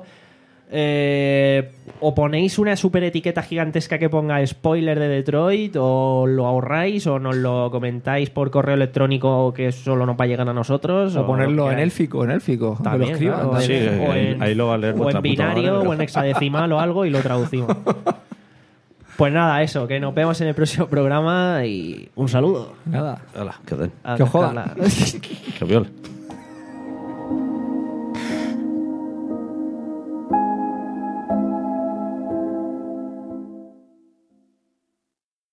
eh, o ponéis una super etiqueta gigantesca que ponga spoiler de Detroit, o lo ahorráis, o nos lo comentáis por correo electrónico que solo nos va a llegar a nosotros. o ponerlo lo que en queráis. élfico, en élfico. que lo También, escriban. claro, también. Sí, o ahí- en, ahí lo va a leer o vuestra en puta binario madre, pero- o en hexadecimal o algo y lo traducimos. Pues nada, eso, que nos vemos en el próximo programa y un saludo. Nada. Hala, que den. A Que os jodan. cascarla. Que violen.